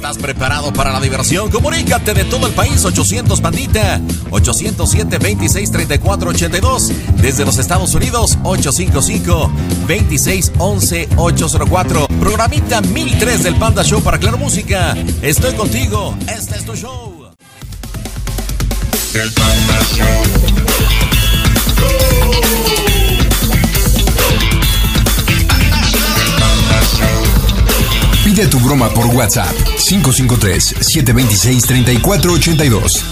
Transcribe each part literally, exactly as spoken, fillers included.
¿Estás preparado para la diversión? Comunícate de todo el país, ochocientos Pandita, ochocientos siete, veintiséis, treinta y cuatro, ochenta y dos. Desde los Estados Unidos, ocho cinco cinco, veintiséis, once, ochocientos cuatro. Programita mil tres del Panda Show para Claro Música. Estoy contigo, este es tu show. El Panda Show. Pide tu broma por WhatsApp cinco cinco tres, siete dos seis, tres cuatro ocho dos.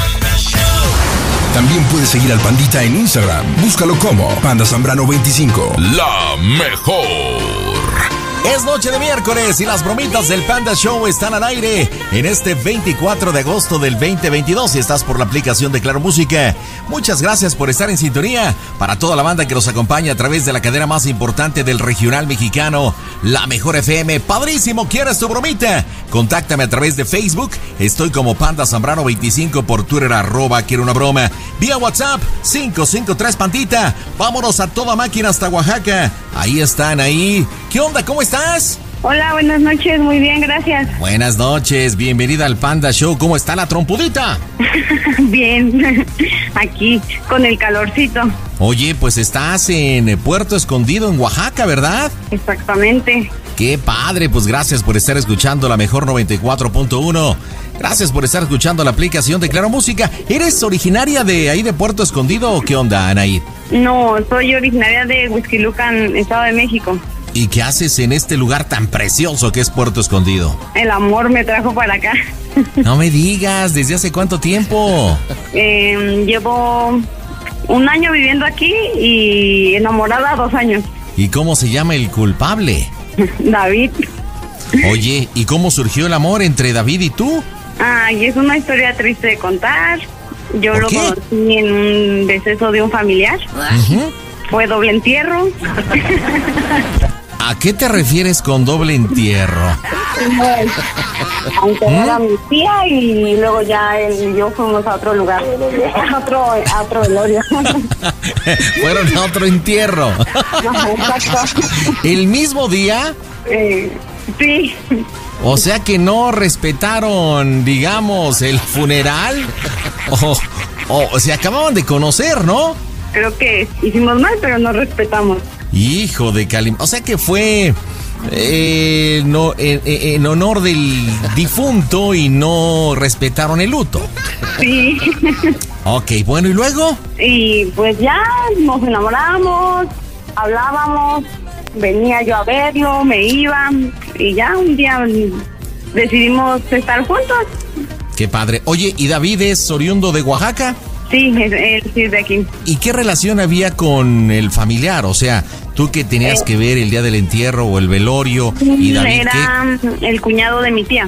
También puedes seguir al Pandita en Instagram. Búscalo como Panda Zambrano veinticinco. La mejor. Es noche de miércoles y las bromitas del Panda Show están al aire en este veinticuatro de agosto del veinte veintidós. Si estás por la aplicación de Claro Música, muchas gracias por estar en sintonía. Para toda la banda que nos acompaña a través de la cadena más importante del regional mexicano, La Mejor F M. Padrísimo, ¿quieres tu bromita? Contáctame a través de Facebook. Estoy como Panda Zambrano veinticinco, por Twitter arroba quiero una broma. Vía WhatsApp cinco cinco tres Pandita. Vámonos a toda máquina hasta Oaxaca. Ahí están, ahí. ¿Qué onda? ¿Cómo estás? Hola, buenas noches, muy bien, gracias. Buenas noches, bienvenida al Panda Show. ¿Cómo está la trompudita? Bien, aquí, con el calorcito. Oye, pues estás en Puerto Escondido, en Oaxaca, ¿verdad? Exactamente. Qué padre, pues gracias por estar escuchando la mejor noventa y cuatro punto uno. Gracias por estar escuchando la aplicación de Claro Música. ¿Eres originaria de ahí de Puerto Escondido o qué onda, Anaí? No, soy originaria de Huixquilucan, Estado de México. ¿Y qué haces en este lugar tan precioso que es Puerto Escondido? El amor me trajo para acá. No me digas, ¿desde hace cuánto tiempo? Eh, llevo un año viviendo aquí y enamorada dos años. ¿Y cómo se llama el culpable? David. Oye, ¿y cómo surgió el amor entre David y tú? Ay, es una historia triste de contar. Yo ¿Por lo qué? conocí en un deceso de un familiar. Uh-huh. Fue doble entierro. ¿A qué te refieres con doble entierro? Aunque era mi tía y luego ya él y yo fuimos a otro lugar, a otro, a otro velorio. Fueron a otro entierro. Ajá, exacto. ¿El mismo día? Eh, sí. O sea que no respetaron, digamos, el funeral. O, o se acababan de conocer, ¿no? Creo que hicimos mal, pero no respetamos. Hijo de Calim. O sea que fue eh, no, en, en honor del difunto y no respetaron el luto. Sí. Ok, bueno, ¿y luego? Y pues ya nos enamoramos, hablábamos, venía yo a verlo, me iba y ya un día decidimos estar juntos. Qué padre. Oye, ¿y David es oriundo de Oaxaca? Sí, él sí es de aquí. ¿Y qué relación había con el familiar? O sea, tú que tenías Eh, que ver el día del entierro o el velorio y David, era ¿qué? el cuñado de mi tía.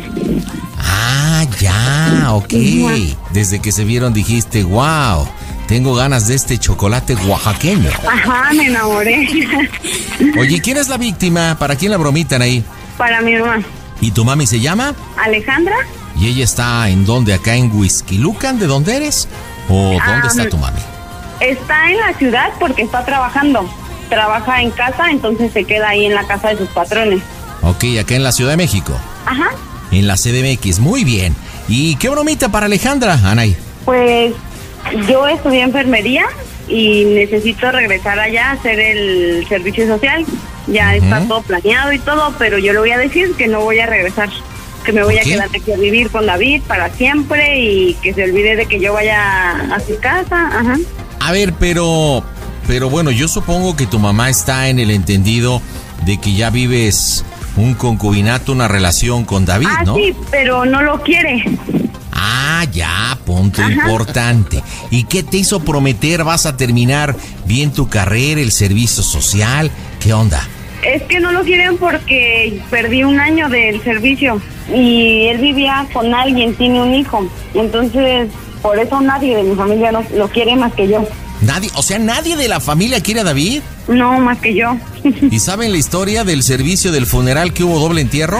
Ah, ya, ok. Desde que se vieron dijiste, wow, tengo ganas de este chocolate oaxaqueño. Ajá, me enamoré. Oye, ¿quién es la víctima? ¿Para quién la bromitan ahí? Para mi mamá. ¿Y tu mami se llama? Alejandra. ¿Y ella está en dónde? ¿Acá en Huixquilucan? ¿De dónde eres? ¿O dónde Ah, está tu mami? Está en la ciudad porque está trabajando. Trabaja en casa, entonces se queda ahí en la casa de sus patrones. Ok, acá en la Ciudad de México. Ajá. En la C D M X, muy bien. ¿Y qué bromita para Alejandra, Anay? Pues yo estudié enfermería y necesito regresar allá a hacer el servicio social. Ya Uh-huh. está todo planeado y todo, pero yo le voy a decir que no voy a regresar. Que me voy a ¿Por qué? quedar aquí a vivir con David para siempre y que se olvide de que yo vaya a su casa. Ajá. A ver, pero... Pero bueno, yo supongo que tu mamá está en el entendido de que ya vives un concubinato, una relación con David, Ah, ¿no? sí, pero no lo quiere. Ah, ya, punto Ajá. importante. ¿Y qué te hizo prometer vas a terminar bien tu carrera, el servicio social? ¿Qué onda? Es que no lo quieren porque perdí un año del servicio y él vivía con alguien, tiene un hijo. Entonces, por eso nadie de mi familia no, lo quiere más que yo. Nadie, o sea, nadie de la familia quiere a David. No, más que yo. ¿Y saben la historia del servicio del funeral que hubo doble entierro?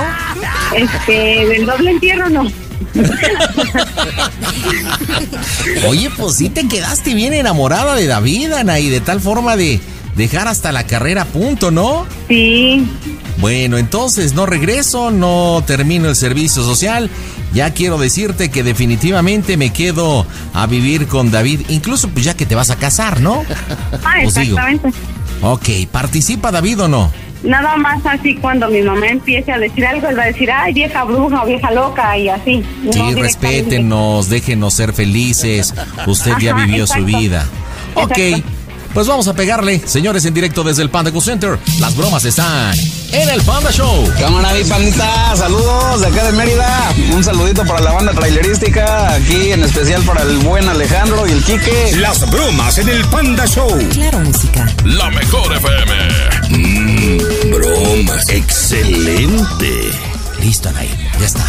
Este, del doble entierro no. Oye, pues sí te quedaste bien enamorada de David, Ana, y de tal forma de dejar hasta la carrera a punto, ¿no? Sí. Bueno, entonces no regreso, no termino el servicio social. Ya quiero decirte que definitivamente me quedo a vivir con David, incluso pues ya que te vas a casar, ¿no? Ah, exactamente. Ok, ¿participa David o no? Nada más así cuando mi mamá empiece a decir algo, él va a decir, ay, vieja bruja o vieja loca y así. Sí, no, respétenos, déjenos ser felices. Usted Ajá, ya vivió exacto. su vida. Ok, Exacto. pues vamos a pegarle. Señores, en directo desde el Panda Go Center, las bromas están en el Panda Show. Cámara, mi pandita, saludos de acá de Mérida. Un saludito para la banda trailerística, aquí en especial para el buen Alejandro y el Quique. Las bromas en el Panda Show. Claro, música. La mejor F M. Mmm, bromas. Excelente. Listo, Anaí, ya está.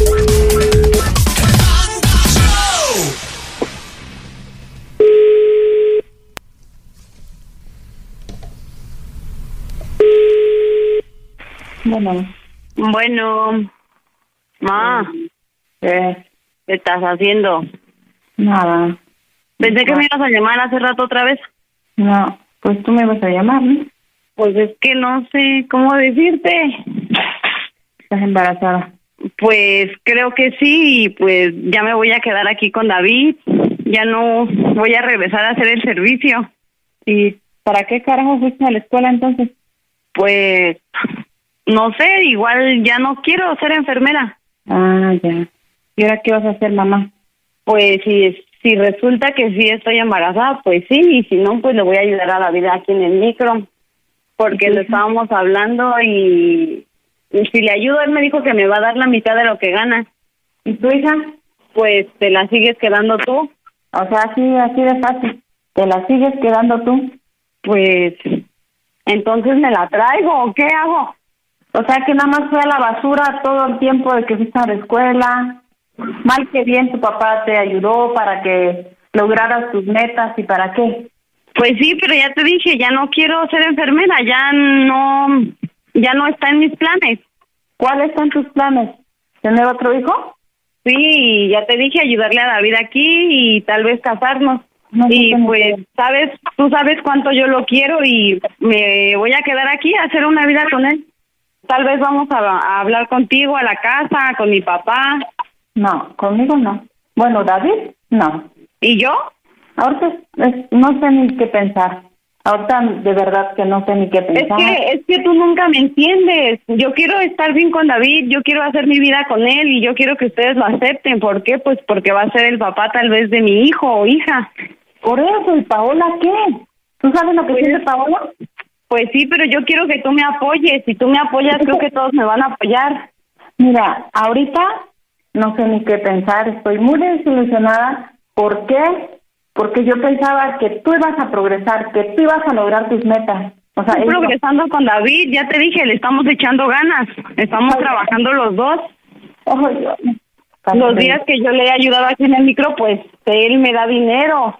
Bueno. Bueno. Ma, ¿Qué? ¿qué estás haciendo? Nada. Pensé que me ibas a llamar hace rato otra vez. No, pues tú me vas a llamar, ¿no? Pues es que no sé cómo decirte. Estás embarazada. Pues creo que sí, y pues ya me voy a quedar aquí con David. Ya no voy a regresar a hacer el servicio. ¿Y para qué carajo fuiste a la escuela entonces? Pues no sé, igual ya no quiero ser enfermera. Ah, ya. ¿Y ahora qué vas a hacer, mamá? Pues si, si resulta que sí estoy embarazada, pues sí, y si no, pues le voy a ayudar a David aquí en el micro. Porque Sí. le estábamos hablando y, y si le ayudo, él me dijo que me va a dar la mitad de lo que gana. ¿Y tu hija? Pues te la sigues quedando tú. O sea, así, así de fácil. ¿Te la sigues quedando tú? Pues entonces me la traigo, ¿o qué hago? O sea, que nada más fue a la basura todo el tiempo de que fuiste a la escuela. Mal que bien tu papá te ayudó para que lograras tus metas, ¿y para qué? Pues sí, pero ya te dije, ya no quiero ser enfermera, ya no, ya no está en mis planes. ¿Cuáles están tus planes? ¿Tener otro hijo? Sí, ya te dije, ayudarle a David aquí y tal vez casarnos. No sé Y cómo pues, que- sabes, tú sabes cuánto yo lo quiero y me voy a quedar aquí a hacer una vida con él. Tal vez vamos a, a hablar contigo a la casa, con mi papá. No, conmigo no. Bueno, David, no. ¿Y yo? Ahorita es- no sé ni qué pensar. Ahorita de verdad que no sé ni qué Es pensar. que, es que tú nunca me entiendes. Yo quiero estar bien con David, yo quiero hacer mi vida con él y yo quiero que ustedes lo acepten. ¿Por qué? Pues porque va a ser el papá tal vez de mi hijo o hija. Por eso, ¿y Paola qué? ¿Tú sabes lo que Pues- siente Paola? Pues sí, pero yo quiero que tú me apoyes. Si tú me apoyas, creo que todos me van a apoyar. Mira, ahorita no sé ni qué pensar. Estoy muy desilusionada. ¿Por qué? Porque yo pensaba que tú ibas a progresar, que tú ibas a lograr tus metas. O sea, Estoy eso- progresando con David, ya te dije, le estamos echando ganas. Estamos Ay. trabajando los dos. Ojo, yo- Los días que yo le he ayudado aquí en el micro, pues él me da dinero.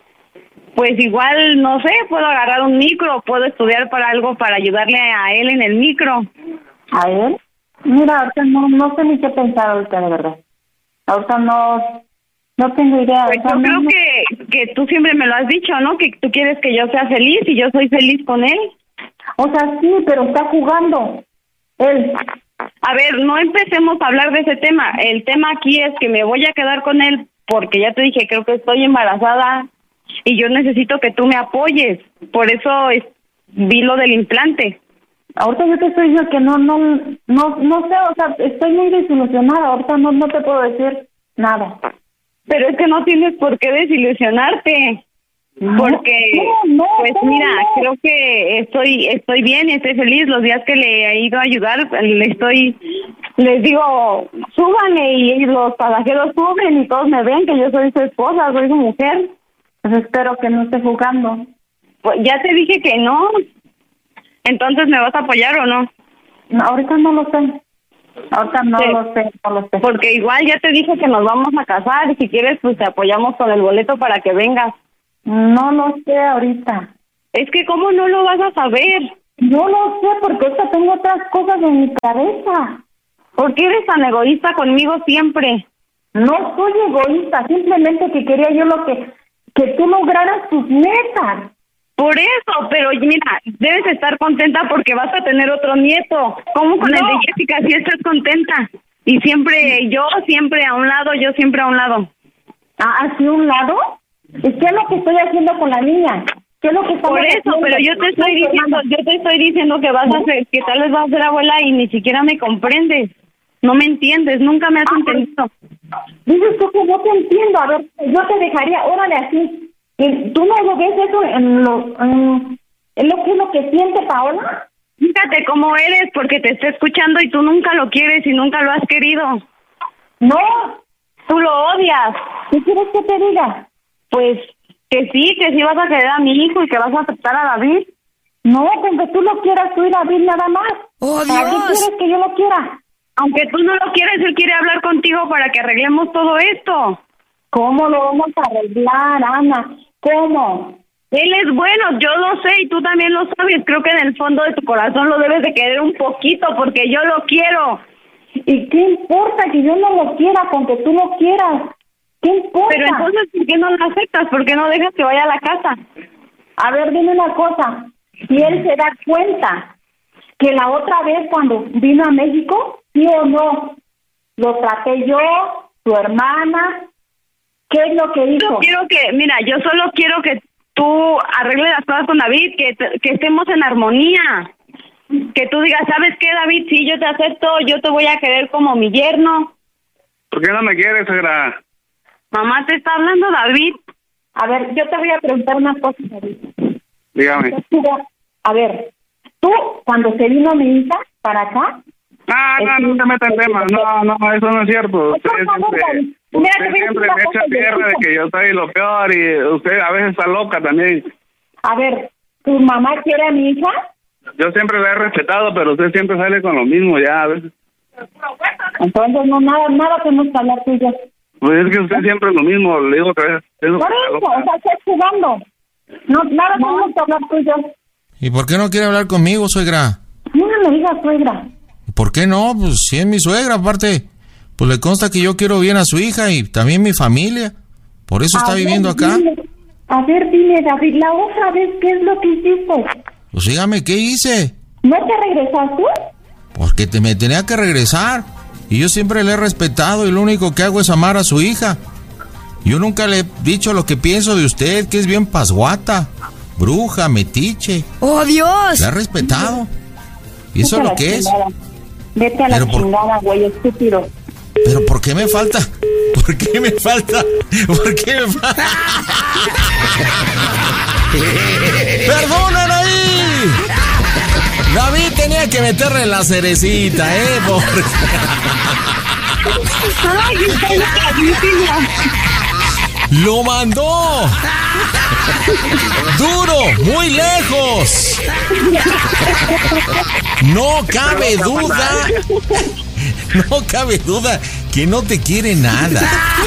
Pues igual, no sé, puedo agarrar un micro, puedo estudiar para algo para ayudarle a él en el micro. ¿A él? Mira, ahorita no, no sé ni qué pensar ahorita, de verdad. Ahorita no, no tengo idea. Pues o sea, yo no- creo no- que, que tú siempre me lo has dicho, ¿no? Que tú quieres que yo sea feliz y yo soy feliz con él. O sea, sí, pero está jugando. Él. A ver, no empecemos a hablar de ese tema. El tema aquí es que me voy a quedar con él porque ya te dije, creo que estoy embarazada y yo necesito que tú me apoyes. Por eso es- vi lo del implante. Ahorita yo te estoy diciendo que no, no, no, no sé, o sea, estoy muy desilusionada. Ahorita no, no te puedo decir nada. Pero es que no tienes por qué desilusionarte. No, Porque, no, no, pues ¿cómo mira, no? creo que estoy estoy bien y estoy feliz. Los días que le he ido a ayudar, le estoy, les digo, súbanle y los pasajeros suben y todos me ven que yo soy su esposa, soy su mujer. Pues espero que no esté jugando. Pues ya te dije que no. Entonces, ¿me vas a apoyar o no? No, ahorita no lo sé. Ahorita no Sí. lo sé, no lo sé. Porque igual ya te dije que nos vamos a casar y si quieres, pues te apoyamos con el boleto para que vengas. No lo sé ahorita. Es que, ¿cómo no lo vas a saber? No lo sé porque ahorita tengo otras cosas en mi cabeza. ¿Por qué eres tan egoísta conmigo siempre? No soy egoísta, simplemente que quería yo lo que que tú lograras tus metas. Por eso, pero mira, debes estar contenta porque vas a tener otro nieto. ¿Cómo con no. el de Jessica si estás contenta? Y siempre, yo siempre a un lado, yo siempre a un lado. ¿Ah, hacia un lado? ¿Y qué es lo que estoy haciendo con la niña? ¿Qué es lo que Por eso, haciendo? Pero yo te estoy diciendo, yo te estoy diciendo que vas a ser, que tal vez vas a ser abuela y ni siquiera me comprendes. No me entiendes, nunca me has ah, entendido. Dices tú que no te entiendo, a ver, yo te dejaría, órale así. ¿Tú no lo ves eso en lo, en, en lo que es lo que siente Paola? Fíjate cómo eres, porque te está escuchando y tú nunca lo quieres y nunca lo has querido. No. Tú lo odias. ¿Qué quieres que te diga? Pues que sí, que sí vas a querer a mi hijo y que vas a aceptar a David. No, con que tú lo quieras, tú y David nada más. ¡Oh, Dios! ¿Para qué quieres que yo lo quiera? Aunque tú no lo quieres, él quiere hablar contigo para que arreglemos todo esto. ¿Cómo lo vamos a arreglar, Ana? ¿Cómo? Él es bueno, yo lo sé y tú también lo sabes. Creo que en el fondo de tu corazón lo debes de querer un poquito porque yo lo quiero. ¿Y qué importa que yo no lo quiera con que tú lo quieras? ¿Qué importa? Pero entonces, ¿por qué no lo aceptas? ¿Por qué no dejas que vaya a la casa? A ver, dime una cosa. Si él se da cuenta que la otra vez cuando vino a México, ¿sí o no? Lo traté yo, tu hermana. ¿Qué es lo que hizo? Yo quiero que, mira, yo solo quiero que tú arregles las cosas con David, que, que estemos en armonía. Que tú digas, ¿sabes qué, David? Sí, yo te acepto, yo te voy a querer como mi yerno. ¿Por qué no me quieres, suegra? Mamá, ¿te está hablando David? A ver, yo te voy a preguntar una cosa, David. Dígame. A ver, tú, cuando se vino mi hija para acá... Ah, no, no te metas en temas. No, no, eso no es cierto. Usted siempre, usted siempre me echa tierra de que yo soy lo peor y usted a veces está loca también. A ver, ¿tu mamá quiere a mi hija? Yo siempre la he respetado, pero usted siempre sale con lo mismo ya a veces. Entonces, no, nada, nada tenemos que hablar tú y yo. Pues es que usted siempre es lo mismo, le digo otra vez. Eso Por eso, o sea, estás jugando. No, nada no. tenemos que hablar tú y yo. ¿Y por qué no quiere hablar conmigo, suegra? No me digas suegra. ¿Por qué no? Pues si es mi suegra, aparte, pues le consta que yo quiero bien a su hija y también mi familia. Por eso a está ver, viviendo acá. Dile, a ver, dile, David, la otra vez, ¿qué es lo que hiciste? Pues dígame, ¿qué hice? ¿No te regresaste? Porque te me tenía que regresar. Y yo siempre le he respetado y lo único que hago es amar a su hija. Yo nunca le he dicho lo que pienso de usted, que es bien pasguata, bruja, metiche. ¡Oh, Dios! La he respetado. Y eso es lo que es. Vete a la chingada, güey, estúpido. ¿Pero por qué me falta? ¿Por qué me falta? ¿Por qué me falta? ¡Perdonan ahí! David tenía que meterle la cerecita, ¿eh? Porque... ¡Lo mandó! ¡Duro! ¡Muy lejos! No cabe duda. No cabe duda que no te quiere nada.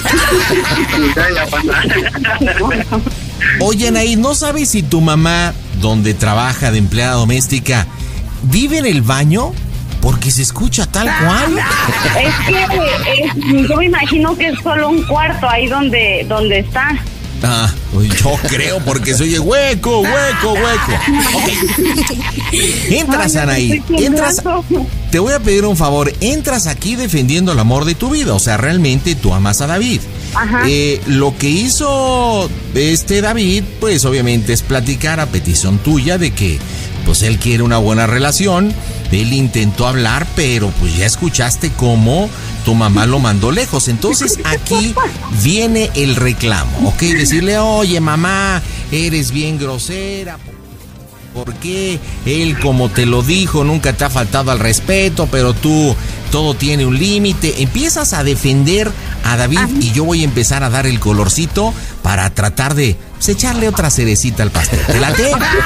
Oye, Anaí, ¿no sabes si tu mamá, donde trabaja de empleada doméstica, vive en el baño? Porque se escucha tal cual. Es que es, yo me imagino que es solo un cuarto ahí donde, donde está. Ah, yo creo porque se oye hueco, hueco, hueco. Okay. Entras, Anaí, entras. Te voy a pedir un favor, entras aquí defendiendo el amor de tu vida, o sea, realmente tú amas a David. Ajá. Eh, lo que hizo este David, pues obviamente es platicar a petición tuya de que, pues él quiere una buena relación. Él intentó hablar, pero pues ya escuchaste cómo tu mamá lo mandó lejos. Entonces aquí viene el reclamo, ¿ok? Decirle, oye mamá, eres bien grosera. ¿Por qué? Él, como te lo dijo, nunca te ha faltado al respeto, pero tú, todo tiene un límite. Empiezas a defender a David y yo voy a empezar a dar el colorcito para tratar de pues, echarle otra cerecita al pastel. ¿Te late?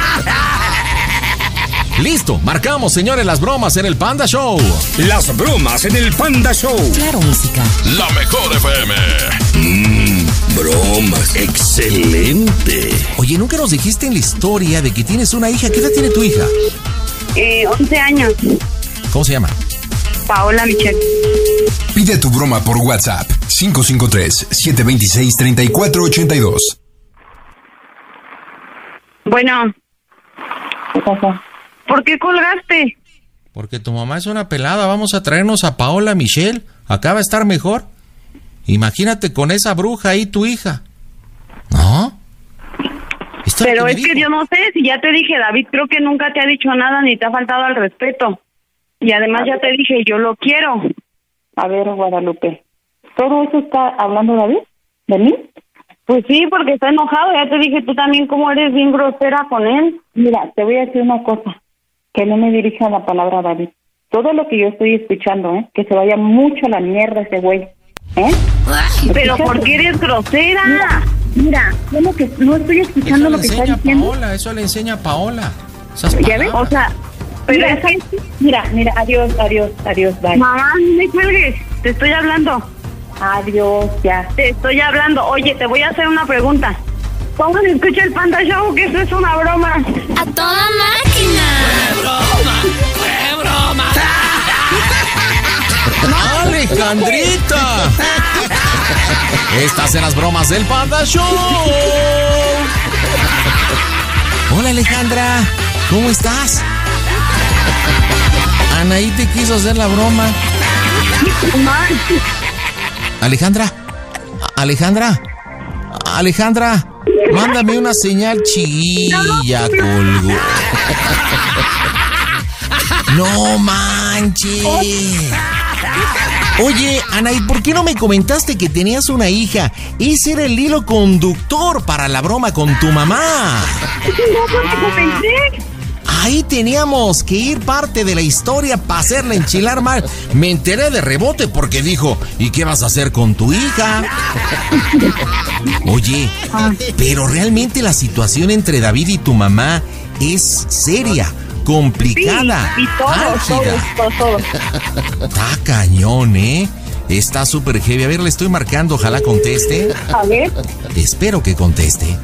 Listo, marcamos, señores, las bromas en el Panda Show. Las bromas en el Panda Show. Claro, música. La mejor F M. Mmm, bromas. Excelente. Oye, ¿nunca nos dijiste en la historia de que tienes una hija? ¿Qué edad tiene tu hija? Eh, once años. ¿Cómo se llama? Paola Michelle. Pide tu broma por WhatsApp. cinco cinco tres, siete dos seis, tres cuatro ocho dos. Bueno. ¿Qué pasó? ¿Por qué colgaste? Porque tu mamá es una pelada. Vamos a traernos a Paola Michelle. Acá va a estar mejor. Imagínate con esa bruja ahí, tu hija. ¿No? Pero es que yo no sé, si ya te dije, David, creo que nunca te ha dicho nada ni te ha faltado al respeto. Y además ya te dije, yo lo quiero. A ver, Guadalupe, ¿todo eso está hablando David? ¿De mí? Pues sí, porque está enojado. Ya te dije, tú también cómo eres bien grosera con él. Mira, te voy a decir una cosa, que no me dirija la palabra David. Todo lo que yo estoy escuchando, ¿eh? Que se vaya mucho a la mierda ese güey, ¿eh? Pero ¿por qué eres grosera? Mira, mira, yo lo que no estoy escuchando lo que está diciendo. Paola, eso le enseña a Paola. ¿Ya ves? O sea, pero mira, es que... mira, mira, adiós, adiós, adiós, bye. Mamá, no me cuelgues, te estoy hablando. Adiós, ya. Te estoy hablando. Oye, te voy a hacer una pregunta. ¿Cómo se escucha el Panda Show? Que eso es una broma. ¡A toda máquina! ¡Qué broma! ¡Qué broma! ¡Alejandrita! Estas en las bromas del Panda Show. Hola, Alejandra. ¿Cómo estás? Anaí te quiso hacer la broma. Alejandra. Alejandra. Alejandra. Mándame una señal chiquilla, colgó. No manches. Oye, Anaí, ¿por qué no me comentaste que tenías una hija? Ese era el hilo conductor para la broma con tu mamá. No, pensé. Ahí teníamos que ir parte de la historia para hacerla enchilar mal. Me enteré de rebote porque dijo, ¿y qué vas a hacer con tu hija? Oye, pero realmente la situación entre David y tu mamá es seria, complicada, sí, y todo, álgida. todo, todo, todo. Está cañón, ¿eh? Está súper heavy. A ver, le estoy marcando, ojalá conteste. A ver. Espero que conteste.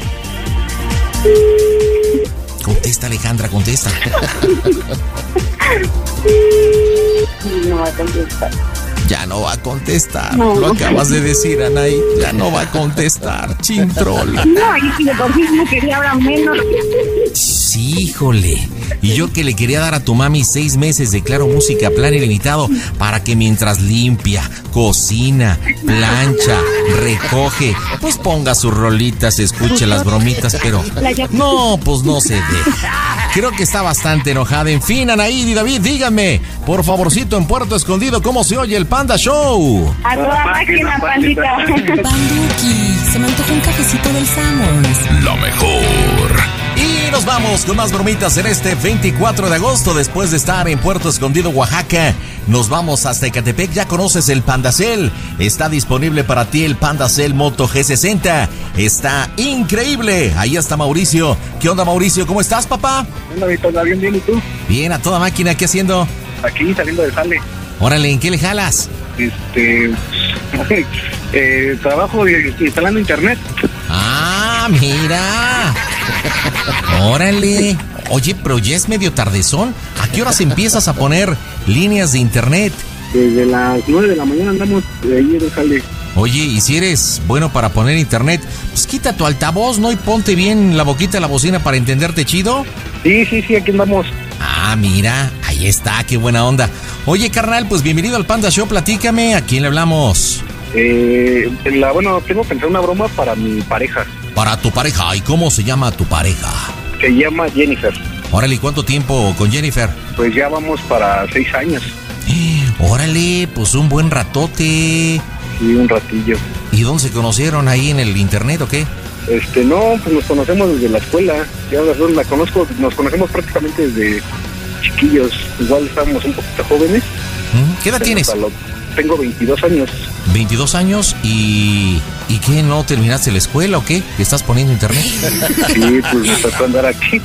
Contesta, Alejandra, contesta. No va a contestar. Ya no va a contestar. No. Lo acabas de decir, Anaí. Ya no va a contestar, chintrola. No, y si de por sí no quería hablar menos. Sí, híjole. Y yo que le quería dar a tu mami seis meses de Claro Música plan ilimitado para que mientras limpia, cocina, plancha, recoge, pues ponga sus rolitas, escuche las bromitas, pero no, pues no se deja. Creo que está bastante enojada. En fin, Anaí y David, díganme, por favorcito, en Puerto Escondido, ¿cómo se oye el Panda Show? A toda máquina, pandita. Banduki, se me antojó un cafecito del Summers. La mejor. Y nos vamos con más bromitas en este veinticuatro de agosto. Después de estar en Puerto Escondido, Oaxaca, nos vamos hasta Ecatepec. Ya conoces el Pandacel. Está disponible para ti el Pandacel Moto G sesenta. Está increíble. Ahí está Mauricio. ¿Qué onda, Mauricio? ¿Cómo estás, papá? Hola, Víctor, bien, bien, ¿y tú? Bien, a toda máquina. ¿Qué haciendo? Aquí saliendo de Jale. Órale, ¿en qué le jalas? Este. eh, trabajo instalando internet. Ah, mira. Órale. Oye, pero ya es medio tardezón. ¿A qué horas empiezas a poner líneas de internet? Desde las nueve de la mañana andamos ahí en el Jale. Oye, y si eres bueno para poner internet, pues quita tu altavoz, ¿no? Y ponte bien la boquita de la bocina para entenderte chido. Sí, sí, sí, aquí andamos. Ah, mira, ahí está, qué buena onda. Oye, carnal, pues bienvenido al Panda Show, platícame, ¿a quién le hablamos? Eh, la, bueno, tengo que pensar una broma para mi pareja. Para tu pareja, ¿y cómo se llama tu pareja? Se llama Jennifer. Órale, ¿y cuánto tiempo con Jennifer? Pues ya vamos para seis años. Órale, pues un buen ratote. Sí, un ratillo. ¿Y dónde se conocieron? ¿Ahí en el internet o qué? Este, no, pues nos conocemos desde la escuela. Ya las dos la conozco, nos conocemos prácticamente desde chiquillos. Igual estábamos un poquito jóvenes. ¿Qué edad tienes? Lo, tengo veintidós años. veintidós años y... ¿Y qué? ¿No terminaste la escuela o qué? ¿Estás poniendo internet? Sí, pues me tocó andar aquí.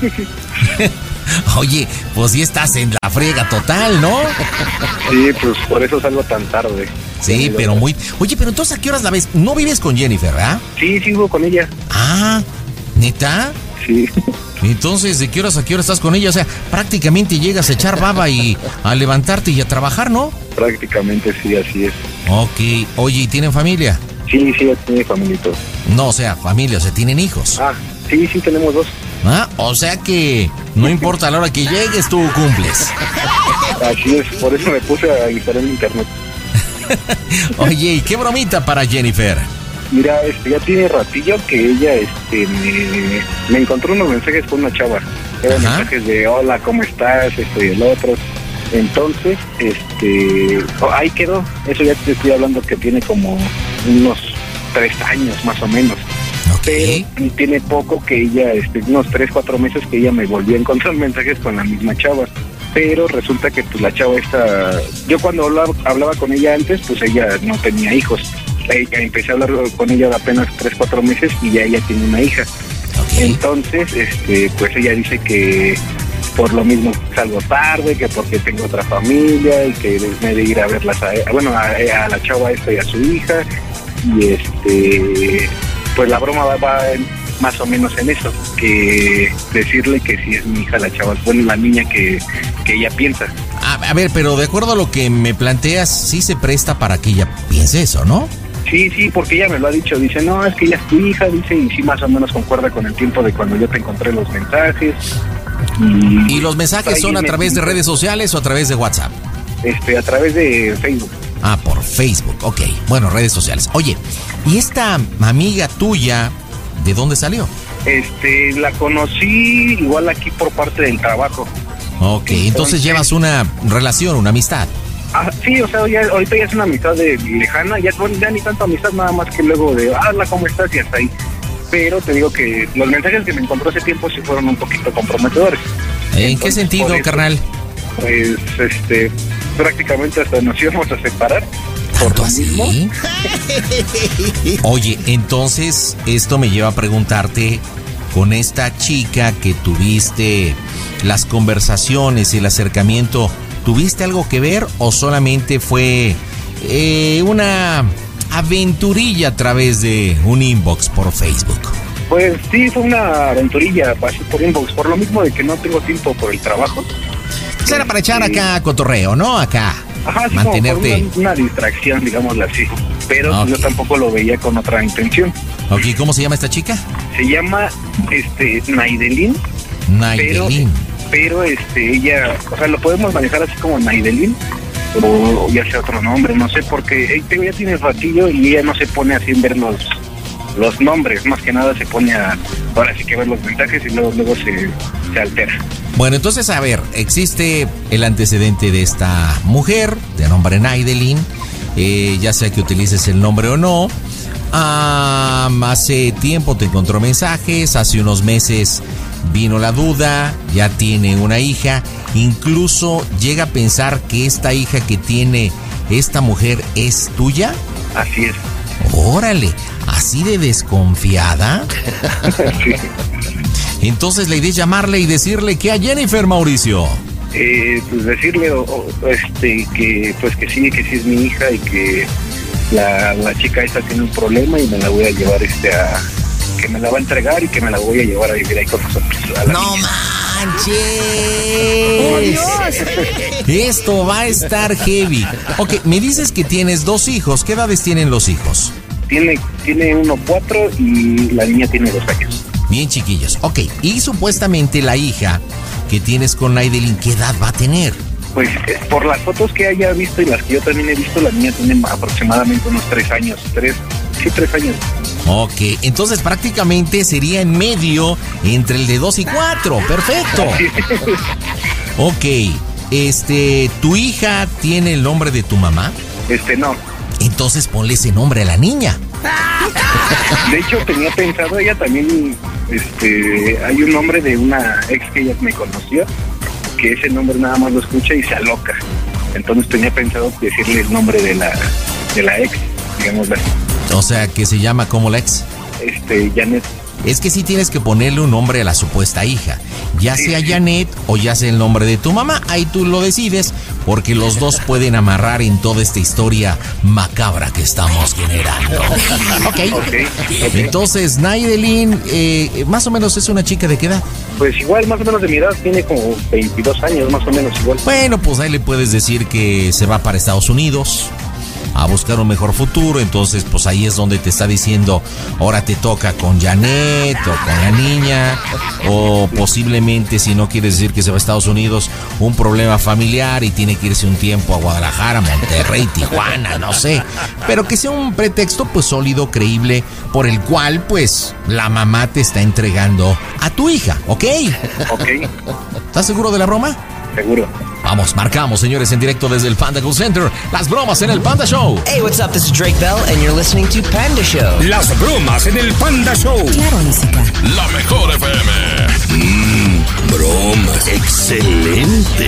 Oye, pues sí estás en la friega total, ¿no? Sí, pues por eso salgo tan tarde. Sí, pero muy... Oye, pero entonces, ¿a qué horas la ves? No vives con Jennifer, ¿verdad? Sí, sigo con ella. Ah, ¿neta? Sí. Entonces, ¿de qué horas a qué horas estás con ella? O sea, prácticamente llegas a echar baba y a levantarte y a trabajar, ¿no? Prácticamente sí, así es. Ok. Oye, ¿y tienen familia? Sí, sí, ya tiene familia y todo. No, o sea, familia, o sea, ¿tienen hijos? Ah, sí, sí, tenemos dos. Ah, o sea que no importa la hora que llegues, tú cumples. Así es, por eso me puse a instalar el internet. Oye, ¿y qué bromita para Jennifer? Mira, este, ya tiene ratillo que ella este, me, me encontró unos mensajes con una chava. Eran Ajá. mensajes de hola, ¿cómo estás? Esto y el otro. Entonces, este, oh, ahí quedó. Eso ya te estoy hablando que tiene como unos tres años más o menos. Okay. Pero tiene poco que ella, este, unos tres, cuatro meses que ella me volvió a encontrar mensajes con la misma chava. Pero resulta que pues la chava esta, yo cuando hablaba, hablaba con ella antes, pues ella no tenía hijos. Ella, empecé a hablar con ella de apenas tres, cuatro meses y ya ella tiene una hija. Okay. Entonces, este, pues ella dice que por lo mismo salgo tarde, que porque tengo otra familia y que me de ir a verlas a, bueno, a, a la chava esta y a su hija. Y este, pues la broma va, va en, más o menos en eso, que decirle que si es mi hija la chava, bueno, la niña que, que ella piensa. A, a ver, pero de acuerdo a lo que me planteas, sí se presta para que ella piense eso, ¿no? Sí, sí, porque ella me lo ha dicho, dice, no, es que ella es tu hija, dice, y sí más o menos concuerda con el tiempo de cuando yo te encontré los mensajes. ¿Y, ¿Y los mensajes son a través de redes sociales o a través de WhatsApp? Este, a través de Facebook. Ah, por Facebook, ok. Bueno, redes sociales. Oye, ¿y esta amiga tuya, de dónde salió? Este, la conocí igual aquí por parte del trabajo. Ok, entonces, entonces llevas una relación, una amistad. Ah, sí, o sea, ya, ahorita ya es una amistad de, lejana, ya, bueno, ya ni tanto amistad, nada más que luego de, hola, ¿cómo estás? Y hasta ahí. Pero te digo que los mensajes que me encontró hace tiempo sí fueron un poquito comprometedores. ¿En Entonces, qué sentido, eso, carnal? Pues, este, prácticamente hasta nos íbamos a separar. ¿Tanto así? Oye, entonces, esto me lleva a preguntarte, con esta chica que tuviste las conversaciones y el acercamiento, ¿tuviste algo que ver o solamente fue eh, una aventurilla a través de un inbox por Facebook? Pues sí, fue una aventurilla así por inbox, por lo mismo de que no tengo tiempo por el trabajo. Pues era para echar acá cotorreo, ¿no? Acá. Ajá, sí, mantenerte. Como una, una distracción, digámoslo así. Pero Okay. yo tampoco lo veía con otra intención. Ok, ¿cómo se llama esta chica? Se llama este Naidelin. Naidelin. Pero, pero este ella, o sea, lo podemos manejar así como Naidelin o ya sea otro nombre, no sé, porque ella ya tiene ratillo y ella no se pone así en ver los, los nombres, más que nada se pone a, ahora sí que ver los mensajes y luego, luego se, se altera. Bueno, entonces, a ver, existe el antecedente de esta mujer, de nombre Naidelin, eh, ya sea que utilices el nombre o no. Ah, hace tiempo te encontró mensajes, hace unos meses vino la duda, ya tiene una hija, incluso llega a pensar que esta hija que tiene esta mujer es tuya. Así es. Órale, ¿así de desconfiada? Sí. Entonces la idea es llamarle y decirle que a Jennifer, Mauricio. Eh, pues decirle o, o, este que pues que sí, que sí es mi hija y que la, la chica esta tiene un problema y me la voy a llevar este a que me la va a entregar y que me la voy a llevar a vivir ahí con nosotros. ¡No manches! ¡Oh, Dios! Esto va a estar heavy. Ok, me dices que tienes dos hijos. ¿Qué edades tienen los hijos? Tiene, tiene uno cuatro y la niña tiene dos años. Bien chiquillos. Ok, y supuestamente la hija que tienes con Naidelin, ¿qué edad va a tener? Pues eh, por las fotos que haya visto y las que yo también he visto, la niña tiene aproximadamente unos tres años. Tres, sí, tres años. Ok, entonces prácticamente sería en medio entre el de dos y cuatro. Perfecto. Ok, este, ¿tu hija tiene el nombre de tu mamá? Este, no. Entonces ponle ese nombre a la niña. De hecho, tenía pensado, ella también, este, hay un nombre de una ex que ella me conoció, que ese nombre nada más lo escucha y se aloca. Entonces tenía pensado decirle el nombre de la, de la ex, digamos así. O sea, que se llama como la ex. Este, Janet. Es que sí tienes que ponerle un nombre a la supuesta hija, ya Sí, sea sí. Janet o ya sea el nombre de tu mamá, ahí tú lo decides, porque los dos pueden amarrar en toda esta historia macabra que estamos generando. Ok, Okay, okay. entonces Naidelin, eh, más o menos es una chica de qué edad. Pues igual, más o menos de mi edad, tiene como veintidós años, más o menos igual. Bueno, pues ahí le puedes decir que se va para Estados Unidos, a buscar un mejor futuro. Entonces, pues ahí es donde te está diciendo, ahora te toca con Janet o con la niña, o posiblemente, si no quieres decir que se va a Estados Unidos, un problema familiar y tiene que irse un tiempo a Guadalajara, Monterrey, Tijuana, no sé. Pero que sea un pretexto, pues sólido, creíble, por el cual, pues, la mamá te está entregando a tu hija, ¿ok? Ok. ¿Estás seguro de la broma? Seguro. Vamos, marcamos, señores, en directo desde el Panda Call Center. Las bromas en el Panda Show. Hey, what's up? This is Drake Bell, and you're listening to Panda Show. Las bromas en el Panda Show. Claro, música. La mejor F M. Mmm, bromas. Excelente.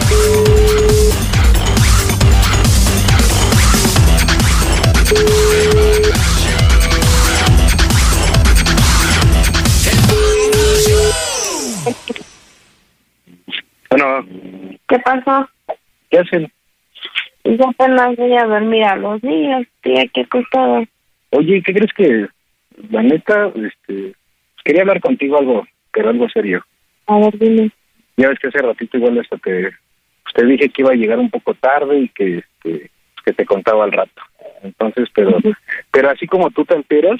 Bueno, ¿Qué pasó? ¿qué hacen? Yo apenas voy a dormir a los niños, estoy aquí acostada. Oye, ¿qué crees que, la neta, este, quería hablar contigo algo, pero algo serio? A ver, dime. Ya ves que hace ratito igual hasta te, pues te dije que iba a llegar un poco tarde y que, este, que te contaba al rato. Entonces, pero, uh-huh. pero así como tú te enteras,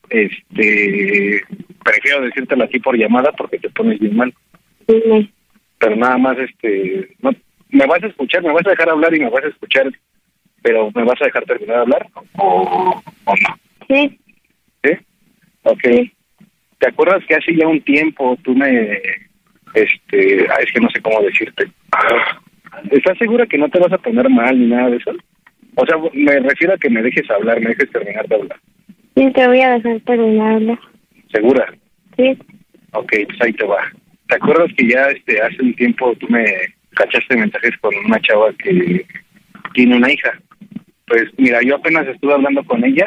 este, prefiero decírtelo aquí por llamada porque te pones bien mal. Dime. Pero nada más, este, no, me vas a escuchar, me vas a dejar hablar y me vas a escuchar, pero me vas a dejar terminar de hablar o, o no. Sí. ¿Sí? Ok. Sí. ¿Te acuerdas que hace ya un tiempo tú me, este, ah, es que no sé cómo decirte. ¿Estás segura que no te vas a poner mal ni nada de eso? O sea, me refiero a que me dejes hablar, me dejes terminar de hablar. Sí, te voy a dejar terminar de hablar. ¿Segura? Sí. Ok, pues ahí te va. ¿Te acuerdas que ya este hace un tiempo tú me cachaste mensajes con una chava que tiene una hija? Pues mira, yo apenas estuve hablando con ella,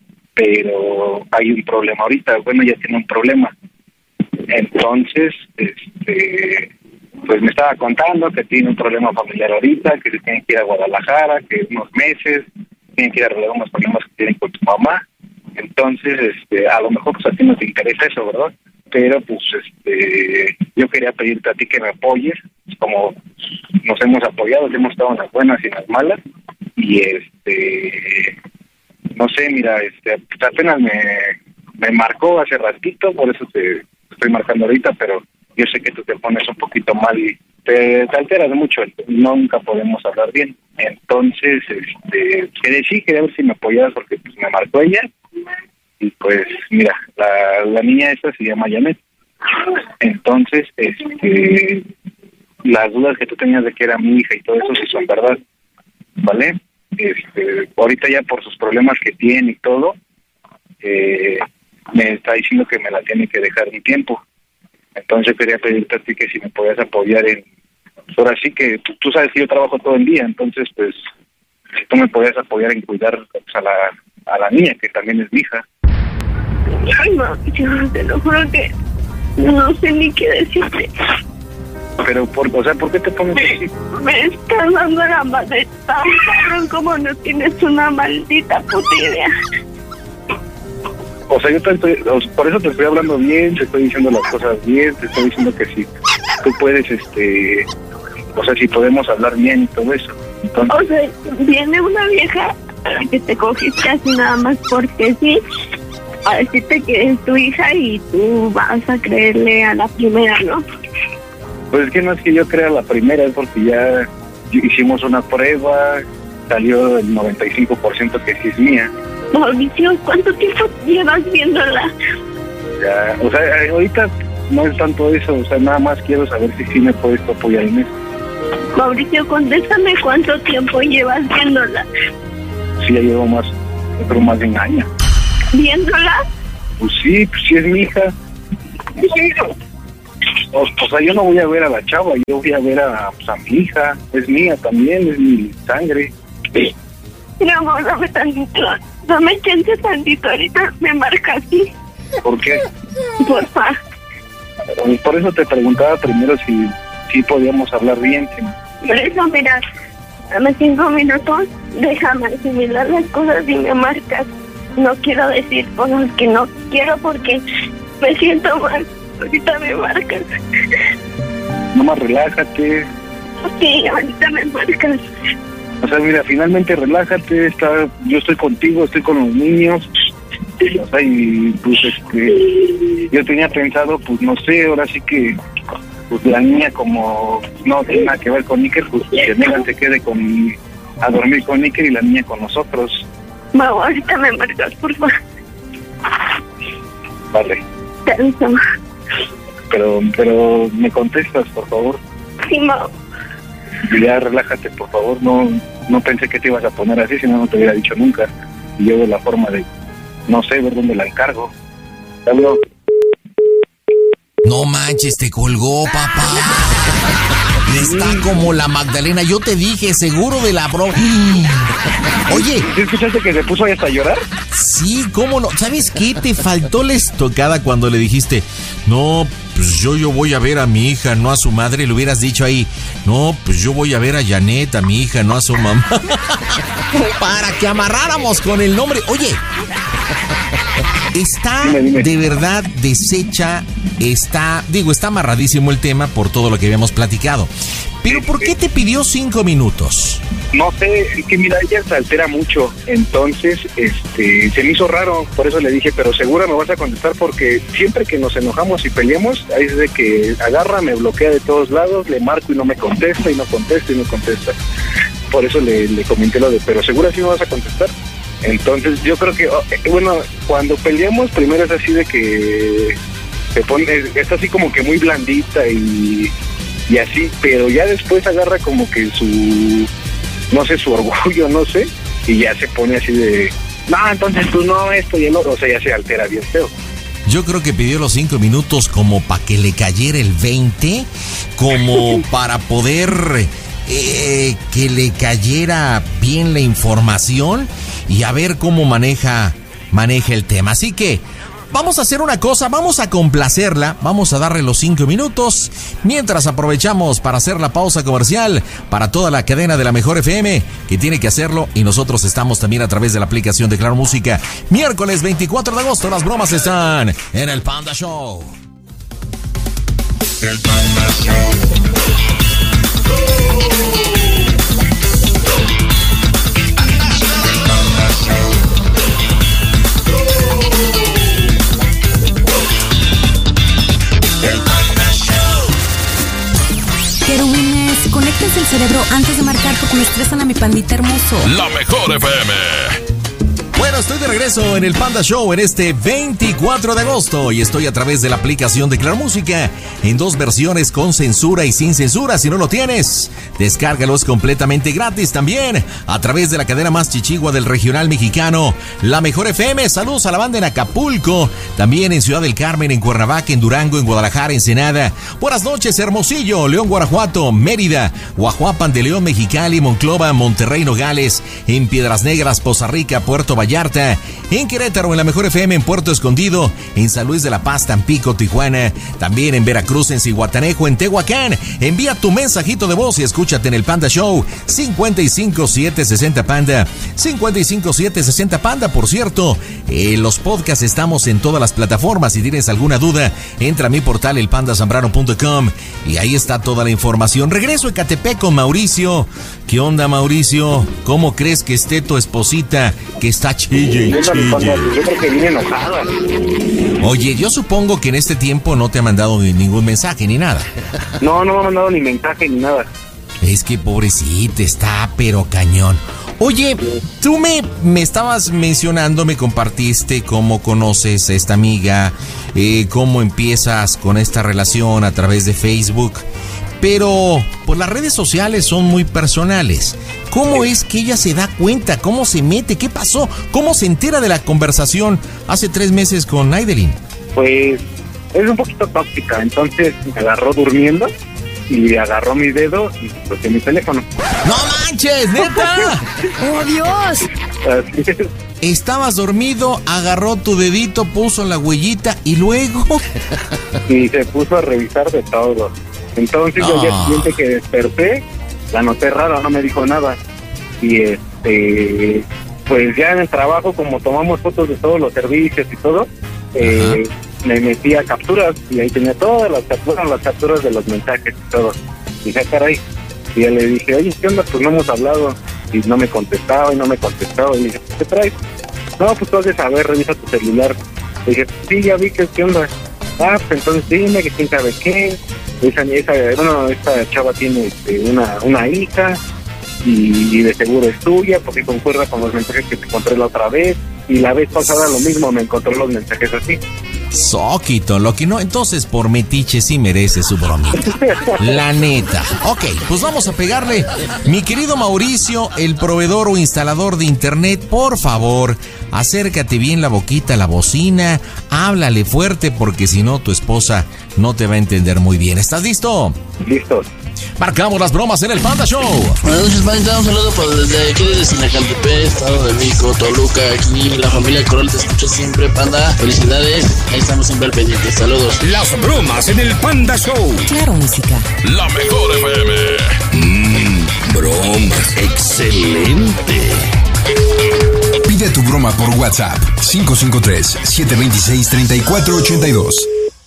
pero hay un problema ahorita. Bueno, ella tiene un problema. Entonces, este, pues me estaba contando que tiene un problema familiar ahorita, que se tiene que ir a Guadalajara, que unos meses, tiene que ir a arreglar unos problemas que tienen con tu mamá. Entonces, este, a lo mejor pues a ti no te interesa eso, ¿verdad? Pero pues este yo quería pedirte a ti que me apoyes, como nos hemos apoyado, hemos estado en las buenas y en las malas, y este no sé, mira, este apenas me, me marcó hace ratito, por eso te estoy marcando ahorita, pero yo sé que tú te pones un poquito mal y te, te alteras mucho, nunca podemos hablar bien. Entonces, este quería sí, quería ver si me apoyabas porque pues me marcó ella. Y pues, mira, la, la niña esta se llama Janet. Entonces, este, las dudas que tú tenías de que era mi hija y todo eso sí son verdad, ¿vale? Este, ahorita ya por sus problemas que tiene y todo, eh, me está diciendo que me la tiene que dejar un tiempo. Entonces quería pedirte a ti que si me podías apoyar en... Ahora sí que tú, tú sabes que yo trabajo todo el día, entonces pues, si tú me podías apoyar en cuidar pues, a la a la niña, que también es mi hija. Ay, no, yo te lo juro que no sé ni qué decirte. Pero, por, o sea, ¿por qué te pones así? Me estás dando la madre tan cabrón como no tienes una maldita puta idea. O sea, yo te estoy, por eso te estoy hablando bien, te estoy diciendo las cosas bien, te estoy diciendo que si tú puedes, este, o sea, si podemos hablar bien y todo eso. Entonces, o sea, viene una vieja que te cogiste así nada más porque sí, a decirte que es tu hija y tú vas a creerle a la primera, ¿no? Pues es que no es que yo crea la primera, es porque ya hicimos una prueba, salió el noventa y cinco por ciento que sí es mía. Mauricio, ¿cuánto tiempo llevas viéndola? Ya, o sea, ahorita no es tanto eso, o sea, nada más quiero saber si sí me puedes apoyar en eso. Mauricio, contéstame cuánto tiempo llevas viéndola. Sí, ya llevo más, yo creo más de un año. ¿Viéndola? Pues sí, pues sí es mi hija. O, o sea, yo no voy a ver a la chava, yo voy a ver a, pues, a mi hija. Es mía también, es mi sangre. No, amor, dame tantito. Dame chance tantito, ahorita me marca así. ¿Por qué? Porfa. Pues por eso te preguntaba primero si, si podíamos hablar bien. Si... Por eso, mira, dame cinco minutos, déjame asimilar las cosas y me marcas. No quiero decir cosas que no quiero porque me siento mal. Ahorita me marcas. Nomás relájate. Sí, ahorita me marcas. O sea, mira, finalmente relájate, está, yo estoy contigo, estoy con los niños. O sea, y pues este, yo tenía pensado, pues no sé, ahora sí que pues la niña como no tiene nada que ver con Iker, pues que Megan se quede con a dormir con Iker y la niña con nosotros. Mau, ahorita me marcas, por favor. Vale. Tanto. Pero, pero me contestas, por favor. Sí, Mau. Ya relájate, por favor. No, no pensé que te ibas a poner así, si no, no te hubiera dicho nunca. Y yo de la forma de, no sé, ver dónde la encargo. Hablo. No manches, te colgó, papá. Está como la Magdalena. Yo te dije, seguro de la bro. Oye. ¿Sí escuchaste que se puso ahí hasta a llorar? Sí, cómo no. ¿Sabes qué? Te faltó la estocada cuando le dijiste, no, pues yo, yo voy a ver a mi hija, no a su madre. Le hubieras dicho ahí, no, pues yo voy a ver a Janet, a mi hija, no a su mamá. Para que amarráramos con el nombre. Oye, está dime, dime. de verdad deshecha, está, digo, está amarradísimo el tema por todo lo que habíamos platicado. Pero ¿por qué te pidió cinco minutos? No sé, es que mira, ella se altera mucho, entonces este se me hizo raro, por eso le dije, pero segura me vas a contestar porque siempre que nos enojamos y peleamos, ahí es de que agarra, me bloquea de todos lados, le marco y no me contesta, y no contesta y no contesta. Por eso le, le comenté lo de, pero segura sí me vas a contestar. Entonces yo creo que, bueno, cuando peleamos primero es así de que se pone, está así como que muy blandita y, y así, pero ya después agarra como que su, no sé, su orgullo, no sé, y ya se pone así de, no, entonces tú no, esto y el otro, o sea, ya se altera bien feo. Yo creo que pidió los cinco minutos como para que le cayera el veinte, como para poder eh, que le cayera bien la información y a ver cómo maneja, maneja el tema. Así que vamos a hacer una cosa, vamos a complacerla, vamos a darle los cinco minutos, mientras aprovechamos para hacer la pausa comercial para toda la cadena de la Mejor F M, que tiene que hacerlo, y nosotros estamos también a través de la aplicación de Claro Música. Miércoles veinticuatro de agosto, las bromas están en el Panda Show. El Panda Show. Querubines, conéctense el cerebro antes de marcar porque me estresan a mi pandita hermoso. La Mejor F M. Bueno, estoy de regreso en el Panda Show en este veinticuatro de agosto y estoy a través de la aplicación de Claro Música en dos versiones, con censura y sin censura. Si no lo tienes, descárgalo, es completamente gratis. También a través de la cadena más chichigua del regional mexicano, La Mejor F M. Saludos a la banda en Acapulco, también en Ciudad del Carmen, en Cuernavaca, en Durango, en Guadalajara, Ensenada. Buenas noches, Hermosillo, León, Guanajuato, Mérida, Guajuapan de León, Mexicali, Monclova, Monterrey, Nogales, en Piedras Negras, Poza Rica, Puerto Vallarta, en Querétaro, en La Mejor F M, en Puerto Escondido, en San Luis de la Paz, Tampico, Tijuana, también en Veracruz, en Zihuatanejo, en Tehuacán. Envía tu mensajito de voz y escúchate en el Panda Show cincuenta y cinco siete sesenta Panda, cincuenta y cinco siete sesenta Panda. Por cierto, en los podcasts estamos en todas las plataformas. Si tienes alguna duda, entra a mi portal el panda zambrano punto com y ahí está toda la información. Regreso a Ecatepec con Mauricio. ¿Qué onda, Mauricio? ¿Cómo crees que esté tu esposita que está chille y Yo chille? creo que viene enojada. Oye, yo supongo que en este tiempo no te ha mandado ni- ningún mensaje ni nada. No, no me ha mandado ni mensaje ni nada. Es que pobrecita está, pero cañón. Oye, tú me, me estabas mencionando, me compartiste cómo conoces a esta amiga, eh, cómo empiezas con esta relación a través de Facebook, pero pues las redes sociales son muy personales. ¿Cómo es que ella se da cuenta? ¿Cómo se mete? ¿Qué pasó? ¿Cómo se entera de la conversación hace tres meses con Aidelin? Pues es un poquito tóxica, entonces me agarró durmiendo y agarró mi dedo y toqué mi teléfono. ¡No manches, neta! ¡Oh, Dios! Así es. Estabas dormido, agarró tu dedito, puso la huellita y luego... Y se puso a revisar de todo. Entonces yo al día Ah. siguiente que desperté, la noté rara, no me dijo nada. Y este, pues ya en el trabajo, como tomamos fotos de todos los servicios y todo, eh, me metí a capturas y ahí tenía todas las capturas, las capturas de los mensajes y todo. Y dije, "Ah, caray". Y ya le dije, oye, ¿qué onda? Pues no hemos hablado. y no me contestaba y no me contestaba. Y dije, ¿qué traes? No, pues tú has de saber, revisa tu celular. Le dije, sí, ya vi que qué onda. Ah, pues entonces dime que quién sabe qué. Esa, esa, bueno, esta chava tiene este, una, una hija y, y de seguro es tuya porque concuerda con los mensajes que te encontré la otra vez. Y la vez pasada lo mismo, me encontró los mensajes así. Soquito, lo que no, entonces por metiche sí merece su bromita. La neta. Ok, pues vamos a pegarle. Mi querido Mauricio, el proveedor o instalador de internet, por favor, acércate bien la boquita a la bocina, háblale fuerte porque si no tu esposa no te va a entender muy bien. ¿Estás listo? Listo. Marcamos las bromas en el Panda Show. Buenas noches, Panda. Un saludo por desde aquí desde Sinacantepec, Estado de México, Toluca. Aquí la familia Corol te escucha siempre, Panda. Felicidades. Ahí estamos siempre al pendiente. Saludos. Las bromas en el Panda Show. Claro, música. La mejor F M. Mmm, bromas. Excelente. Pide tu broma por WhatsApp. cinco cinco tres, siete dos seis, tres cuatro ocho dos.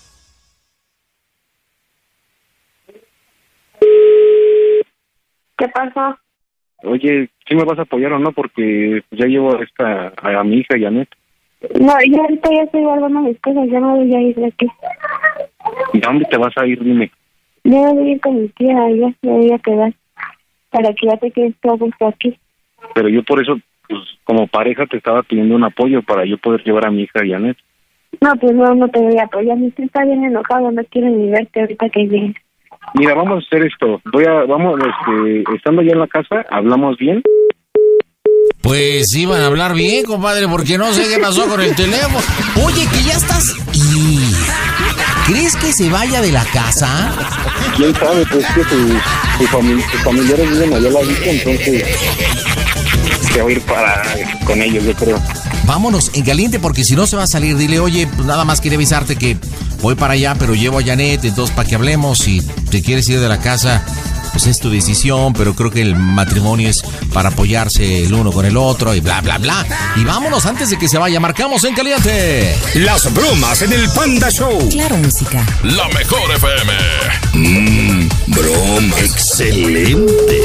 ¿Qué pasó? Oye, ¿sí me vas a apoyar o no? Porque ya llevo a esta a, a mi hija Janet. No, yo ahorita ya estoy guardando mis cosas, ya no voy a ir de aquí. ¿Y a dónde te vas a ir? Dime. Yo voy a ir con mi tía, ya me voy a quedar. Para que ya te quedes todo gusto aquí. Pero yo por eso, pues como pareja te estaba pidiendo un apoyo para yo poder llevar a mi hija Janet. No, pues no, no te voy a apoyar. Mi tía está bien enojado, no quiere ni verte ahorita que llegues. Mira, vamos a hacer esto. Voy a, vamos, este, estando ya en la casa, hablamos bien. Pues iban a hablar bien, compadre, porque no sé qué pasó con el teléfono. Oye, que ya estás... ¿Y crees que se vaya de la casa? ¿Quién sabe? Pues que sus su fami sus familiares viven allá a la vista, entonces se va a ir para con ellos, yo creo. Vámonos en caliente porque si no se va a salir. Dile, oye, pues nada más quería avisarte que voy para allá, pero llevo a Janet, entonces para que hablemos. Si te quieres ir de la casa, pues es tu decisión, pero creo que el matrimonio es para apoyarse el uno con el otro y bla, bla, bla. Y vámonos antes de que se vaya. Marcamos en caliente. Las bromas en el Panda Show. Claro, música. La mejor F M. Mmm, broma. Excelente.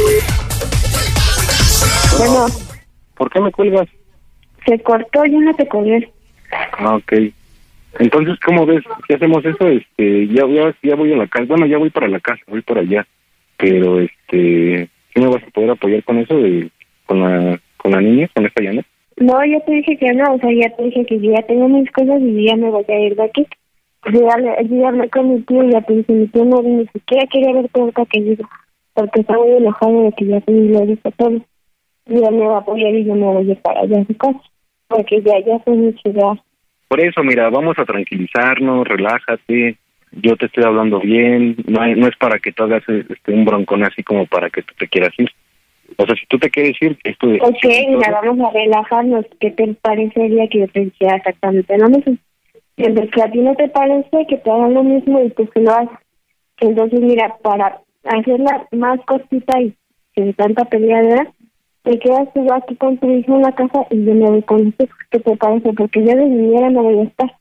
Bueno, ¿Por qué me cuelgas? se cortó, yo no te colgué. Ah, ok. Entonces, ¿cómo ves? Si hacemos eso, este, ya, ya, ya voy a la casa. Bueno, ya voy para la casa, voy para allá. Pero, este, ¿sí me vas a poder apoyar con eso de, con la, con la niña, con esta Janet? No, yo te dije que no, o sea, ya te dije que yo ya tengo mis cosas y ya me voy a ir de aquí. Yo ya, hablé- yo ya hablé con mi tío y ya te dije, mi tío no ni siquiera quería verte ahorita que llego, porque está muy enojado de que ya te lo dije todo. Y ya me va a apoyar y yo me voy a ir para allá a su casa, porque ya, ya soy mucho ya. Por eso, mira, vamos a tranquilizarnos, relájate. Yo te estoy hablando bien. No, hay- no es para que tú hagas este, un broncón así como para que tú te quieras ir. O sea, si tú te quieres ir, esto de... Ok, mira, vamos a relajarnos. ¿Qué te parecería que yo te dijera exactamente lo mismo? Entonces, que a ti no te parece que te hagan lo mismo y tú que lo haces. Entonces, mira, para hacerla más cortita y sin tanta peleadera, te quedas tú aquí con tu hijo en la casa y yo me voy con usted. ¿Qué te parece? Porque yo de viniera no voy a estar.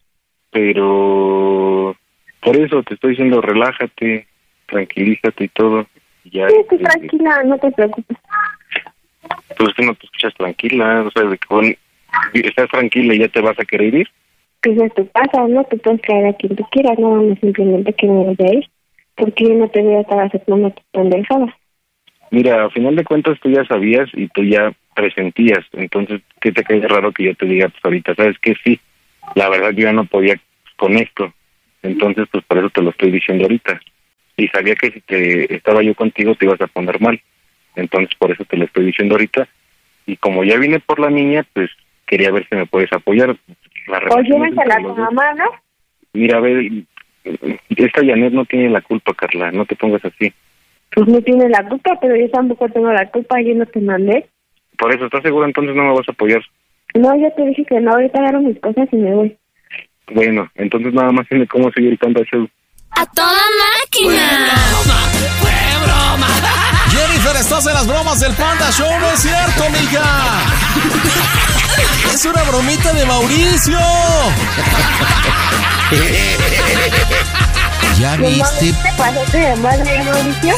Pero... Por eso te estoy diciendo, relájate, tranquilízate y todo. Ya, Sí, estoy este, tranquila, no te preocupes. pues tú no te escuchas tranquila, o sea, de que bueno, estás tranquila y ya te vas a querer ir. Pues es tu casa, ¿no? Te puedes quedar a quien tú quieras, no, no simplemente que me voy a ir. Porque yo no te voy a estar aceptando tus pendejadas. Mira, a final de cuentas tú ya sabías y tú ya presentías, entonces, ¿qué te cae raro que yo te diga, pues ahorita, sabes que sí, la verdad yo ya no podía con esto, entonces pues por eso te lo estoy diciendo ahorita. Y sabía que si te estaba yo contigo te ibas a poner mal, entonces por eso te lo estoy diciendo ahorita. Y como ya vine por la niña, pues quería ver si me puedes apoyar. La O relación es llévensela a entre tu los dos. mamá, ¿no? Mira, a ver, esta Janet no tiene la culpa, Carla, no te pongas así. Pues no tiene la culpa, pero yo tampoco tengo la culpa, yo no te mandé. Por eso, ¿estás segura entonces no me vas a apoyar? No, yo te dije que no, ahorita agarro mis cosas y me voy. Bueno, entonces nada más dime cómo seguir el Panda Show. ¡A toda máquina! Jennifer, estás en las bromas del Panda Show, no es cierto, mija. Es una bromita de Mauricio. ¿Ya viste? ¿Te pasaste de madre, Mauricio?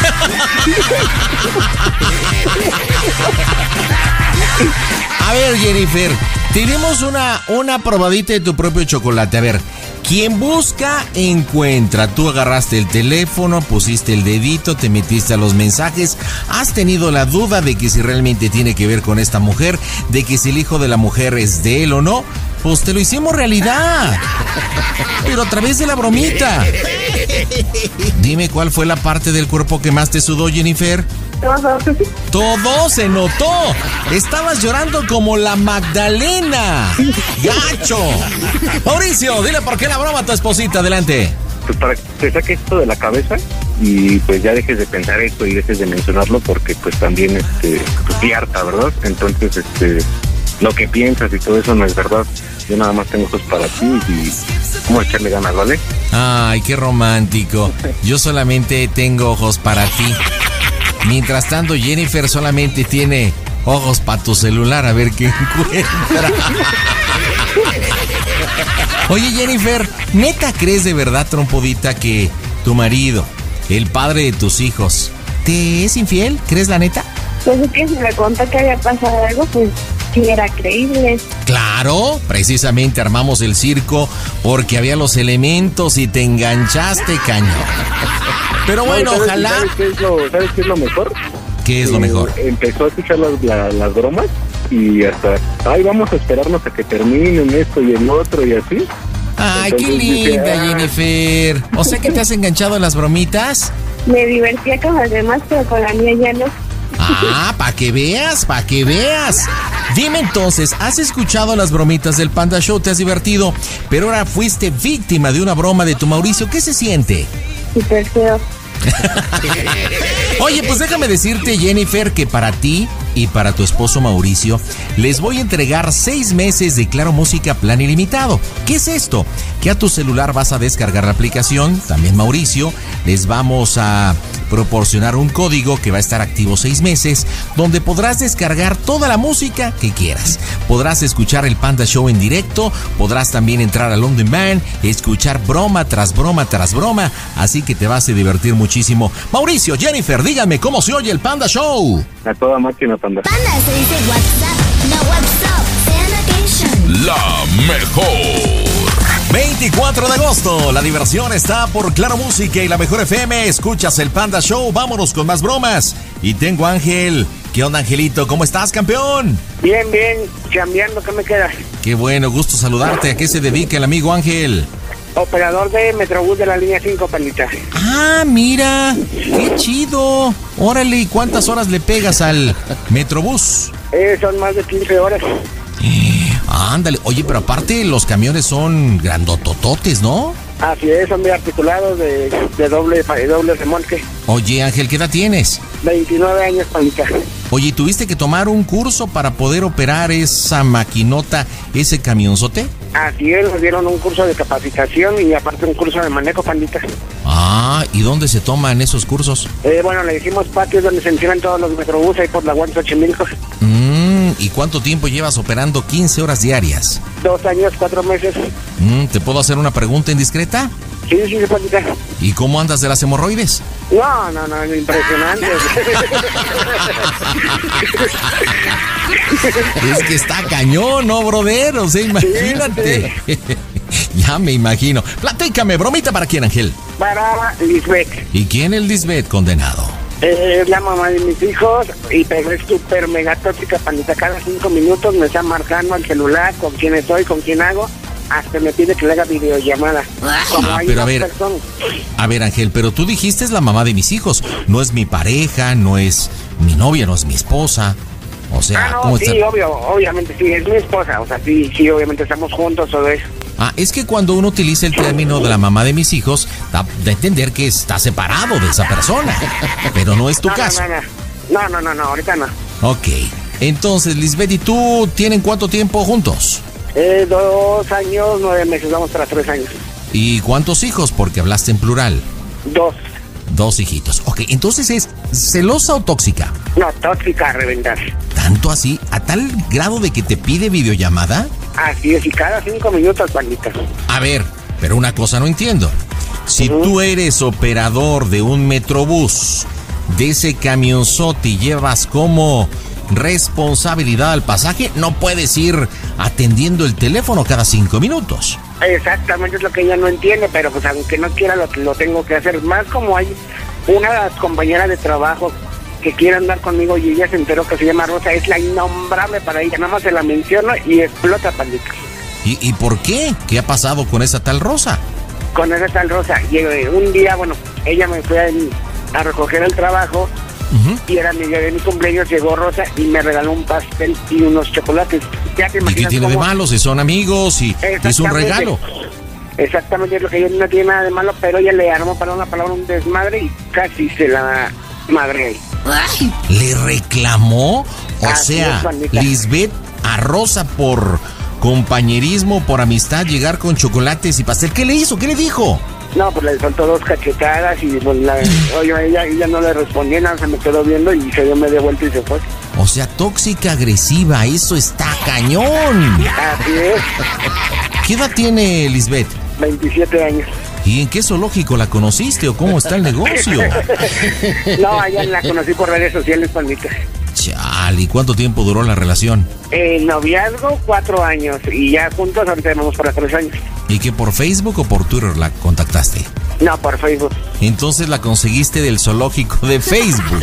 A ver, Jennifer, tenemos una, una probadita de tu propio chocolate. A ver, quien busca, encuentra. Tú agarraste el teléfono, pusiste el dedito, te metiste a los mensajes. Has tenido la duda de que si realmente tiene que ver con esta mujer, de que si el hijo de la mujer es de él o no. Pues te lo hicimos realidad. Pero a través de la bromita. Dime cuál fue la parte del cuerpo que más te sudó, Jennifer. Todo. Todo se notó. Estabas llorando como la Magdalena. ¡Gacho! Mauricio, dile por qué la broma a tu esposita. Adelante. Pues para que te saques esto de la cabeza y pues ya dejes de pensar esto y dejes de mencionarlo porque pues también este pues, te harta, ¿verdad? Entonces este lo que piensas y todo eso no es verdad. Yo nada más tengo ojos para ti y cómo echarle ganas, ¿vale? Ay, qué romántico. Yo solamente tengo ojos para ti. Mientras tanto, Jennifer solamente tiene ojos para tu celular a ver qué encuentra. Oye, Jennifer, ¿neta crees de verdad, trompodita, que tu marido, el padre de tus hijos, te es infiel? ¿Crees la neta? Pues es que si me contó que había pasado algo, pues sí era creíble. Claro, precisamente armamos el circo porque había los elementos y te enganchaste, cañón. Pero bueno, ¿Sabes, ojalá... ¿sabes qué, es lo, ¿Sabes qué es lo mejor? ¿Qué es lo Eh, mejor? Empezó a escuchar las, la- las bromas y hasta, ay, vamos a esperarnos a que terminen esto y el otro y así. Ay, qué Entonces dije, linda, ah. Jennifer. O sea que te has enganchado en las bromitas. Me divertía con las demás, pero con la mía ya no. Ah, para que veas, para que veas. Dime entonces, ¿has escuchado las bromitas del Panda Show? ¿Te has divertido? Pero ahora fuiste víctima de una broma de tu Mauricio. ¿Qué se siente? Súper feo. Oye, pues déjame decirte, Jennifer, que para ti y para tu esposo Mauricio les voy a entregar seis meses de Claro Música Plan Ilimitado. ¿Qué es esto? Que a tu celular vas a descargar la aplicación, también Mauricio, les vamos a proporcionar un código que va a estar activo seis meses, donde podrás descargar toda la música que quieras. Podrás escuchar el Panda Show en directo, podrás también entrar al On Demand, escuchar broma tras broma tras broma, así que te vas a divertir muchísimo. Mauricio, Jennifer, díganme cómo se oye el Panda Show. A toda máquina, Panda. Panda se dice WhatsApp, no WhatsApp. Sanitation. La mejor. veinticuatro de agosto, la diversión está por Claro Música y la Mejor F M. Escuchas el Panda Show, vámonos con más bromas. Y tengo a Ángel. ¿Qué onda, Angelito? ¿Cómo estás, campeón? Bien, bien, cambiando, ¿qué me queda? Qué bueno, gusto saludarte. ¿A qué se dedica el amigo Ángel? Operador de Metrobús de la línea cinco, Pandita. Ah, mira, qué chido. Órale, ¿y cuántas horas le pegas al Metrobús? Eh, son más de quince horas. Ándale, oye, pero aparte los camiones son grandotototes, ¿no? Así es, son bien articulados de, de doble de doble remolque. Oye, Ángel, ¿qué edad tienes? veintinueve años, Pandita. Oye, ¿tuviste que tomar un curso para poder operar esa maquinota, ese camionzote? Así es, nos dieron un curso de capacitación y aparte un curso de manejo, Pandita. Ah, ¿y dónde se toman esos cursos? Eh, bueno, le hicimos patios donde se encienden todos los Metrobús ahí por la Guan Xochimilco. Mm, ¿y cuánto tiempo llevas operando quince horas diarias? Dos años, cuatro meses. Mm, ¿te puedo hacer una pregunta indiscreta? Sí, sí, Pandita. ¿Y cómo andas de las hemorroides? No, no, no, impresionante. Es que está cañón, ¿no, brother? O sea, imagínate. Ya me imagino. Platícame, bromita para quién, Ángel. Para Lisbeth. ¿Y quién es Lisbeth, condenado? Eh, es la mamá de mis hijos y pero es súper mega tóxica, Pandita. Cada cinco minutos me está marcando al celular con quién estoy, con quién hago. Hasta me pide que le haga videollamada. Como Ah, hay pero a una ver, persona. a ver, Ángel, pero tú dijiste es la mamá de mis hijos. No es mi pareja, no es mi novia, no es mi esposa. O sea, Ah, no, ¿cómo sí, está? obvio, obviamente, sí, es mi esposa. O sea, sí, sí, obviamente estamos juntos, todo eso. Ah, es que cuando uno utiliza el término de la mamá de mis hijos, da de entender que está separado de esa persona. Pero no es tu no, caso. No, no, no, no, no, no, ahorita no. Ok. Entonces, Lisbeth y tú, ¿tienen cuánto tiempo juntos? Eh, dos años, nueve meses, vamos para tres años. ¿Y cuántos hijos? Porque hablaste en plural. Dos. Dos hijitos. Ok, entonces es celosa o tóxica. No, tóxica a reventar. ¿Tanto así? ¿A tal grado de que te pide videollamada? Así es, y cada cinco minutos, Pandita. A ver, pero una cosa no entiendo. Si Uh-huh. tú eres operador de un Metrobús, de ese camionzote y llevas como responsabilidad al pasaje, no puedes ir atendiendo el teléfono cada cinco minutos. Exactamente, es lo que ella no entiende, pero pues aunque no quiera lo, lo tengo que hacer. Más como hay una compañera de trabajo que quiere andar conmigo y ella se enteró que se llama Rosa, es la innombrable para ella, nada más se la menciono y explota, pandita. ¿Y, ¿Y por qué? ¿Qué ha pasado con esa tal Rosa? Con esa tal Rosa, y eh, un día, bueno, ella me fue a, a recoger el trabajo. Uh-huh. Y era mi día de mi cumpleaños, llegó Rosa y me regaló un pastel y unos chocolates. Ya te imaginas. ¿Y qué tiene cómo? de malo? Si son amigos y es un regalo. Exactamente, es lo que ella no tiene nada de malo, pero ella le armó para una palabra un desmadre y casi se la madre. ¿Le reclamó? O Así sea, es, Lisbeth a Rosa por compañerismo, por amistad, llegar con chocolates y pastel. ¿Qué le hizo? ¿Qué le dijo? No, pues le soltó dos cachetadas y pues la, oye, ella, ella no le respondió nada, se me quedó viendo y se dio media vuelta y se fue. O sea, tóxica, agresiva, eso está cañón. Así es. ¿Qué edad tiene Lisbeth? veintisiete años. ¿Y en qué zoológico la conociste o cómo está el negocio? No, allá la conocí por redes sociales, pandita. Chale, ¿y cuánto tiempo duró la relación? Eh, noviazgo, cuatro años, y ya juntos ahorita tenemos para tres años. ¿Y qué, por Facebook o por Twitter la contactaste? No, por Facebook. Entonces la conseguiste del zoológico de Facebook.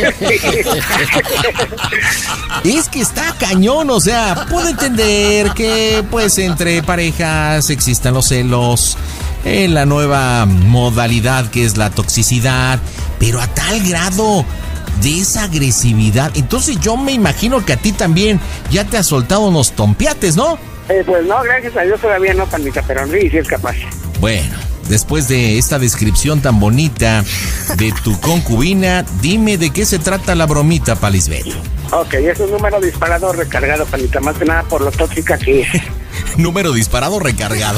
Es que está cañón, o sea, puedo entender que pues entre parejas existan los celos, eh, la nueva modalidad que es la toxicidad, pero a tal grado de esa agresividad. Entonces yo me imagino que a ti también ya te has soltado unos tompiates, ¿no? Eh, pues no, gracias a Dios todavía no, pandita, pero sí, sí es capaz. Bueno, después de esta descripción tan bonita de tu concubina, dime de qué se trata la bromita, pa' Lisbeth. Ok, es un número disparado recargado, pandita, más que nada por lo tóxica que es. Número disparado recargado.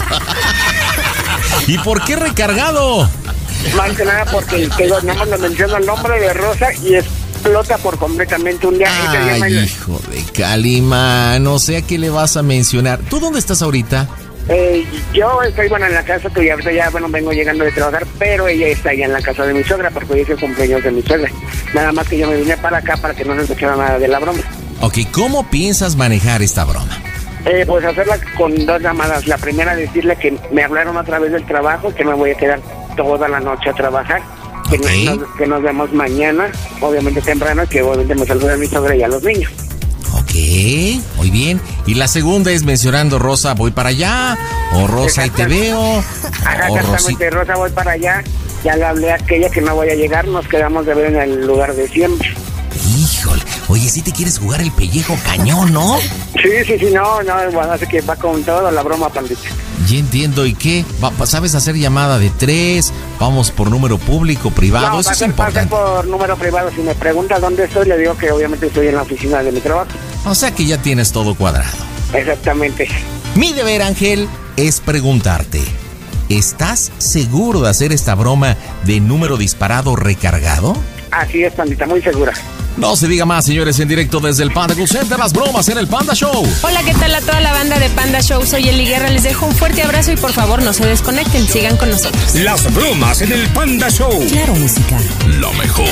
¿Y por qué recargado? Más que nada porque tengo, nada más le menciono el nombre de Rosa y explota por completamente un día. Ay, llama... hijo de Calimán, no sé a qué le vas a mencionar. ¿Tú dónde estás ahorita? Eh, yo estoy, bueno, en la casa tuya, ahorita ya, bueno, vengo llegando de trabajar, pero ella está allá en la casa de mi suegra, porque hoy es el cumpleaños de mi suegra. Nada más que yo me vine para acá para que no se escuchara nada de la broma. Ok, ¿cómo piensas manejar esta broma? Eh, pues hacerla con dos llamadas. La primera, decirle que me hablaron a través del trabajo, que me voy a quedar toda la noche a trabajar, que, okay. nos, que nos vemos mañana, obviamente temprano, que obviamente me saluda a mi suegra y a los niños. Ok, muy bien. Y la segunda es mencionando Rosa, voy para allá, o Rosa y te veo. Ajá, o exactamente, Rosi... Rosa, voy para allá. Ya le hablé a aquella que no voy a llegar, nos quedamos de ver en el lugar de siempre. Híjole, oye, si ¿sí te quieres jugar el pellejo cañón, ¿no? Sí, sí, sí, no, no, bueno, así que va con todo la broma, pandita. Ya entiendo, ¿y qué? ¿Sabes hacer llamada de tres? ¿Vamos por número público, privado? No, eso es ser, importante. por número privado. Si me pregunta dónde estoy, le digo que obviamente estoy en la oficina de mi trabajo. O sea que ya tienes todo cuadrado. Exactamente. Mi deber, Ángel, es preguntarte, ¿estás seguro de hacer esta broma de número disparado recargado? Así es, pandita, muy segura. No se diga más, señores, en directo desde el Panda Cool Center, las bromas en el Panda Show. Hola, ¿qué tal a toda la banda de Panda Show? Soy Eli Guerra, les dejo un fuerte abrazo y por favor no se desconecten, sigan con nosotros. Las bromas en el Panda Show. Claro, música. Lo mejor.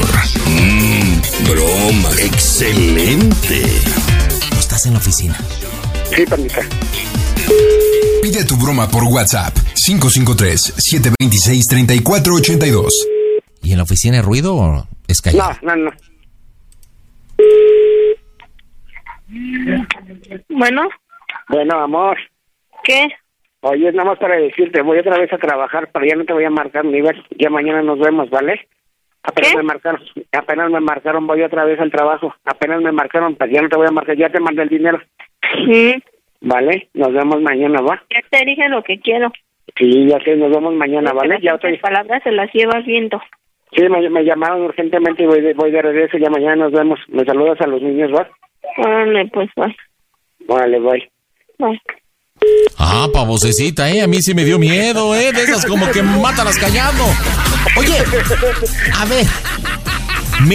Mmm, broma. Excelente. ¿No estás en la oficina? Sí, pandita. Pide tu broma por WhatsApp. cinco cinco tres, siete dos seis, tres cuatro ocho dos. ¿Y en la oficina hay ruido o es callado? No, no, no. Bueno. Bueno, amor. ¿Qué? Oye, nada más para decirte, voy otra vez a trabajar, pero ya no te voy a marcar ni ver. Ya mañana nos vemos, ¿vale? Apenas ¿Qué? me marcaron, apenas me marcaron, voy otra vez al trabajo. Apenas me marcaron, pero ya no te voy a marcar, ya te mandé el dinero. Sí. ¿Vale? Nos vemos mañana, ¿va? Ya te dije lo que quiero. Sí, ya que nos vemos mañana, ¿vale? Ya otras palabras se las llevas viendo. Sí, me, me llamaron urgentemente y voy de, voy de regreso, ya mañana nos vemos. Me saludas a los niños, ¿va? Vale, pues, va. Vale, bye. Bye. Ah, pavosecita, eh, a mí sí me dio miedo, eh, de esas como que mátalas callando. Oye, a ver,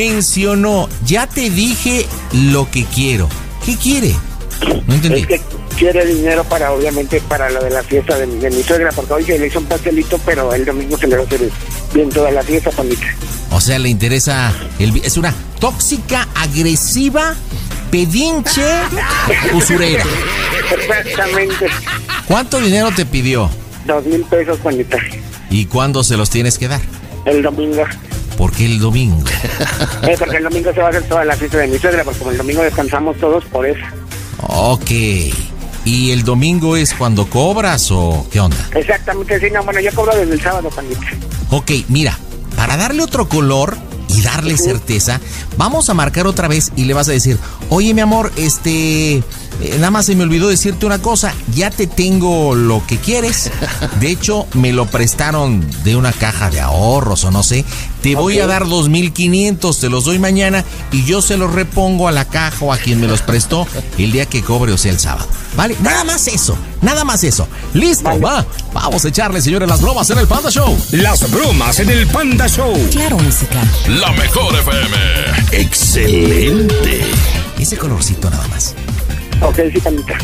mencionó, ya te dije lo que quiero. ¿Qué quiere? No entendí. Es que, quiere dinero para, obviamente, para lo de la fiesta de, de mi suegra, porque hoy se le hizo un pastelito, pero el domingo se le va a hacer bien toda la fiesta, pandita. O sea, le interesa, el, es una tóxica, agresiva, pedinche, usurera. Exactamente. ¿Cuánto dinero te pidió? Dos mil pesos, pandita. ¿Y cuándo se los tienes que dar? El domingo. ¿Por qué el domingo? Eh, porque el domingo se va a hacer toda la fiesta de mi suegra, porque como el domingo descansamos todos, por eso. Ok. ¿Y el domingo es cuando cobras o qué onda? Exactamente, sí, no, bueno, yo cobro desde el sábado, pandita. Ok, mira, para darle otro color y darle uh-huh. certeza, vamos a marcar otra vez y le vas a decir, oye, mi amor, este... Eh, nada más se me olvidó decirte una cosa, ya te tengo lo que quieres. De hecho, me lo prestaron de una caja de ahorros o no sé. Te voy okay. a dar dos mil quinientos, te los doy mañana y yo se los repongo a la caja o a quien me los prestó el día que cobre, o sea, el sábado. ¿Vale? Nada más eso, nada más eso. ¿Listo? Vale. Va. Vamos a echarle, señores, las bromas en el Panda Show. Las bromas en el Panda Show. Claro, música. La mejor F M. Excelente. Ese colorcito nada más. Ok, sí, pandita.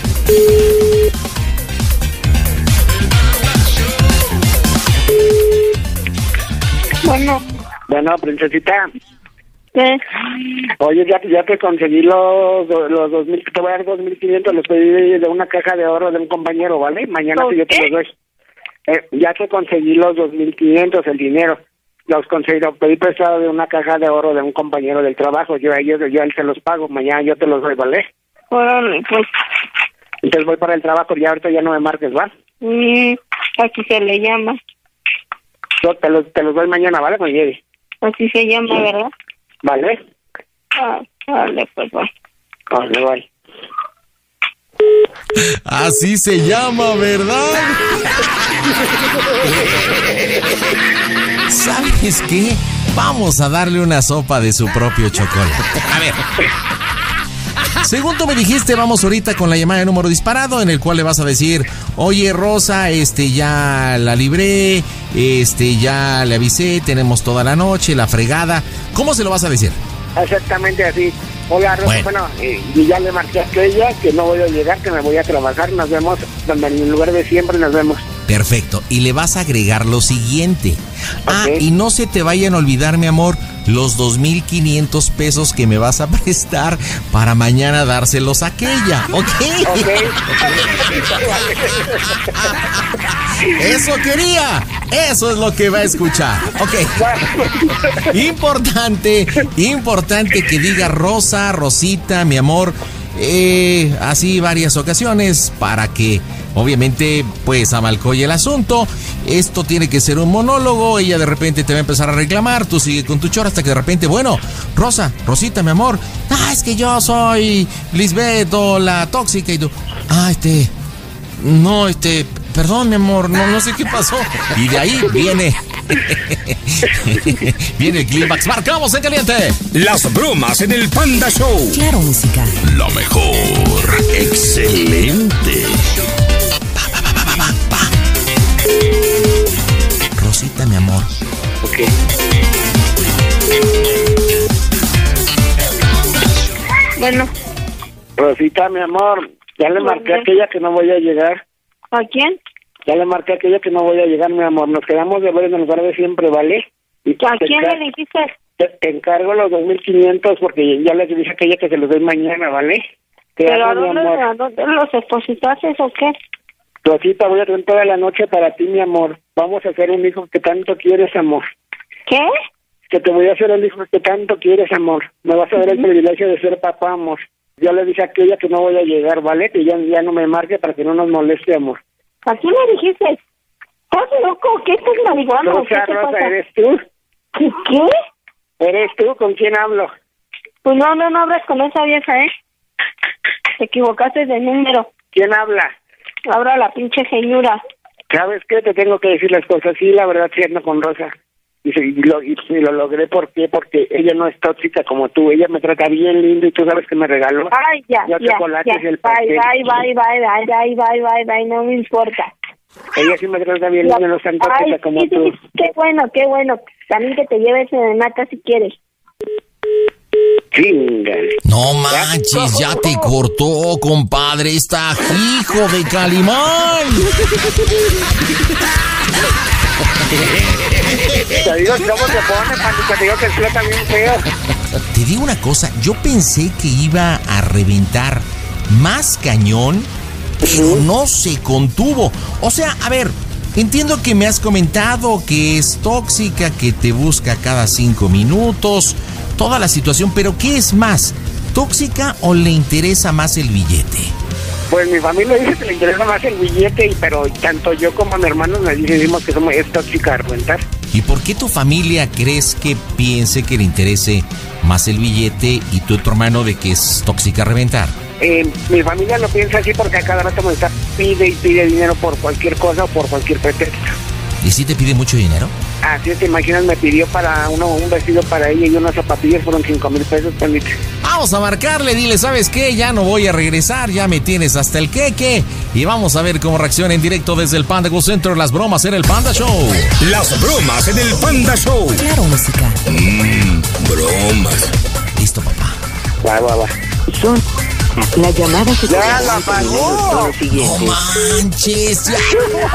Bueno. Bueno, princesita. ¿Qué? Oye, ya, ya te conseguí los, los dos mil, te voy a dar dos mil quinientos, los pedí de una caja de ahorro de un compañero, ¿vale? Mañana sí yo te los doy. Eh, ya te conseguí los dos mil quinientos, el dinero. Los conseguí, los pedí prestado de una caja de ahorro de un compañero del trabajo. Yo a ellos, yo a él se los pago. Mañana yo te los doy, ¿vale? Órale, pues. Entonces voy para el trabajo, ya ahorita ya no me marques, ¿va? Mm, así se le llama. Yo te los, te los doy mañana, ¿vale? Cuando llegue. Así se llama, ¿verdad? ¿Vale? Ah, vale, pues va. Vale, vale. Así se llama, ¿verdad? ¿Sabes qué? Vamos a darle una sopa de su propio chocolate. A ver. Según tú me dijiste, vamos ahorita con la llamada de número disparado, en el cual le vas a decir, oye, Rosa, este, ya la libré, este, ya le avisé, tenemos toda la noche, la fregada. ¿Cómo se lo vas a decir? Exactamente así. Hola, Rosa, bueno, bueno eh, y ya le marqué a aquella que no voy a llegar, que me voy a trabajar, nos vemos donde en el lugar de siempre nos vemos. Perfecto, y le vas a agregar lo siguiente. Okay. Ah, y no se te vayan a olvidar, mi amor, los dos mil quinientos pesos que me vas a prestar para mañana dárselos a aquella, ¿ok? Okay. Eso quería, eso es lo que va a escuchar, ok. Importante, importante que diga Rosa, Rosita, mi amor, eh, así varias ocasiones para que obviamente pues amalcoye el asunto. Esto tiene que ser un monólogo. Ella de repente te va a empezar a reclamar, tú sigue con tu chora hasta que de repente, bueno, Rosa, Rosita, mi amor, ah, es que yo soy Lisbeth o la tóxica y tú, ah, este, no, este, perdón, mi amor, no, no sé qué pasó. Y de ahí viene viene el clímax. Marcamos en caliente. Las bromas en el Panda Show. Claro, música. La mejor. Excelente. Pa, pa, pa, pa, pa, pa. Rosita, mi amor. Ok. Bueno. Rosita, mi amor, ya le marqué a aquella que no voy a llegar. ¿A quién? Ya le marqué a aquella que no voy a llegar, mi amor. Nos quedamos de ver en el lugar de siempre, ¿vale? Y ¿A quién le dijiste? Te, te encargo los dos mil quinientos porque ya le dije a aquella que se los doy mañana, ¿vale? Te ¿Pero amo, a dónde, a dónde los depositaste o qué? Rosita, voy a tener toda la noche para ti, mi amor. Vamos a hacer un hijo que tanto quieres, amor. ¿Qué? Que te voy a hacer el hijo que tanto quieres, amor. Me vas a dar uh-huh. el privilegio de ser papá, amor. Ya le dije a aquella que no voy a llegar, ¿vale? Que ya, ya no me marque para que no nos moleste, amor. ¿A quién le dijiste? ¿Estás loco? ¿Qué estás marihuana? Rosa, ¿Qué Rosa, ¿eres tú? ¿Qué? ¿Qué? ¿Eres tú? ¿Con quién hablo? Pues no, no, no hablas con esa vieja, ¿eh? Te equivocaste de número. ¿Quién habla? Habla la pinche señora. ¿Sabes qué? Te tengo que decir las cosas. Sí, la verdad, sí ando con Rosa. Y, y, lo, y, y lo logré, ¿por qué? Porque ella no es tóxica como tú. Ella me trata bien lindo y tú sabes que me regaló. Ay, ya, los ya, chocolates ya. Y el pastel. Bye, bye, bye, bye, bye, bye, bye, bye, no me importa. Ella sí me trata bien lindo, no es tan tóxica como sí, tú. Sí, qué bueno, qué bueno. También que te lleves de nata si quieres. Chinga. No manches, ya te cortó, compadre. Está hijo de Calimán. Te digo cómo se pone, Pandita, te digo que explota bien feo. Te digo una cosa, yo pensé que iba a reventar más cañón, pero no se contuvo. O sea, a ver, entiendo que me has comentado que es tóxica, que te busca cada cinco minutos, toda la situación, pero ¿qué es más? ¿Tóxica o le interesa más el billete? Pues mi familia dice que le interesa más el billete, y pero tanto yo como mi hermano me decimos que somos, es tóxica a reventar. ¿Y por qué tu familia crees que piense que le interese más el billete y tu otro hermano de que es tóxica a reventar? Eh, mi familia lo piensa así porque a cada rato me está pide y pide dinero por cualquier cosa o por cualquier pretexto. ¿Y si te pide mucho dinero? Así es, te imaginas, me pidió para uno un vestido para ella y unas zapatillas, fueron cinco mil pesos, Pandita. Vamos a marcarle, dile, ¿sabes qué? Ya no voy a regresar, ya me tienes hasta el queque. Y vamos a ver cómo reacciona en directo desde el Panda Go Center, las bromas en el Panda Show. Las bromas en el Panda Show. Claro, música. Mmm, bromas. Listo, papá. Va, va, va. Son la llamada que ya la pagó. No manches, ya.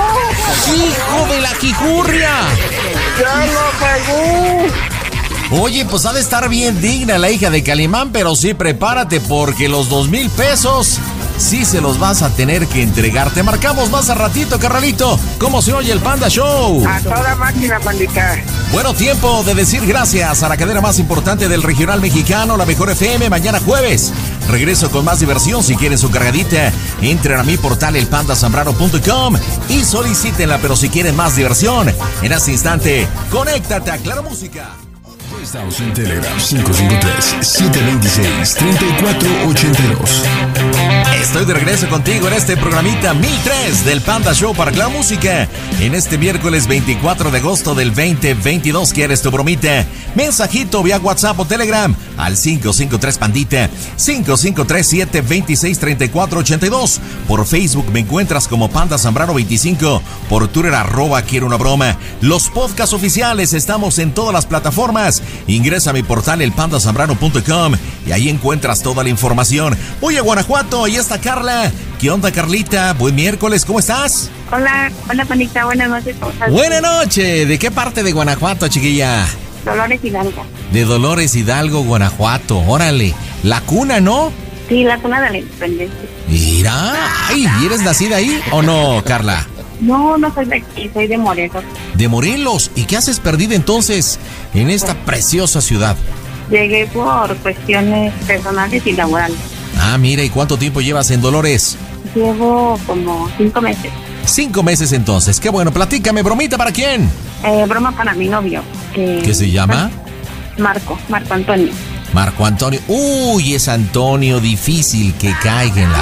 Hijo de la quijurria. Ya lo pagó. Oye, pues ha de estar bien digna la hija de Calimán, pero sí prepárate porque los dos mil pesos sí se los vas a tener que entregar. Te marcamos más a ratito, carnalito. ¿Cómo se oye el Panda Show? A toda máquina, Pandita. Bueno, tiempo de decir gracias a la cadena más importante del regional mexicano, la Mejor F M. Mañana jueves regreso con más diversión. Si quieren su cargadita, entren a mi portal el panda zambrano punto com y solicítenla. Pero si quieren más diversión, en este instante, conéctate a Claro Música. Estamos en Telegram cinco cinco tres, siete dos seis, tres cuatro ocho dos. Estoy de regreso contigo en este programita mil tres del Panda Show para Claro Música. En este miércoles veinticuatro de agosto del veinte veintidós, ¿quieres tu bromita? Mensajito vía WhatsApp o Telegram al cinco cinco tres Pandita, cinco cinco tres, siete dos seis, tres cuatro ocho dos. Por Facebook me encuentras como Panda Zambrano veinticinco. Por Twitter arroba quiero una broma. Los podcasts oficiales estamos en todas las plataformas. Ingresa a mi portal el panda zambrano punto com y ahí encuentras toda la información. Voy a Guanajuato, ahí está Carla. ¿Qué onda, Carlita? Buen miércoles, ¿cómo estás? Hola, hola, Pandita, buenas noches. ¿Cómo estás? Buenas noches. ¿De qué parte de Guanajuato, chiquilla? Dolores Hidalgo. De Dolores Hidalgo, Guanajuato. Órale, la cuna, ¿no? Sí, la cuna de la independencia. Mira, ay, ¿y eres nacida ahí o no, Carla? No, no soy de aquí, soy de Morelos. De Morelos. ¿Y qué haces perdida entonces en esta pues, preciosa ciudad? Llegué por cuestiones personales y laborales. Ah, mira, ¿y cuánto tiempo llevas en Dolores? Llevo como cinco meses. Cinco meses entonces. Qué bueno, platícame, bromita, ¿para quién? Eh, broma para mi novio. Que, ¿Qué se llama? Marco, Marco Antonio. Marco Antonio. Uy, es Antonio, difícil que caiga en la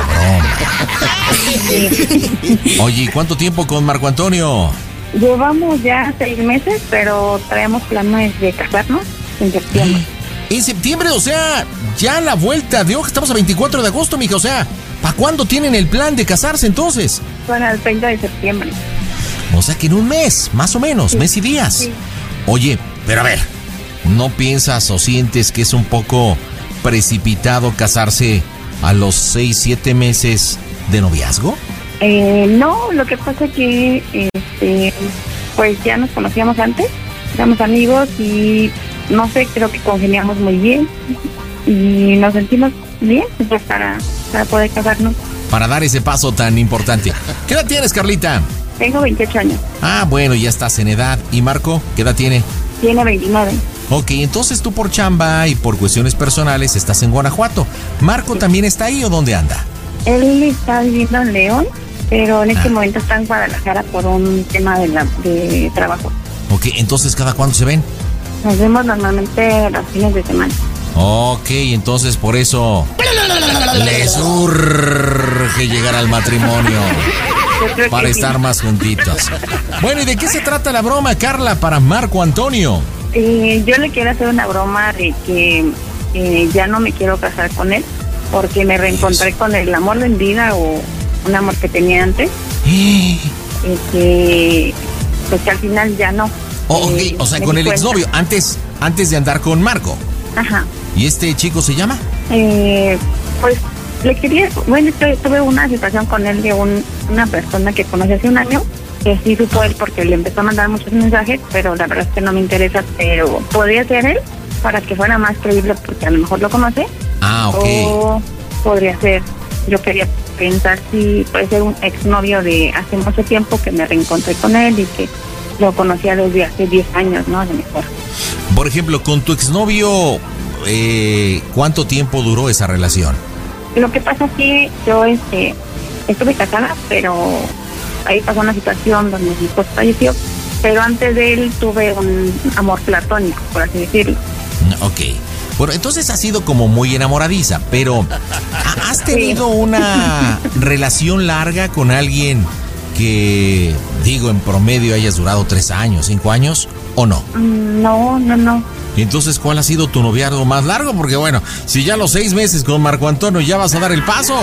broma. Oye, ¿cuánto tiempo con Marco Antonio? Llevamos ya seis meses, pero traemos planes de casarnos en septiembre. En septiembre, o sea, ya la vuelta de hoja, estamos a veinticuatro de agosto, mija, o sea, ¿para cuándo tienen el plan de casarse entonces? Para el treinta de septiembre. O sea que en un mes, más o menos, sí. mes y días. Sí. Oye, pero a ver, ¿no piensas o sientes que es un poco precipitado casarse a los seis, siete meses de noviazgo? Eh, no, lo que pasa es que, este, pues ya nos conocíamos antes, éramos amigos y no sé, creo que congeniamos muy bien y nos sentimos bien pues, para, para poder casarnos. Para dar ese paso tan importante. ¿Qué edad tienes, Carlita? Tengo veintiocho años. Ah, bueno, ya estás en edad. ¿Y Marco, qué edad tiene? Tiene veintinueve. Ok, entonces tú por chamba y por cuestiones personales estás en Guanajuato. ¿Marco sí. también está ahí o dónde anda? Él está viviendo en León, pero en este ah. momento está en Guadalajara por un tema de, la, de trabajo. Ok, entonces ¿cada cuándo se ven? Nos vemos normalmente los fines de semana. Ok, entonces por eso les urge llegar al matrimonio para estar sí. más juntitos. Bueno, ¿y de qué se trata la broma, Carla, para Marco Antonio? Eh, yo le quiero hacer una broma de que eh, ya no me quiero casar con él porque me reencontré con el amor de mi vida o un amor que tenía antes. y que, pues que al final ya no. Oh, ok, eh, o sea, con el exnovio, antes, antes de andar con Marco. Ajá. ¿Y este chico se llama? Eh, pues le quería, bueno, estoy- tuve una situación con él de un, una persona que conocí hace un año, que sí supo él porque le empezó a mandar muchos mensajes, pero la verdad es que no me interesa, pero podría ser él para que fuera más creíble porque a lo mejor lo conoce. Ah, ok. O podría ser, yo quería pensar si puede ser un exnovio de hace mucho tiempo que me reencontré con él y que lo conocía desde hace diez años, ¿no? A lo mejor. Por ejemplo, con tu exnovio, eh, ¿cuánto tiempo duró esa relación? Lo que pasa es que yo este, estuve casada, pero ahí pasó una situación donde mi esposo falleció, pero antes de él tuve un amor platónico, por así decirlo. Ok. Bueno, entonces has sido como muy enamoradiza, pero ¿ha- ¿has tenido una relación larga con alguien que, digo, en promedio hayas durado tres años, cinco años, o no? Mm, No, no, no. Y entonces, ¿cuál ha sido tu noviazgo más largo? Porque bueno, si ya los seis meses con Marco Antonio ya vas a dar el paso.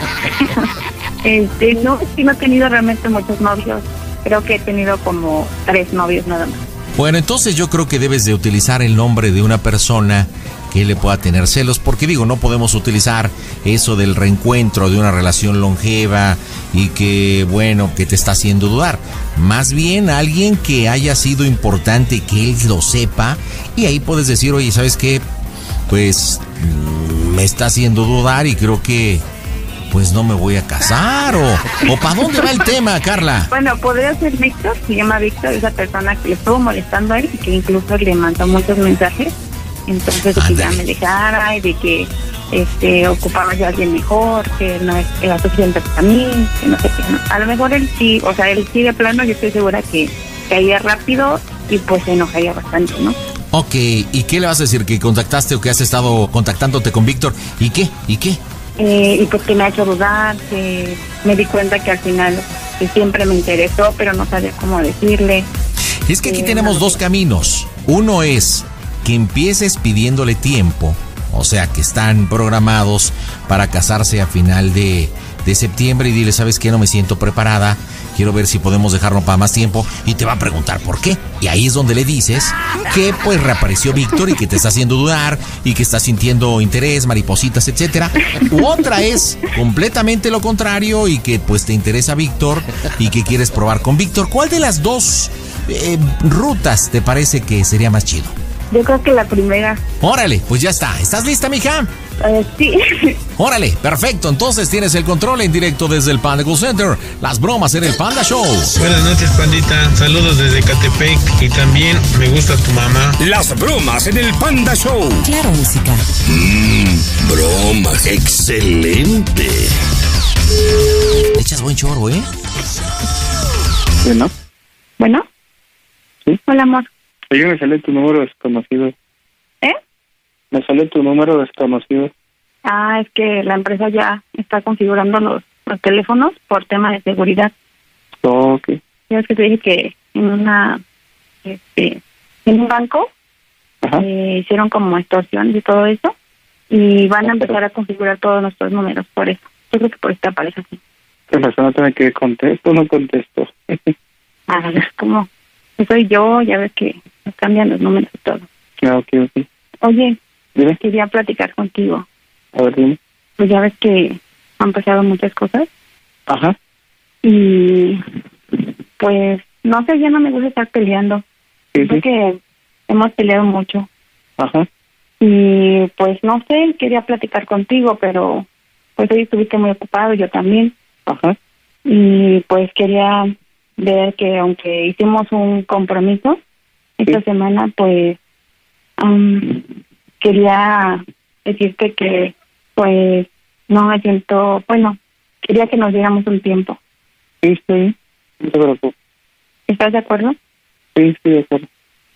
Este, no, sí no he tenido realmente muchos novios. Creo que he tenido como tres novios nada más. Bueno, entonces yo creo que debes de utilizar el nombre de una persona que le pueda tener celos, porque digo, no podemos utilizar eso del reencuentro de una relación longeva y que, bueno, que te está haciendo dudar. Más bien alguien que haya sido importante, que él lo sepa, y ahí puedes decir, oye, ¿sabes qué? Pues mm, me está haciendo dudar y creo que pues no me voy a casar, o, o ¿para dónde va el tema, Carla? Bueno, podría ser Víctor, se llama Víctor, esa persona que le estuvo molestando a él y que incluso le mandó muchos mensajes. Entonces, de que ya me dejara y de que este ocupaba ya a alguien mejor, que no era suficiente para mí, que no sé qué. ¿no? A lo mejor él sí, o sea, él sí de plano, yo estoy segura que caía rápido y pues se enojaría bastante, ¿no? Ok, ¿y qué le vas a decir? ¿Que contactaste o que has estado contactándote con Víctor? ¿Y qué? ¿Y qué? Eh, y pues que me ha hecho dudar, que me di cuenta que al final que siempre me interesó, pero no sabía cómo decirle. Es que aquí Eh, tenemos no dos sé. caminos. Uno es que empieces pidiéndole tiempo, o sea, que están programados para casarse a final de, de septiembre, y dile, ¿sabes qué? No me siento preparada, quiero ver si podemos dejarlo para más tiempo, y te va a preguntar por qué. Y ahí es donde le dices que pues reapareció Víctor y que te está haciendo dudar y que estás sintiendo interés, maripositas, etcétera. U otra es completamente lo contrario y que pues te interesa Víctor y que quieres probar con Víctor. ¿Cuál de las dos eh, rutas te parece que sería más chido? Yo creo que la primera. Órale, pues ya está. ¿Estás lista, mija? Eh, sí. Órale, perfecto. Entonces tienes el control en directo desde el Panda Call Center. Las bromas en el Panda Show. Buenas noches, pandita. Saludos desde Catepec. Y también me gusta tu mamá. Las bromas en el Panda Show. Claro, música. Mmm, bromas. Excelente. Le echas buen chorro, ¿eh? Bueno, Bueno. ¿Sí? Hola, amor. oye, me sale tu número desconocido. ¿Eh? Me sale tu número desconocido. Ah, es que la empresa ya está configurando los, los teléfonos por tema de seguridad. Oh, ok. Ya es que te dije que en una, este, en un banco eh, hicieron como extorsión y todo eso y van a empezar a configurar todos nuestros números por eso. Yo creo que por esta aparece así. ¿Qué persona tiene que contesto o no contesto? A ver, como soy yo, ya ves que nos cambian los números y todo. Ah, ok, ok. Oye, Dime. quería platicar contigo. A ver, dime. Pues ya ves que han pasado muchas cosas. Ajá. Y pues no sé, ya no me gusta estar peleando. Sí, Creo sí. que hemos peleado mucho. Ajá. Y pues no sé, quería platicar contigo, pero pues hoy estuviste muy ocupado, yo también. Ajá. Y pues quería ver que aunque hicimos un compromiso esta semana, pues um, quería decirte que pues no me siento, bueno, quería que nos diéramos un tiempo. Sí, sí. No te preocupes. ¿Estás de acuerdo? Sí, sí, de acuerdo.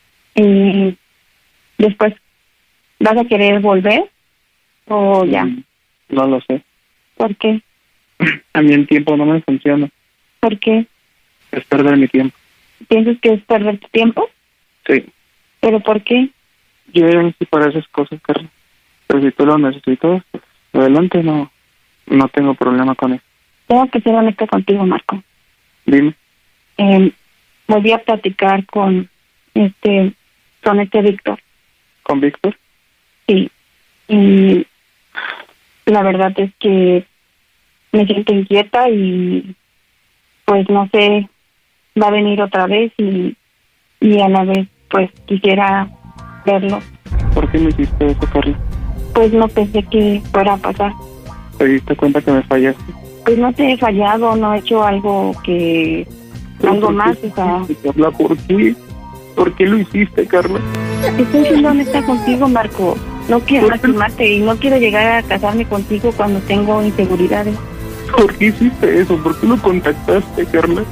Y después, ¿vas a querer volver o ya? No lo sé. ¿Por qué? A mí el tiempo no me funciona. ¿Por qué? Es perder mi tiempo. ¿Piensas que es perder tu tiempo? Sí. ¿Pero por qué? Yo ya no estoy para esas cosas, Carla. Pero si tú lo necesitas, pues, adelante, no, no tengo problema con eso. Tengo que ser honesta contigo, Marco. Dime. Eh, volví a platicar con este, con este Víctor. ¿Con Víctor? Sí. y la verdad es que me siento inquieta y pues no sé, va a venir otra vez y, y a la vez pues quisiera verlo. ¿Por qué me hiciste eso, Carla? Pues no pensé que fuera a pasar. ¿Te diste cuenta que me fallaste? Pues no te he fallado, no he hecho algo que... algo más, o sea... Carla, ¿por qué? ¿Por qué lo hiciste, Carla? Estoy siendo honesta contigo, Marco. No quiero lastimarte y no quiero llegar a casarme contigo cuando tengo inseguridades. ¿Por qué hiciste eso? ¿Por qué lo contactaste, Carla?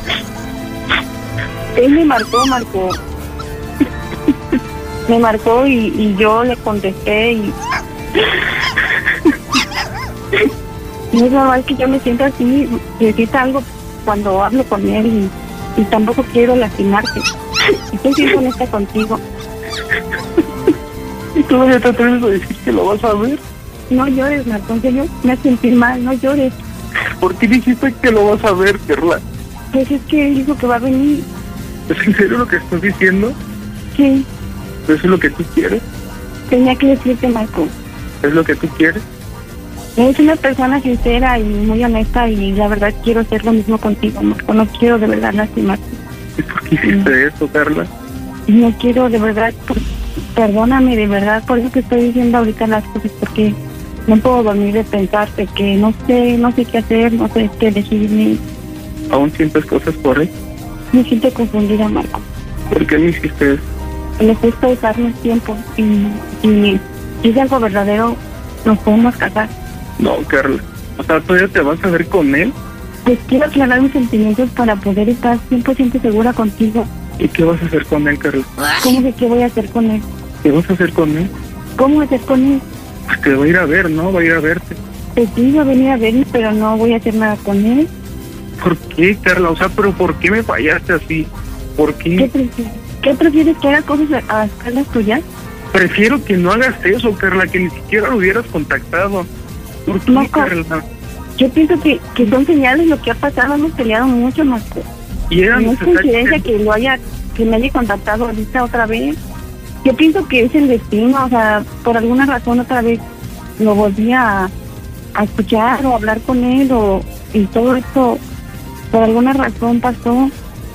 Él me marcó, Marco. Me marcó y, y yo le contesté y... No es normal que yo me sienta así, que sienta algo cuando hablo con él y, y tampoco quiero lastimarte. Estoy siendo honesta contigo. ¿Y todavía te atreves a decir que lo vas a ver? No llores, Marco, en serio, me hace sentir mal, no llores. ¿Por qué dijiste que lo vas a ver, Carla? Pues es que él dijo que va a venir. ¿Es en serio lo que estás diciendo? Sí. ¿Eso es lo que tú quieres? Tenía que decirte, Marco. ¿Es lo que tú quieres? Es una persona sincera y muy honesta y la verdad quiero hacer lo mismo contigo, Marco. No quiero de verdad lastimarte. ¿Y por qué hiciste mm. eso, Carla? No quiero de verdad, por... perdóname de verdad por eso que estoy diciendo ahorita las cosas, porque no puedo dormir de pensarte que no sé, no sé qué hacer, no sé qué elegirme. ¿Aún sientes cosas por él? Me siento confundida, Marco. ¿Por qué me hiciste eso? Me gusta usarnos tiempo y, y si es algo verdadero, nos podemos casar. No, Carla. O sea, ¿todavía te vas a ver con él? Pues quiero aclarar mis sentimientos para poder estar cien por ciento segura contigo. ¿Y qué vas a hacer con él, Carla? ¿Cómo que qué voy a hacer con él? ¿Qué vas a hacer con él? ¿Cómo hacer con él? Pues te va a ir a ver, ¿no? Va a ir a verte. Pues sí, va a venir a verme, pero no voy a hacer nada con él. ¿Por qué, Carla? O sea, ¿pero por qué me fallaste así? ¿Por qué? ¿Qué prefieres? ¿Qué prefieres que haga cosas a, a espaldas tuyas? Prefiero que no hagas eso, Carla, que ni siquiera lo hubieras contactado. ¿Por qué, Marco, Carla? Yo pienso que, que son señales lo que ha pasado, hemos peleado mucho, Marco. Y era no es coincidencia que lo haya, que me haya contactado ahorita otra vez. Yo pienso que es el destino, o sea, por alguna razón otra vez lo volví a, a escuchar o hablar con él o y todo esto por alguna razón pasó.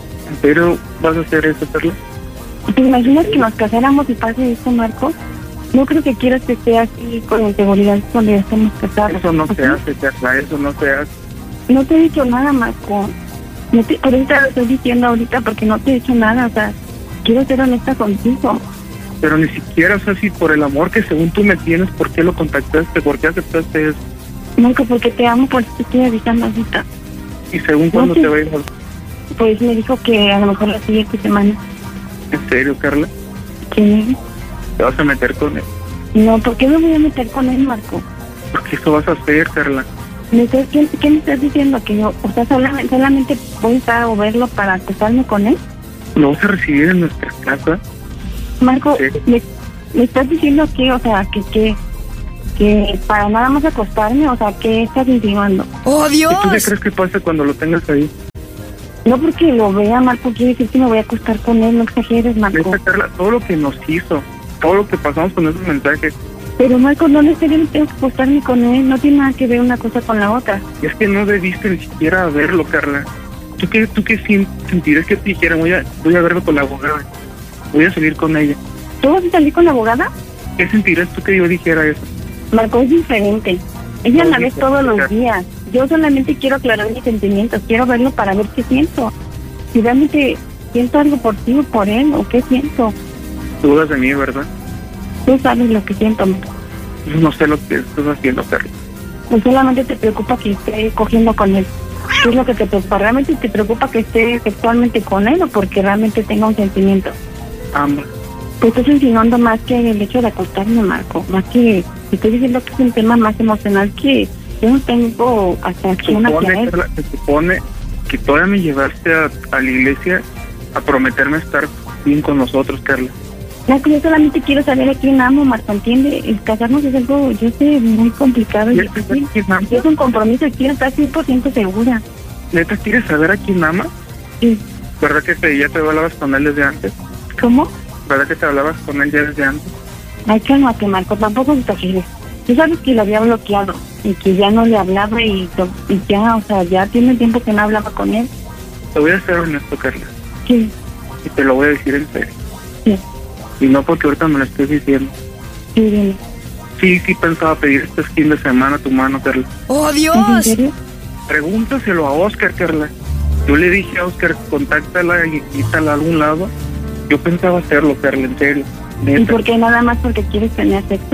¿Pero vas a hacer eso, Carla? ¿Te imaginas que nos casáramos y pase esto, Marco? No creo que quieras que esté así con inseguridad cuando ya estamos casados. Eso no se hace, Carla, eso no se hace. No te he dicho nada, Marco. No te, ahorita lo estoy diciendo ahorita porque no te he dicho nada, o sea, quiero ser honesta contigo. Pero ni siquiera, o sea, si por el amor que según tú me tienes, ¿por qué lo contactaste? ¿Por qué aceptaste eso? Marco, porque te amo, por eso te estoy avisando ahorita. ¿Y según no cuándo te... te va a ir? Pues me dijo que a lo mejor la siguiente semana. ¿En serio, Carla? Sí. ¿Te vas a meter con él? No, ¿por qué me voy a meter con él, Marco? Porque eso vas a hacer, Carla. ¿Me estás, qué, ¿Qué me estás diciendo? ¿Que yo, o sea, solamente, solamente voy a estar o verlo para acostarme con él? ¿Lo vas a recibir en nuestra casa? Marco, ¿me, me estás diciendo que, o sea, que, que, que para nada más acostarme? O sea, ¿qué estás insinuando? ¡Oh, Dios! ¿Y tú qué crees que pasa cuando lo tengas ahí? No porque lo vea, Marco, quiere decir que me voy a acostar con él, no exageres, Marco. Carla, todo lo que nos hizo, todo lo que pasamos con esos mensajes. Pero, Marco, no necesariamente tengo que acostarme con él, no tiene nada que ver una cosa con la otra. Es que no debiste ni siquiera verlo, Carla. ¿Tú qué, tú qué sentirás que te dijera? Voy a, voy a verlo con la abogada, voy a salir con ella. ¿Tú vas a salir con la abogada? ¿Qué sentirás tú que yo dijera eso? Marco, es diferente. Ella la ve todos los días. Yo solamente quiero aclarar mis sentimientos, quiero verlo para ver qué siento. Si realmente siento algo por ti o por él, o qué siento. Dudas de mí, ¿verdad? Tú sabes lo que siento, Marco. No sé lo que estás haciendo, Carla. Pues solamente te preocupa que esté cogiendo con él. ¿Qué es lo que te preocupa? ¿Realmente te preocupa que esté sexualmente con él o porque realmente tenga un sentimiento? Ambas. Pues estás insinuando más que el hecho de acostarme, Marco. Más que, te estoy diciendo que es un tema más emocional que yo no tengo hasta acción hacia él. Se supone que todavía me llevaste a, a la iglesia a prometerme estar bien con nosotros, Carla. Marco, yo solamente quiero saber a quién amo, Marco, ¿entiende? El casarnos es algo, yo sé, muy complicado. Y difícil. Es un compromiso y quiero estar cien por ciento segura. ¿Neta quieres saber a quién ama? Sí. ¿Verdad que te, ya te hablabas con él desde antes? ¿Cómo? ¿Verdad que te hablabas con él ya desde antes? Ay, cálmate, Marco, tampoco te exageres. Tú sabes que lo había bloqueado y que ya no le hablaba y, y ya, o sea, ya tiene tiempo que no hablaba con él. Te voy a ser honesto, Carla. Sí. Y te lo voy a decir en serio. Sí. Y no porque ahorita me lo estés diciendo. Sí, dime. Sí, sí pensaba pedir este fin de semana tu mano, Carla. ¡Oh, Dios! ¿En serio? Pregúntaselo a Oscar, Carla. Yo le dije a Oscar, contáctala y quítala a algún lado. Yo pensaba hacerlo, Carla, en serio. Neta. ¿Y por qué nada más porque quieres tener sexo?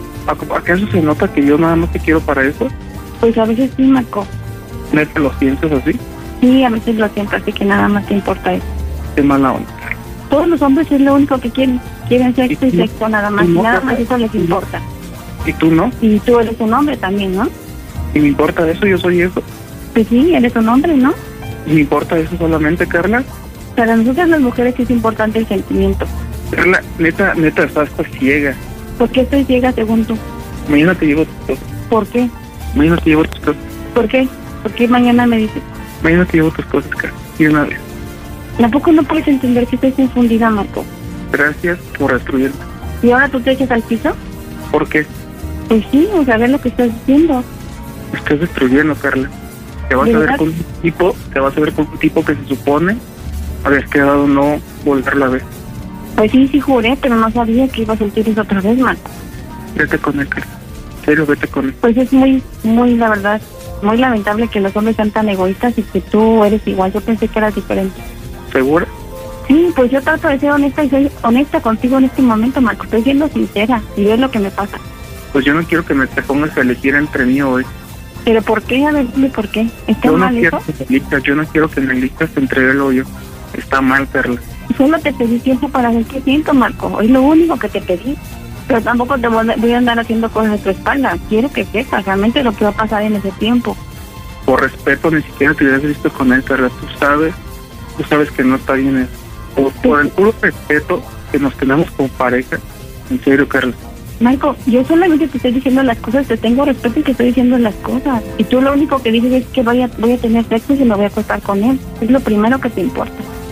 ¿Acaso se nota que yo nada más te quiero para eso? Pues a veces sí, Marco. ¿Neta lo sientes así? Sí, a veces lo siento así, que nada más te importa eso. Qué mala onda. Todos los hombres es lo único que quieren. Quieren sexo y, y sexo nada más. No, y nada no, más eso les importa. ¿Y tú no? Y tú eres un hombre también, ¿no? ¿Y me importa eso? Yo soy eso. Pues sí, eres un hombre, ¿no? ¿Y me importa eso solamente, Carla? Para nosotras las mujeres es importante el sentimiento. Carla, neta, neta, estás ciega. ¿Por qué estoy ciega según tú? Mañana te llevo tus cosas. ¿Por qué? Mañana te llevo tus cosas. ¿Por qué? ¿Por qué mañana me dices? Mañana te llevo tus cosas, Carla. Y una vez. Tampoco no puedes entender que estoy confundida, Marco. Gracias por destruirme. ¿Y ahora tú te echas al piso? ¿Por qué? Pues sí, o sea, ver lo que estás diciendo. Me estás destruyendo, Carla. Te vas a ver con un tipo, te vas a ver con un tipo que se supone habías quedado no volverla a ver. Pues sí, sí juré, pero no sabía que iba a sentir eso otra vez, Marco. Vete con él, Carla. En serio, vete con él. Pues es muy, muy, la verdad, muy lamentable que los hombres sean tan egoístas y que tú eres igual. Yo pensé que eras diferente. ¿Segura? Sí, pues yo trato de ser honesta y soy honesta contigo en este momento, Marco. Estoy siendo sincera y ves lo que me pasa. Pues yo no quiero que me te pongas a elegir entre mí hoy. ¿Pero por qué? A ver, dime por qué. ¿Está yo mal no eso? Quiero que me elijas, yo no quiero que me elijas entre él o yo. Está mal, Carla. Solo te pedí tiempo para ver qué siento, Marco. Es lo único que te pedí. Pero tampoco te voy a andar haciendo cosas a tu espalda. Quiero que sepas realmente lo que va a pasar en ese tiempo. Por respeto, ni siquiera te hubieras visto con él, Carla. Tú sabes, tú sabes que no está bien eso. Por, por el puro respeto que nos tenemos como pareja. En serio, Carla. Marco, yo solamente te estoy diciendo las cosas, te tengo respeto y te estoy diciendo las cosas. Y tú lo único que dices es que vaya, voy a tener sexo y me voy a acostar con él. Es lo primero que te importa.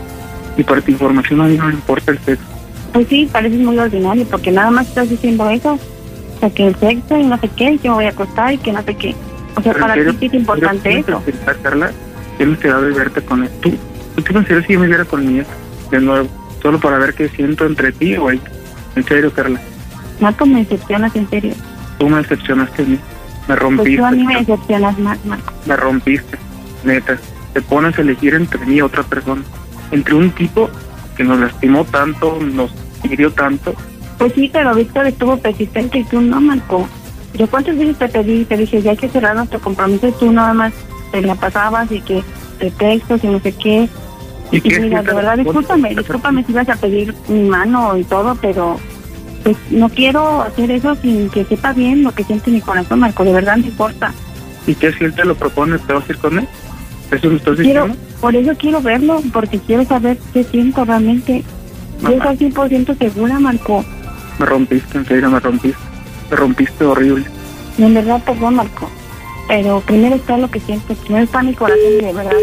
Y para tu información, a mí no me importa el sexo. Pues sí, pareces muy ordinario, porque nada más estás diciendo eso. O sea, que el sexo y no sé qué, y que me voy a acostar y que no sé qué. O sea, para ti sí es importante eso. Pensar, Carla, yo no quedado de verte con él. ¿Tú, tú te consideras si yo me viera con mi hija de nuevo? Solo para ver qué siento entre ti o él. En serio, Carla. Marco, me decepcionas, en serio. Tú me decepcionaste a mí. Me rompiste. Pues tú a mí me decepcionas más, Marco. Me rompiste, neta. Te pones a elegir entre mí y otra persona. Entre un tipo que nos lastimó tanto, nos hirió tanto. Pues sí, pero Víctor estuvo persistente y tú no, Marco. Yo cuántas veces te pedí, te dije, ya hay que cerrar nuestro compromiso y tú nada más te la pasabas y que te textos y no sé qué. Y, y qué mira, de verdad, discúlpame, discúlpame si ibas a pedir mi mano y todo, pero pues no quiero hacer eso sin que sepa bien lo que siente mi corazón, Marco, de verdad me importa. ¿Y qué si él te lo propone, te vas a ir con él? ¿Eso me estás quiero, diciendo? Por eso quiero verlo, porque quiero saber qué siento realmente. Yo estoy cien por ciento segura, Marco. Me rompiste, en serio, me rompiste. Me rompiste horrible. Y en verdad, perdón, Marco. Pero primero está lo que siento, primero está mi corazón, de verdad.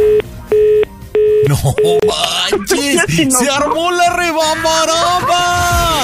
¡No manches! ¡Se armó la rebambaramba!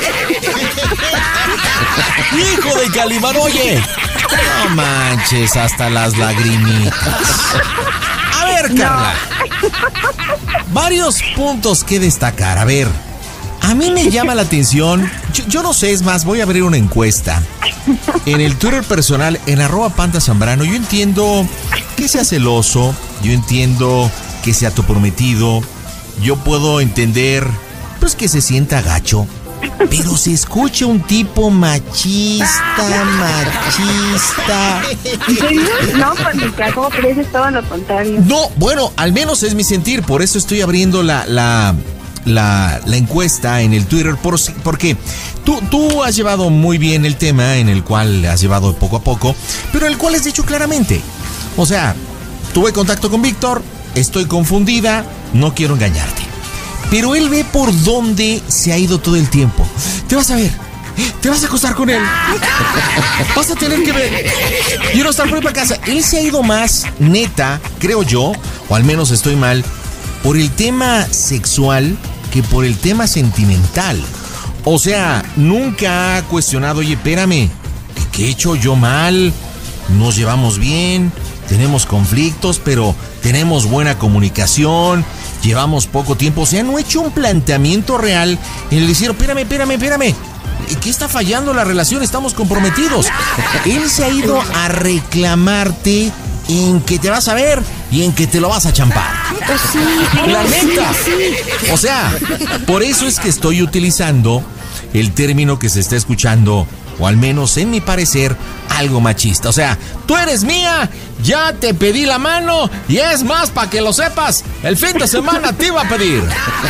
¡Hijo de Calimán! Oye, no manches, hasta las lagrimitas. A ver, Carla. Varios puntos que destacar. A ver, a mí me llama la atención. Yo, yo no sé, es más, voy a abrir una encuesta en el Twitter personal, en arroba Panda Zambrano. Yo entiendo que sea celoso, yo entiendo que sea tu prometido, yo puedo entender pues que se sienta gacho, pero se escucha un tipo machista, machista. No, Pandita, ¿cómo crees? Es todo lo contrario. No, bueno, al menos es mi sentir, por eso estoy abriendo la, la, la, la encuesta en el Twitter, por, porque tú, tú has llevado muy bien el tema, en el cual has llevado poco a poco, pero en el cual has dicho claramente, o sea, tuve contacto con Víctor, estoy confundida, no quiero engañarte. Pero él ve por dónde se ha ido todo el tiempo. Te vas a ver, te vas a acostar con él. Vas a tener que ver. Yo no estar por ahí para casa. Él se ha ido más neta, creo yo, o al menos estoy mal, por el tema sexual que por el tema sentimental. O sea, nunca ha cuestionado, oye, espérame, ¿qué he hecho yo mal? Nos llevamos bien, tenemos conflictos, pero tenemos buena comunicación, llevamos poco tiempo. O sea, no he hecho un planteamiento real en el decir, espérame, espérame, espérame. ¿Qué está fallando la relación? Estamos comprometidos. Él se ha ido a reclamarte en que te vas a ver y en que te lo vas a champar. Pues sí, La neta. O sea, por eso es que estoy utilizando el término que se está escuchando, o al menos en mi parecer, algo machista. O sea, tú eres mía, ya te pedí la mano, y es más, para que lo sepas, el fin de semana te iba a pedir.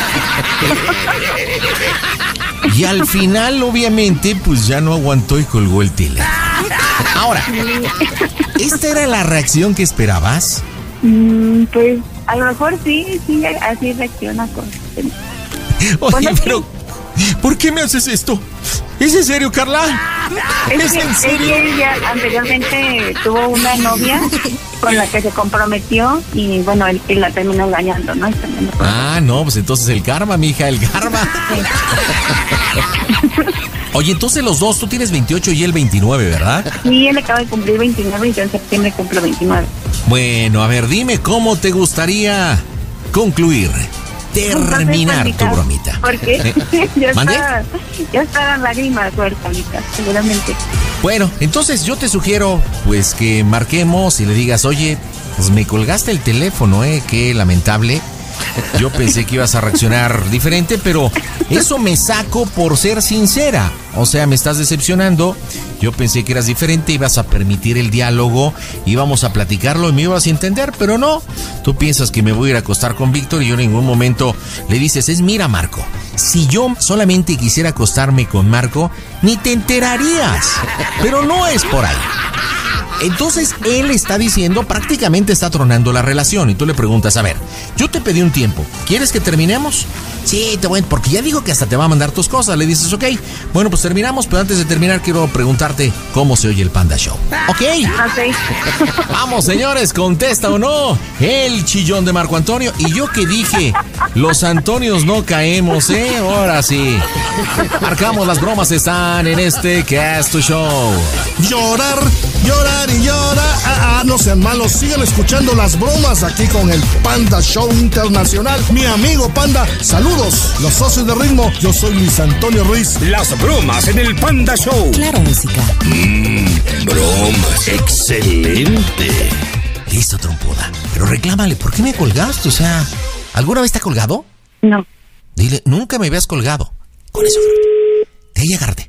Y al final, obviamente, pues ya no aguantó y colgó el tile. Ahora, ¿esta era la reacción que esperabas? Mm, pues a lo mejor sí, sí, así reacciona con... Oye, pero ¿por qué me haces esto? ¿Es en serio, Carla? Es, ¿Es que, en serio? es que ella anteriormente tuvo una novia con la que se comprometió y bueno, él, él la terminó engañando, ¿no? Ah, no, pues entonces el karma, mija, el karma. Oye, entonces los dos, tú tienes veintiocho y él veintinueve, ¿verdad? Sí, él acaba de cumplir veintinueve y yo en septiembre cumplo veintinueve. Bueno, a ver, dime cómo te gustaría concluir, terminar tu bromita. Porque ¿Eh? ya ¿Mande? está, ya está la lágrima suelta ahorita, seguramente. Bueno, entonces yo te sugiero, pues, que marquemos y le digas, oye, pues me colgaste el teléfono, ¿eh? Qué lamentable. Yo pensé que ibas a reaccionar diferente, pero eso me saco por ser sincera. O sea, me estás decepcionando. Yo pensé que eras diferente, ibas a permitir el diálogo, íbamos a platicarlo y me ibas a entender, pero no. Tú piensas que me voy a ir a acostar con Víctor y yo en ningún momento le dices, es mira, Marco, si yo solamente quisiera acostarme con Marco, ni te enterarías. Pero no es por ahí. Entonces él está diciendo, prácticamente está tronando la relación. Y tú le preguntas, a ver, yo te pedí un tiempo, ¿quieres que terminemos? Sí, te voy, porque ya digo que hasta te va a mandar tus cosas. Le dices, ok, bueno, pues terminamos, pero antes de terminar quiero preguntarte cómo se oye el Panda Show. Ok. Ok. Vamos, señores, contesta o no el chillón de Marco Antonio. Y yo que dije, los Antonios no caemos, ¿eh? Ahora sí. Marcamos, las bromas están en este Cast Show. Llorar, llorar y llorar. Ah, ah, no sean malos, sigan escuchando las bromas aquí con el Panda Show Internacional. Mi amigo Panda, saludos. Los socios de ritmo, yo soy Luis Antonio Ruiz. Las bromas en el Panda Show. Claro, música. Mmm, bromas. Excelente. Listo, trompuda. Pero reclámale, ¿por qué me colgaste? O sea, ¿alguna vez te ha colgado? No. Dile, nunca me habías colgado. Con eso, de ahí agárrate.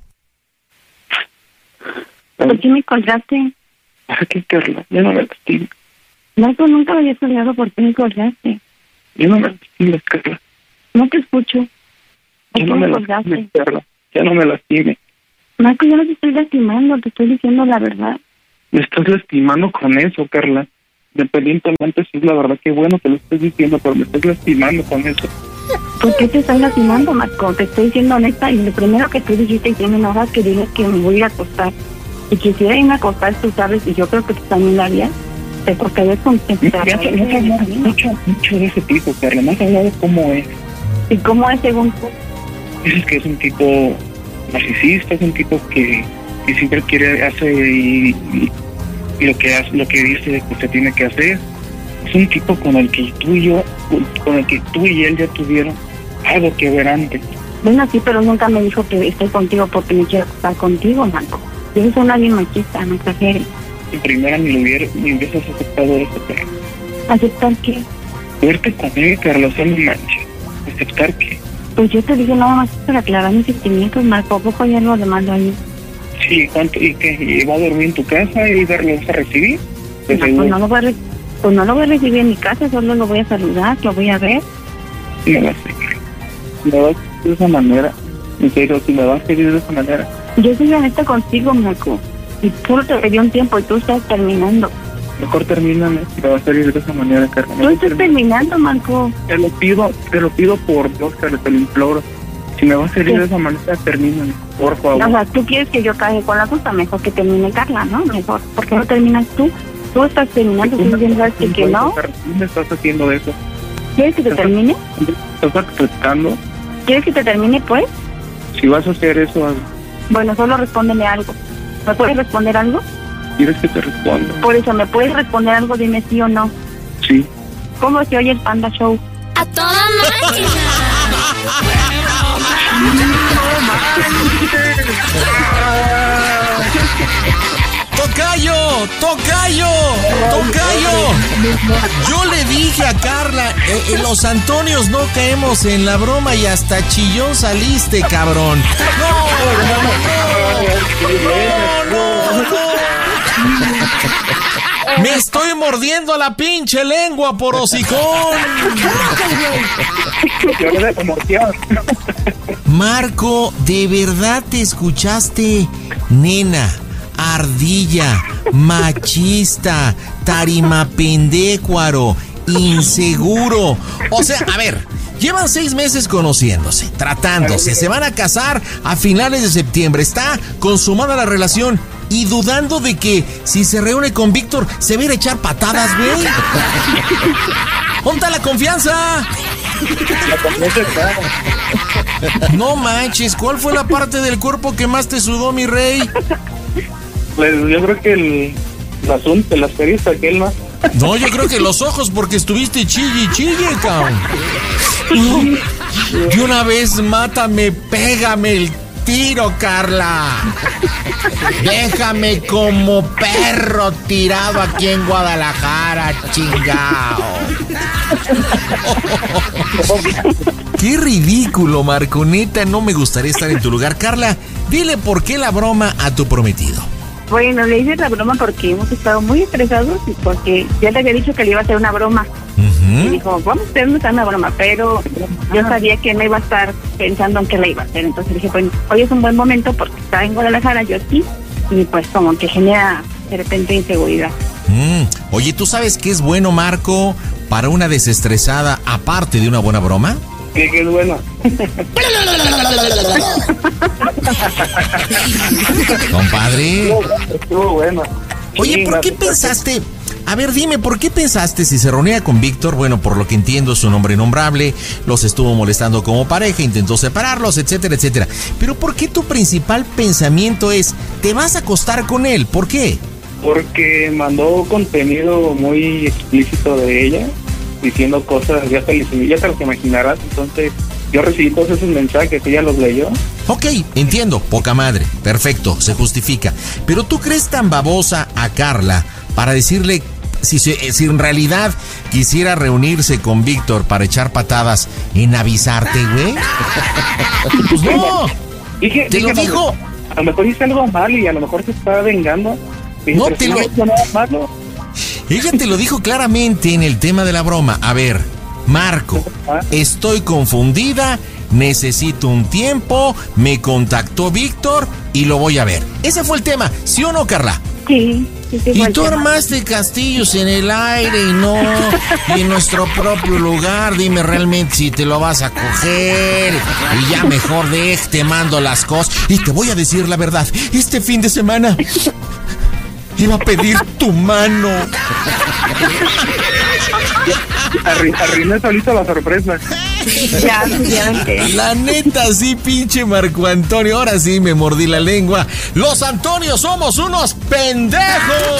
¿Por qué me colgaste? ¿Para qué, Carla? Ya no me lastimes. No, tú nunca me habías colgado, ¿por qué me colgaste? Ya no me lastimes, Carla. No te escucho. ¿Por Ya qué no me me colgaste? lastimes, Carla. Ya no me lastimes. Marco, yo no te estoy lastimando, te estoy diciendo la verdad. Me estás lastimando con eso, Carla. Independientemente, si es la verdad, qué bueno que lo estés diciendo, pero me estás lastimando con eso. ¿Por qué te estás lastimando, Marco? Te estoy diciendo honesta y lo primero que tú dijiste y tiene enojas que digas que me voy a ir a acostar. Si quisiera irme a acostar, tú sabes, y yo creo que tú también lo harías, te acostarías con... Ya te has hablado mucho, mucho de ese tipo, Carla. Me has hablado de cómo es. ¿Y cómo es según tú? Dices que es un tipo narcisista, es un tipo que, que siempre quiere hacer y, y, y lo que hace, lo que dice que se tiene que hacer. Es un tipo con el que tú y yo, con el que tú y él ya tuvieron algo que ver antes. Bueno, sí, pero nunca me dijo que estoy contigo porque me quiero acostar contigo, Marco. Yo soy una bien machista, no exageres. En primera ni lo hubiera, ni hubieras aceptado eso, Carla. ¿Aceptar qué? Verte con él, Carla, o sea, no manches. ¿Aceptar qué? Pues yo te digo nada más para aclarar mis sentimientos, Marco. ¿A poco ya lo demando ahí? Sí, ¿cuánto? ¿Y qué? ¿Y va a dormir en tu casa y lo vas a recibir? Pues, No, pues, no lo voy a re- pues no lo voy a recibir en mi casa, solo lo voy a saludar, lo voy a ver. No lo sé. Me vas a querer de esa manera. En serio, si me vas a querer de esa manera. Yo soy honesta contigo, Marco. Y solo te pedí un tiempo y tú estás terminando. Mejor termíname, si me vas a querer de esa manera, Carla. Tú estás terminando, Marco. Te lo pido, te lo pido por Dios, Carla, te lo imploro. Si me vas a querer ¿Qué? de esa manera, termíname, por favor. O sea, tú quieres que yo cague con la culpa, mejor que termine Carla, ¿no? Mejor. ¿Por qué no terminas tú? Tú estás terminando, tú diciendo que, que no. ¿Tú me estás haciendo eso? ¿Quieres que te termine? ¿Estás aceptando? ¿Quieres que te termine, pues? Si vas a hacer eso, hazlo. Bueno, solo respóndeme algo. ¿Me puedes responder algo? ¿Quieres que te responda? Por eso, ¿me puedes responder algo? Dime sí o no. Sí. ¿Cómo se oye el Panda Show? ¡A toda máquina! ¡Tocayo! ¡Tocayo! ¡Tocayo! Yo le dije a Carla, eh, eh, los Antonios no caemos en la broma y hasta chillón saliste, cabrón. ¡No! ¡No, no, no! ¡Me estoy mordiendo la pinche lengua por hocicón! Marco, ¿de verdad te escuchaste? Nena, ardilla, machista, tarimapendécuaro, inseguro. O sea, a ver, llevan seis meses conociéndose, tratándose, se van a casar a finales de septiembre, está consumada la relación y dudando de que si se reúne con Víctor se va a ir a echar patadas, güey. ¿Dónde está la confianza? La confianza está. No manches, ¿cuál fue la parte del cuerpo que más te sudó, mi rey? Pues yo creo que el, el asunto, el asterisco aquel, ¿no? No, yo creo que los ojos, porque estuviste chille y chille, cabrón. De una vez, mátame, pégame el tiro, Carla. Déjame como perro tirado aquí en Guadalajara, chingao. Qué ridículo, Marco. Neta, no me gustaría estar en tu lugar. Carla, dile por qué la broma a tu prometido. Bueno, le hice la broma porque hemos estado muy estresados y porque ya le había dicho que le iba a hacer una broma. Uh-huh. Y dijo, vamos a hacernos una broma, pero yo sabía que no iba a estar pensando en qué le iba a hacer. Entonces dije, bueno, hoy es un buen momento porque está en Guadalajara, yo aquí, y pues como que genera de repente inseguridad. Mm. Oye, ¿tú sabes qué es bueno, Marco, para una desestresada, aparte de una buena broma? ¿Qué, qué es bueno? Compadre. Estuvo bueno. Oye, ¿por qué pensaste? A ver, dime, ¿por qué pensaste si se reunía con Víctor? Bueno, por lo que entiendo es un hombre innombrable, los estuvo molestando como pareja, intentó separarlos, etcétera, etcétera. Pero ¿por qué tu principal pensamiento es, te vas a acostar con él? ¿Por qué? Porque mandó contenido muy explícito de ella, diciendo cosas, ya te, ya te las imaginarás. Entonces yo recibí todos esos mensajes, ella los leyó. Ok, entiendo, poca madre, perfecto, se justifica. Pero ¿tú crees tan babosa a Carla para decirle si, si en realidad quisiera reunirse con Víctor para echar patadas en avisarte, güey? Pues no, dije, te dije, lo dijo. A lo mejor hice algo mal y a lo mejor se está vengando. No te lo... Ella te lo dijo claramente en el tema de la broma. A ver, Marco, estoy confundida, necesito un tiempo, me contactó Víctor y lo voy a ver. Ese fue el tema, ¿sí o no, Carla? Sí, sí, sí. Y tú armaste castillos en el aire y no, y en nuestro propio lugar. Dime realmente si te lo vas a coger. Y ya mejor de te mando las cosas. Y te voy a decir la verdad, este fin de semana iba a pedir tu mano. Arruiné solito la sorpresa. Ya, ya. La neta, sí, pinche Marco Antonio. Ahora sí me mordí la lengua. Los Antonios somos unos pendejos.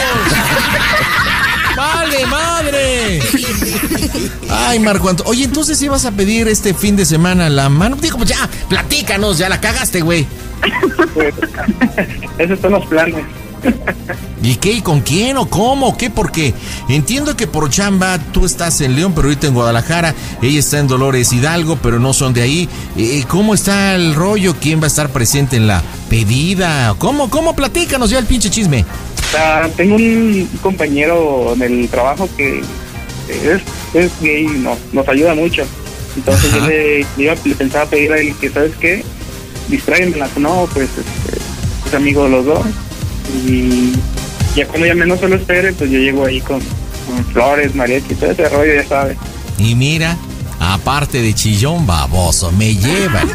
¡Vale, madre! Ay, Marco Antonio. Oye, entonces ibas a pedir este fin de semana la mano. Digo, pues ya, platícanos, ya la cagaste, güey. Pues, esos son los planes. ¿Y qué? ¿Y con quién? ¿O cómo? ¿O qué? Porque entiendo que por chamba tú estás en León, pero ahorita en Guadalajara. Ella está en Dolores Hidalgo, pero no son de ahí. Eh, ¿Cómo está el rollo? ¿Quién va a estar presente en la pedida? ¿Cómo? ¿Cómo? Platícanos ya el pinche chisme. Uh, tengo un compañero en el trabajo que es, es gay y no, nos ayuda mucho. Entonces yo le, yo le pensaba pedir a él que, ¿sabes qué? Distráenmela. No, pues este, es amigo de los dos. Y ya cuando ya menos se lo espere, pues yo llego ahí con, con flores, mariachi, todo ese rollo, ya sabes. Y mira, aparte de chillón baboso, me llevan.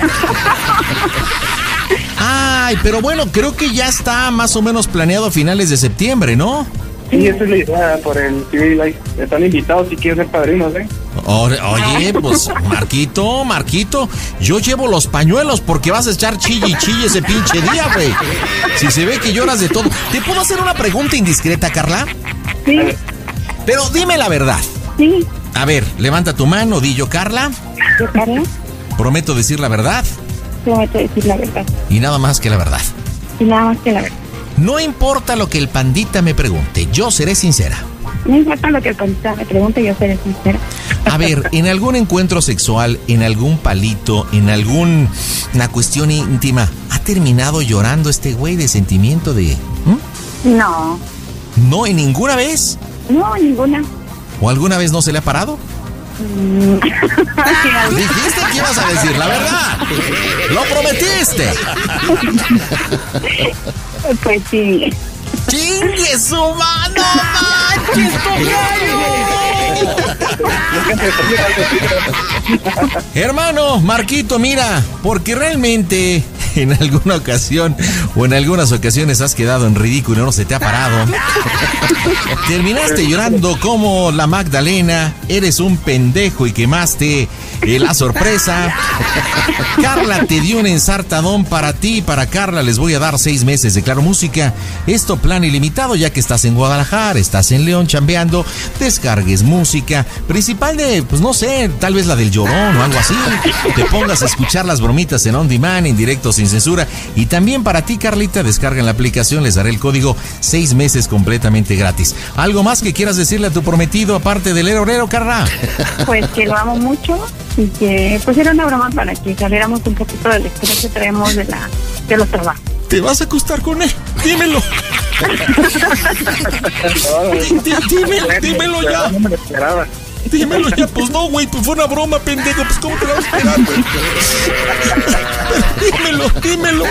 Ay, pero bueno, creo que ya está más o menos planeado a finales de septiembre, ¿no? Sí, esa es la idea por el T V Live. Están invitados si quieren ser padrinos, ¿eh? Oye, pues, Marquito, Marquito, yo llevo los pañuelos porque vas a echar chille y chille ese pinche día, güey. Si se ve que lloras de todo. ¿Te puedo hacer una pregunta indiscreta, Carla? Sí. Pero dime la verdad. Sí. A ver, levanta tu mano, di yo, Carla. ¿Yo, Carla? Prometo decir la verdad. Prometo decir la verdad. Y nada más que la verdad. Y nada más que la verdad. No importa lo que el pandita me pregunte, yo seré sincera. No importa lo que el pandita me pregunte, yo seré sincera. A ver, en algún encuentro sexual, en algún palito, en alguna cuestión íntima, ¿ha terminado llorando este güey de sentimiento de... ¿Mm? No. ¿No en ninguna vez? No, ninguna. ¿O alguna vez no se le ha parado? Mm. Dijiste que ibas a decir la verdad. ¡Lo prometiste! Pues sí. ¡Chingue su mano, manches, tocayo! Hermano, Marquito, mira, porque realmente en alguna ocasión o en algunas ocasiones has quedado en ridículo y no se te ha parado. Terminaste llorando como la Magdalena, eres un pendejo y quemaste eh, la sorpresa. Carla te dio un ensartadón para ti y para Carla les voy a dar seis meses de Claro Música. Esto plan ilimitado ya que estás en Guadalajara, estás en León chambeando, descargues música, principal de, pues no sé, tal vez la del Llorón o algo así. Te pongas a escuchar las bromitas en on demand, en directo, sin censura. Y también para ti, Carlita, descargan la aplicación, les daré el código seis meses completamente gratis. ¿Algo más que quieras decirle a tu prometido aparte del erorero, Carla? Pues que lo amo mucho y que pues era una broma para que saliéramos un poquito del estrés que traemos de, la, de los trabajos. ¿Te vas a acostar con él? Dímelo. dímelo, dímelo ya. No me lo esperaba. Dímelo ya, pues no, güey, pues fue una broma, pendejo, pues ¿cómo te la vas a esperar, güey? Dímelo, dímelo.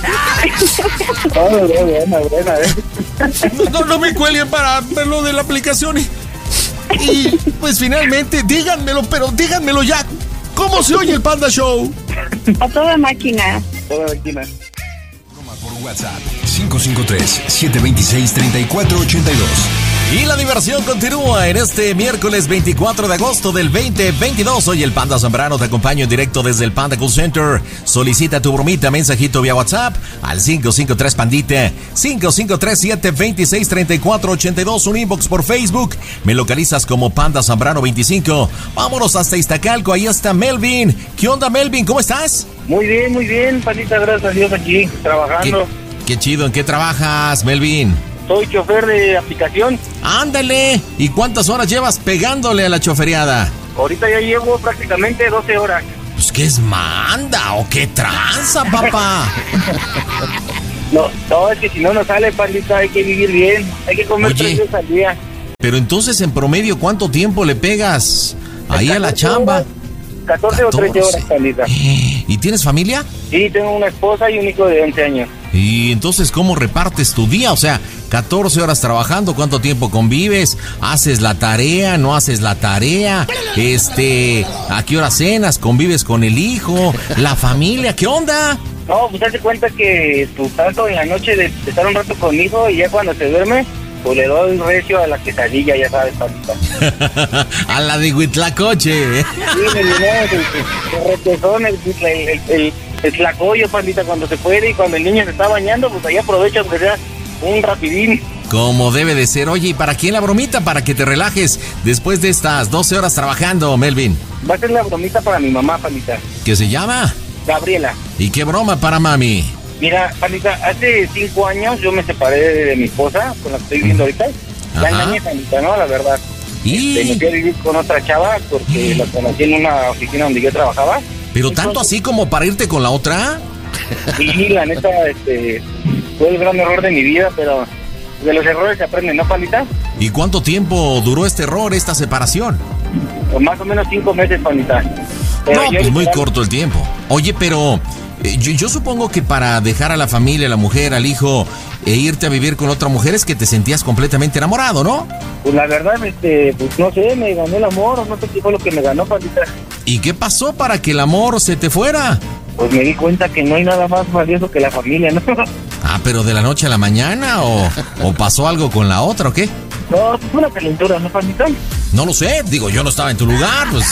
Oh, buena, buena, eh. No, no me cuelguen para verlo de la aplicación. Y, y pues finalmente, díganmelo, pero díganmelo ya. ¿Cómo se oye el Panda Show? A toda máquina. Toda máquina. Por WhatsApp cinco cinco tres, siete dos seis, tres cuatro ocho dos. Y la diversión continúa en este miércoles veinticuatro de agosto del veinte veintidós. Soy el Panda Zambrano, te acompaño en directo desde el Panda Call Center. Solicita tu bromita, mensajito vía WhatsApp al cinco cinco tres Pandita, cinco cinco tres, siete dos seis, tres cuatro ocho dos, un inbox por Facebook. Me localizas como Panda Zambrano veinticinco. Vámonos hasta Iztacalco, ahí está Melvin. ¿Qué onda, Melvin? ¿Cómo estás? Muy bien, muy bien, Pandita, gracias a Dios aquí, trabajando. Qué, qué chido, ¿en qué trabajas, Melvin? Soy chofer de aplicación. ¡Ándale! ¿Y cuántas horas llevas pegándole a la chofereada? Ahorita ya llevo prácticamente doce horas. Pues ¿qué es manda o qué tranza, papá? No, no, es que si no nos sale, Pandita, hay que vivir bien. Hay que comer Oye, tres veces al día. Pero entonces, en promedio, ¿cuánto tiempo le pegas ahí a la chamba? catorce o trece horas, Pandita. ¿Y tienes familia? Sí, tengo una esposa y un hijo de once años. Y entonces, ¿cómo repartes tu día? O sea, catorce horas trabajando, ¿cuánto tiempo convives? ¿Haces la tarea? ¿No haces la tarea? Este, ¿a qué hora cenas? ¿Convives con el hijo? ¿La familia? ¿Qué onda? No, pues hazte cuenta que tu tanto en la noche de estar un rato conmigo y ya cuando se duerme, pues le doy recio a la quesadilla, ya sabes, Pandita. A la de Huitlacoche. Sí, me el, el retezón, el, el, el, el tlacoyo, Pandita, cuando se puede y cuando el niño se está bañando, pues ahí aprovecho aunque sea un rapidín. Como debe de ser. Oye, ¿y para quién la bromita? Para que te relajes después de estas doce horas trabajando, Melvin. Va a ser la bromita para mi mamá, Pandita. ¿Qué se llama? Gabriela. ¿Y qué broma para mami? Mira, Pandita, hace cinco años yo me separé de, de mi esposa, con la que estoy viviendo ahorita. La engañé, Pandita, ¿no? La verdad. ¿Y? Este, me fui a vivir con otra chava porque la conocí en una oficina donde yo trabajaba. ¿Pero tanto así como para irte con la otra? Sí, la neta, este, fue el gran error de mi vida, pero de los errores se aprende, ¿no, Pandita? ¿Y cuánto tiempo duró este error, esta separación? Pues más o menos cinco meses, Pandita. Pero no, yo pues muy literal... corto el tiempo. Oye, pero eh, yo, yo supongo que para dejar a la familia, a la mujer, al hijo, e irte a vivir con otra mujer es que te sentías completamente enamorado, ¿no? Pues la verdad, este, pues no sé, me ganó el amor, no sé qué fue lo que me ganó, Pandita. ¿Y qué pasó para que el amor se te fuera? Pues me di cuenta que no hay nada más valioso que la familia, ¿no? Ah, pero de la noche a la mañana, o, o pasó algo con la otra, ¿o qué? No, fue una calentura, ¿no, pandita? No lo sé, digo, yo no estaba en tu lugar, pues.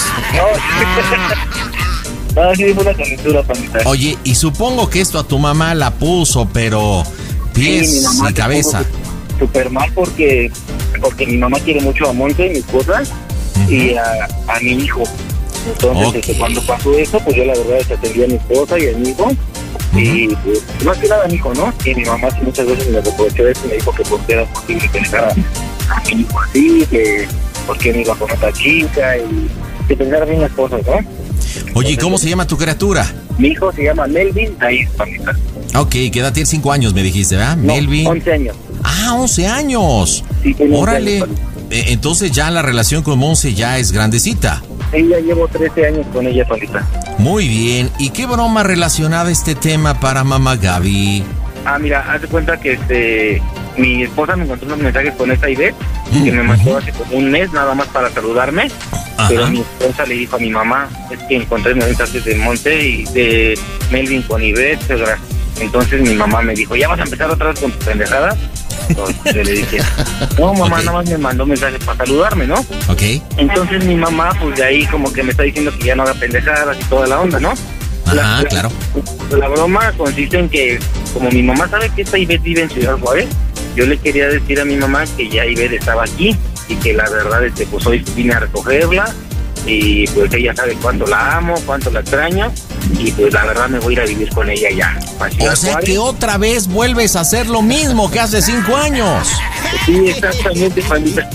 No, no sí, fue una calentura, pandita. Oye, y supongo que esto a tu mamá la puso, pero pies sí, mi mamá y cabeza. Súper mal porque, porque mi mamá quiere mucho a Monte, mi esposa, uh-huh. y a, a mi hijo. Entonces, okay. este, cuando pasó eso, pues yo la verdad es que atendí a mi esposa y a mi hijo. Uh-huh. Y pues, más que nada a mi hijo, ¿no? Y mi mamá sí muchas veces me reprochó eso y me dijo que por qué era posible que dejara a mi hijo así, que por qué me iba con otra chica y que pensara bien las cosas, ¿no? Oye, ¿y cómo se llama tu criatura? Mi hijo se llama Melvin Daís, mamita. Ok, ¿qué edad tiene? Cinco años, me dijiste, ¿verdad? No, Melvin. once años. Ah, once años. Sí, órale. once años, eh, entonces ya la relación con Monse ya es grandecita. Sí, ya llevo trece años con ella, solita. Muy bien. ¿Y qué broma relacionada a este tema para mamá Gaby? Ah, mira, haz de cuenta que este mi esposa me encontró unos mensajes con esta Ivette, uh-huh. que me mandó hace como un mes nada más para saludarme. Ajá. Pero mi esposa le dijo a mi mamá, es que encontré mensajes de Monte y de Melvin con Ivette, etcétera. Entonces mi mamá me dijo, ¿ya vas a empezar otra vez con tu pendejada? Entonces le dije, no, mamá, okay. nada más me mandó mensajes para saludarme, ¿no? Ok. Entonces mi mamá, pues de ahí como que me está diciendo que ya no haga pendejadas y toda la onda, ¿no? Ajá, la, claro. La, la broma consiste en que, como mi mamá sabe que esta Ivette vive en Ciudad Juárez, yo le quería decir a mi mamá que ya Ivette estaba aquí y que la verdad, este, pues hoy vine a recogerla y pues ella sabe cuánto la amo, cuánto la extraño y pues la verdad me voy a ir a vivir con ella ya. O sea que otra vez vuelves a hacer lo mismo que hace cinco años. Sí, exactamente, pandita.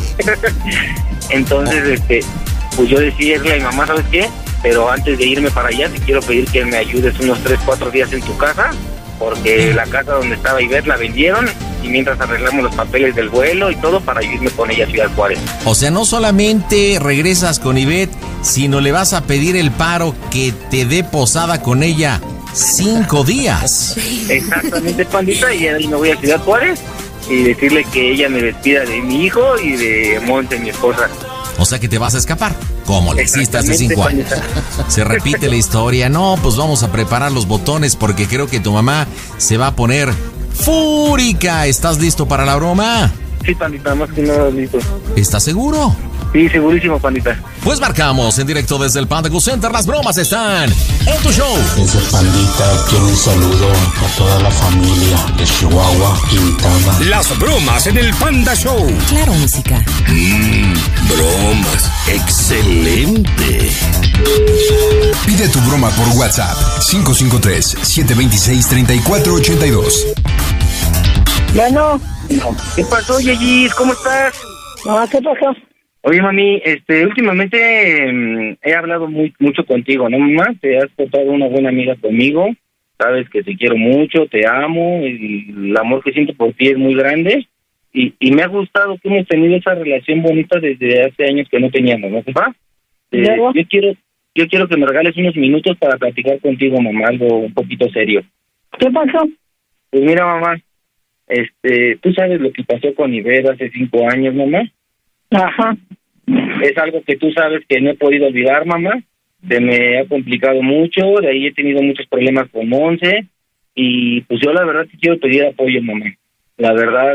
Entonces, este, pues yo decirle a mi mamá, ¿sabes qué? Pero antes de irme para allá, te quiero pedir que me ayudes unos tres, cuatro días en tu casa, porque la casa donde estaba Ivette la vendieron y mientras arreglamos los papeles del vuelo y todo para irme con ella a Ciudad Juárez. O sea, no solamente regresas con Ivette, sino le vas a pedir el paro que te dé posada con ella cinco días. Exactamente, pandita, y ahí me voy a Ciudad Juárez y decirle que ella me despida de mi hijo y de Monte, mi esposa. O sea que te vas a escapar, como le hiciste hace cinco años. Se repite la historia. No, pues vamos a preparar los botones porque creo que tu mamá se va a poner fúrica. ¿Estás listo para la broma? Sí, pandita, más que nada listo. ¿Estás seguro? Sí, segurísimo, pandita. Pues marcamos en directo desde el Panda Go Center. Las bromas están en tu show. Desde Pandita quiero un saludo a toda la familia de Chihuahua, Quintana. Las bromas en el Panda Show. Claro, música. Mmm, bromas. Excelente. Pide tu broma por WhatsApp. cinco cinco tres, siete dos seis, tres cuatro ocho dos. Bueno. ¿Qué pasó, Yeyis? ¿Cómo estás? No, ¿qué pasó? Oye, mami, este, últimamente eh, he hablado muy mucho contigo, ¿no, mamá? Te has portado una buena amiga conmigo, sabes que te quiero mucho, te amo, y el amor que siento por ti es muy grande, y, y me ha gustado que hemos tenido esa relación bonita desde hace años que no teníamos, ¿no, papá? Eh, yo quiero yo quiero que me regales unos minutos para platicar contigo, mamá, algo un poquito serio. ¿Qué pasó? Pues mira, mamá, este, tú sabes lo que pasó con Ivette hace cinco años, mamá. Ajá. Es algo que tú sabes que no he podido olvidar, mamá. Se me ha complicado mucho, de ahí he tenido muchos problemas con Monse y pues yo la verdad te quiero pedir apoyo, mamá. La verdad,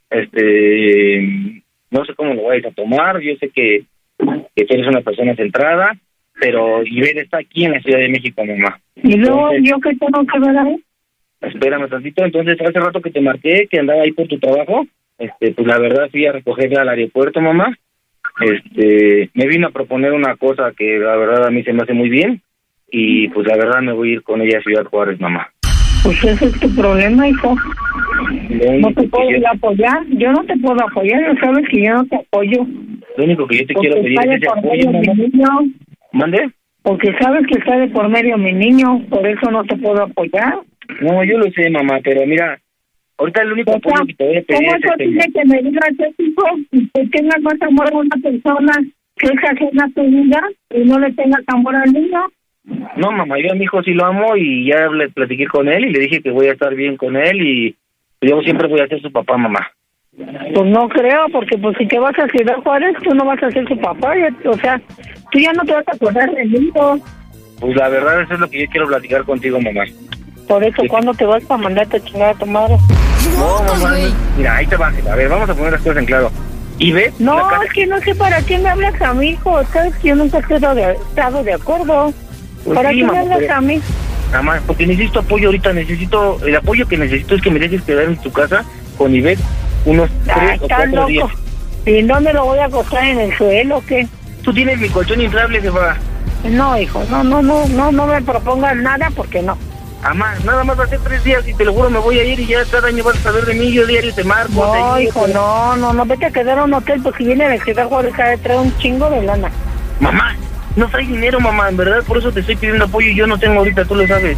este, no sé cómo lo vayas a tomar, yo sé que, que tú eres una persona centrada, pero Ivette está aquí en la Ciudad de México, mamá. ¿Y luego yo qué tengo que ver ahí? Espérame tantito, entonces hace rato que te marqué, que andaba ahí por tu trabajo. Este, pues la verdad fui a recogerla al aeropuerto, mamá. Este, me vino a proponer una cosa que la verdad a mí se me hace muy bien y pues la verdad me voy a ir con ella a Ciudad Juárez, mamá. Pues ese es tu problema, hijo. No te puedo yo... apoyar, yo no te puedo apoyar, ya sabes que yo no te apoyo. Lo único que yo te Porque quiero pedir es ese apoyo, mamá. ¿Mande? Porque sabes que está de por medio mi niño, por eso no te puedo apoyar. No, yo lo sé, mamá, pero mira, ahorita el único apoyo que te voy a pedir ¿Cómo es es posible este... que me digas eso, hijo? Que tengas más amor a una persona que es ajena a tu vida y no le tengas amor al niño. No, mamá, yo a mi hijo sí lo amo y ya le platiqué con él y le dije que voy a estar bien con él y yo siempre voy a ser su papá, mamá. Pues no creo, porque pues si te vas a Ciudad Juárez, tú no vas a ser su papá, o sea, tú ya no te vas a acordar del niño. Pues la verdad eso es lo que yo quiero platicar contigo, mamá. Por eso, ¿cuándo te vas para mandarte a chingar a tu madre? No, mamá, mira, ahí te vas. A ver, vamos a poner las cosas en claro. ¿Y ves? No, es que no sé para qué me hablas a mi hijo. Sabes que yo nunca he estado de, estado de acuerdo. Pues ¿Para sí, qué me mamá, hablas pero- a mí? Mamá, porque necesito apoyo ahorita, necesito, el apoyo que necesito es que me dejes quedar en tu casa con Ivette unos Ah, tres o estás cuatro loco. días. ¿Y dónde lo voy a acostar? ¿En el suelo o qué? Tú tienes mi colchón inflable, jefa. No, hijo, no, no, no, no, no me propongas nada porque no. Mamá, nada más va a ser tres días y te lo juro me voy a ir y ya cada año vas a saber de mí, yo diario te marco. No, te hijo, no, no, no, vete a quedar a un hotel porque viene el Ciudad Juárez a traer un chingo de lana. Mamá, no traes dinero, mamá, en verdad, por eso te estoy pidiendo apoyo y yo no tengo ahorita, tú lo sabes.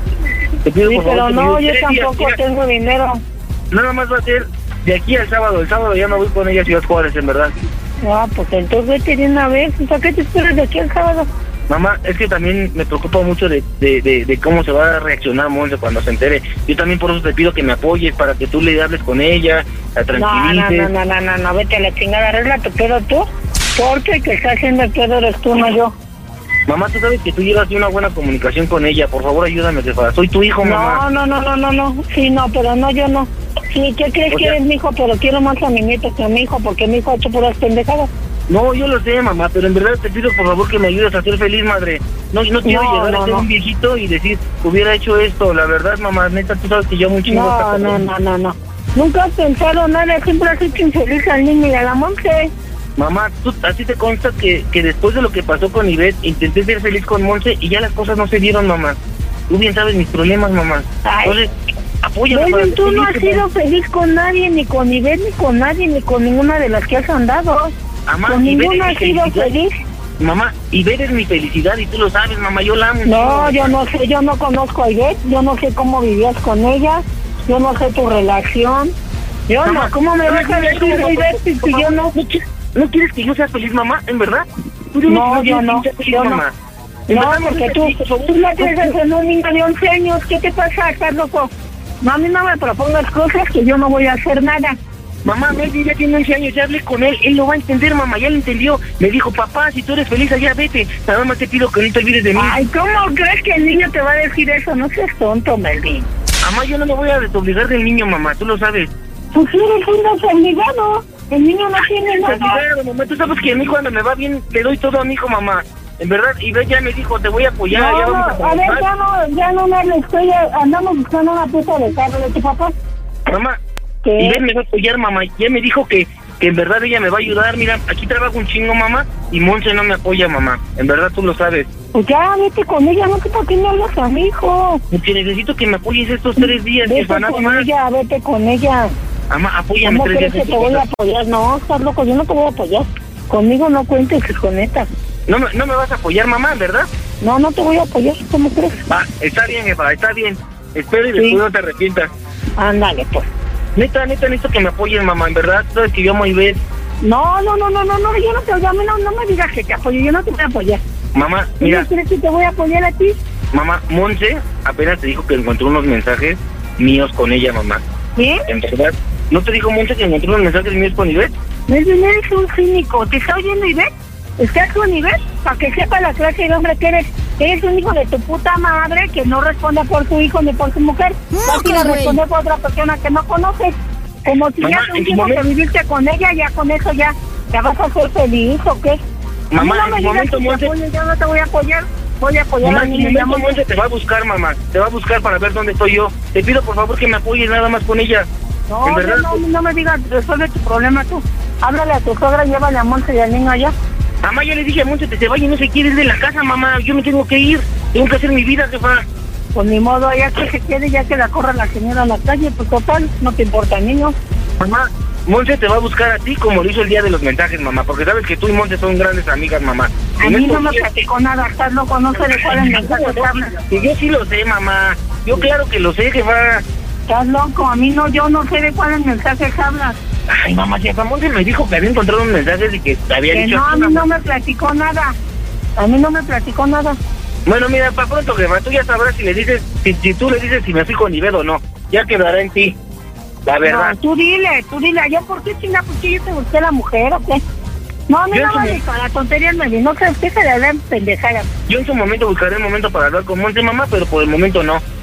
Te pido Sí, por pero favor, te no, pido yo tres días, tampoco mira, tengo dinero. nada más va a ser de aquí al sábado, el sábado ya no voy con ella a Ciudad Juárez, en verdad. No, pues entonces vete de una vez. ¿Para qué te esperas de aquí al sábado? Mamá, es que también me preocupa mucho de, de, de, de cómo se va a reaccionar Monse cuando se entere. Yo también por eso te pido que me apoyes para que tú le hables con ella, la No, tranquilices. no, no, no, no, no, vete a la chingada, arregla tu pedo tú. Porque el que está haciendo el pedo eres tú, no yo. Mamá, tú sabes que tú llevas una buena comunicación con ella. Por favor, ayúdame, jefa. Soy tu hijo, mamá. No, no, no, no, no, no. Sí, no, pero no, yo no. Sí, ¿qué crees O que sea- eres mi hijo? Pero quiero más a mi nieto que a mi hijo, porque mi hijo ha hecho puras pendejadas. No, yo lo sé, mamá, pero en verdad te pido por favor que me ayudes a ser feliz, madre. No, no quiero No, llegar no, a ser no. un viejito y decir, hubiera hecho esto. La verdad, mamá, neta, tú sabes que yo muy chingo. No, no, no, no, no. Nunca has pensado nada, siempre has hecho infeliz al niño y a la Monse. Mamá, tú, así te consta que, que después de lo que pasó con Ivette, intenté ser feliz con Monse y ya las cosas no se dieron, mamá. Tú bien sabes mis problemas, mamá. Ay. Entonces, apóyame. para Baby, ser tú no feliz, has mamá. sido feliz con nadie, ni con Ivette, ni con nadie, ni con ninguna de las que has andado. Mamá, con Ivette ninguna es has mi sido felicidad. feliz. Mamá, Ivette es mi felicidad y tú lo sabes, mamá, yo la amo. No, mucho. yo no sé, yo no conozco a Ivette, yo no sé cómo vivías con ella, yo no sé tu relación. Yo Mamá, no, ¿cómo me vas a decir ¿cómo? Ivette si si yo no? ¿No quieres, ¿No quieres que yo sea feliz, mamá? ¿En verdad? Tú dime No, si yo quieres no, que yo sea feliz, yo no. mamá. En No, verdad, porque no tú, seas feliz, tú me crees por favor. en un niño de once años, ¿qué te pasa? ¿Estás loco? No, a mí no me propongas cosas que yo no voy a hacer nada. Mamá, Melvin ya tiene once años, ya hablé con él, él lo va a entender, mamá, ya lo entendió. Me dijo, papá, si tú eres feliz allá, vete. Nada más te pido que no te olvides de mí. Ay, ¿cómo crees que el niño te va a decir eso? No seas tonto, Melvin. Mamá, yo no me voy a desobligar del niño, mamá, tú lo sabes. Pues eres un desobligado. El niño no tiene nada. Desobligado, mamá, tú sabes que a mí cuando me va bien, le doy todo a mi hijo, mamá. En verdad, y ve, ya me dijo, te voy a apoyar, No, ya no, vamos a a ver, trabajar. ya no, ya no me hables, estoy, andamos buscando una pieza de carro de tu papá. Mamá, ¿Qué? y ve, me va a apoyar, mamá. Ya me dijo que, que en verdad ella me va a ayudar. Mira, aquí trabajo un chingo, mamá, y Monse no me apoya, mamá. En verdad, tú lo sabes. Pues ya, vete con ella, no sé por qué me hablas a mi hijo. Porque necesito que me apoyes estos tres días, Vete jefa, nada con más. ella, vete con ella. Mamá, apóyame ¿Cómo tres crees días que en te tu voy a casa. apoyar? No, estás loco, yo no te voy a apoyar. Conmigo no cuentes, con neta. No, me- no me vas a apoyar, mamá, ¿verdad? No, no te voy a apoyar, ¿cómo crees? Va, está bien, jefa, está bien. Espero y Sí. después no te arrepientas. Ándale, pues. Neta, neta, necesito que me apoyen, mamá, en verdad. Sabes que yo amo a Ivette. No, no, no, no, no, no, yo no te voy a, no, no me digas que te apoyo, yo no te voy a apoyar. Mamá, ¿Tú mira, no crees que te voy a apoyar a ti? mamá, Monse apenas te dijo que encontró unos mensajes míos con ella, mamá. ¿Qué? En verdad, ¿no te dijo Monse que encontró unos mensajes míos con Ivette? Melvin, eres un cínico, ¿te está oyendo Ivette? ¿Estás con Ivette? Para que sepa la clase de hombre que eres. Eres un hijo de tu puta madre que no responde por tu hijo ni por su mujer. Vas a ir a güey. responder por otra persona que no conoces. Como si Mamá, ya hace en un tu tiempo que momento- viviste con ella, ya con eso ya, ya vas a ser feliz, ¿o qué? Mamá, A mí no en me tu digas momento, que te Monse- apoyo, yo no te voy a apoyar. Voy a apoyar Mamá, a en mi un niña. momento Monse te va a buscar, mamá. Te va a buscar para ver dónde estoy yo. Te pido, por favor, que me apoyes nada más con ella. No, en verdad, no, no me digas, resuelve tu problema tú. Háblale a tu suegra, llévale a Monse y al niño allá. mamá, ya le dije a Monse que se vaya y no se quiere ir de la casa, mamá. Yo me tengo que ir. Tengo que hacer mi vida, jefa. Pues ni modo, ya que se quede, ya que la corra la señora a la calle, pues total, no te importa, niño. Mamá, Monse te va a buscar a ti como lo hizo el día de los mensajes, mamá. Porque sabes que tú y Monse son grandes amigas, mamá. A En mí estos no me días- platicó nada, estás loco, no sé de cuál es el mensaje que hablas. Y yo sí lo sé, mamá. Yo claro que lo sé, jefa. Estás loco, a mí no, yo no sé de cuál es el mensaje que hablas. Ay, mamá, jefa, Monse me dijo que había encontrado unos mensajes y que te había Que dicho... no, a mí no me platicó nada. A mí no me platicó nada. Bueno, mira, para pronto, jefa, tú ya sabrás si le dices, si, si tú le dices si me fui con Ivette o no. Ya quedará en ti, la verdad. No, tú dile, tú dile, ¿yo por qué chinga? ¿Por qué yo te busqué la mujer o qué? No, a mí Yo no en su vale mo- para tonterías, me no se deja de hablar pendejadas. Yo en su momento buscaré el momento para hablar con Monse, mamá, pero por el momento no.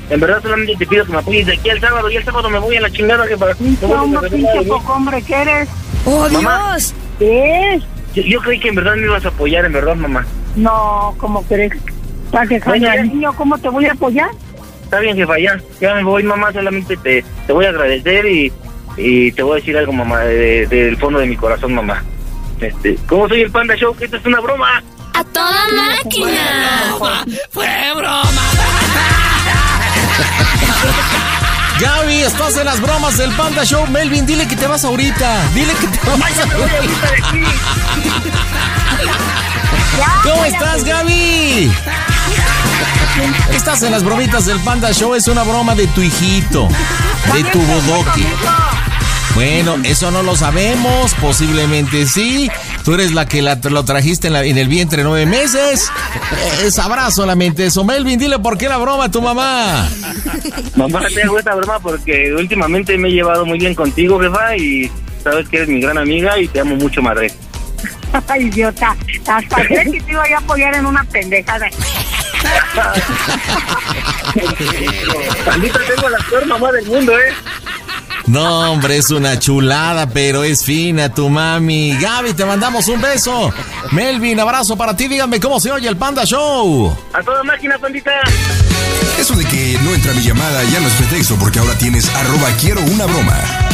En verdad solamente te pido que me apoyes de aquí al sábado. Y el sábado me voy a la chingada, jefa. Pinche hombre, pinche poco hombre que eres. ¡Oh, Mamá. Dios! ¿Qué? Yo, yo creí que en verdad me ibas a apoyar, en verdad, mamá. No, ¿cómo crees? ¿Para dejar Bueno, al ya. niño? ¿Cómo te voy a apoyar? Está bien, jefa, ya. Ya me voy, mamá. Solamente te, te voy a agradecer y, y te voy a decir algo, mamá, de- de- del fondo de mi corazón, mamá. Este, ¿cómo soy el Panda Show? Que esto es una broma. ¡A toda máquina! ¡Fue broma! Gaby, estás en las bromas del Panda Show. Melvin, dile que te vas ahorita. Dile que te vas ahorita. ¿Cómo estás, Gaby? Estás en las bromitas del Panda Show. Es una broma de tu hijito, de tu bodoque. Bueno, eso no lo sabemos. Posiblemente sí. Tú eres la que la, lo trajiste en, la, en el vientre nueve meses. Eh, sabrás solamente eso. Melvin, dile por qué la broma a tu mamá. Mamá, te hago esta broma porque últimamente me he llevado muy bien contigo, jefa, y sabes que eres mi gran amiga y te amo mucho, madre. Ay, idiota. Hasta crees que te iba a apoyar en una pendejada. Maldita, tengo la peor mamá del mundo, ¿eh? No, hombre, es una chulada, pero es fina tu mami. Gaby, te mandamos un beso. Melvin, abrazo para ti. Díganme cómo se oye el Panda Show. A toda máquina, pandita. Eso de que no entra mi llamada ya no es pretexto, porque ahora tienes arroba quiero una broma.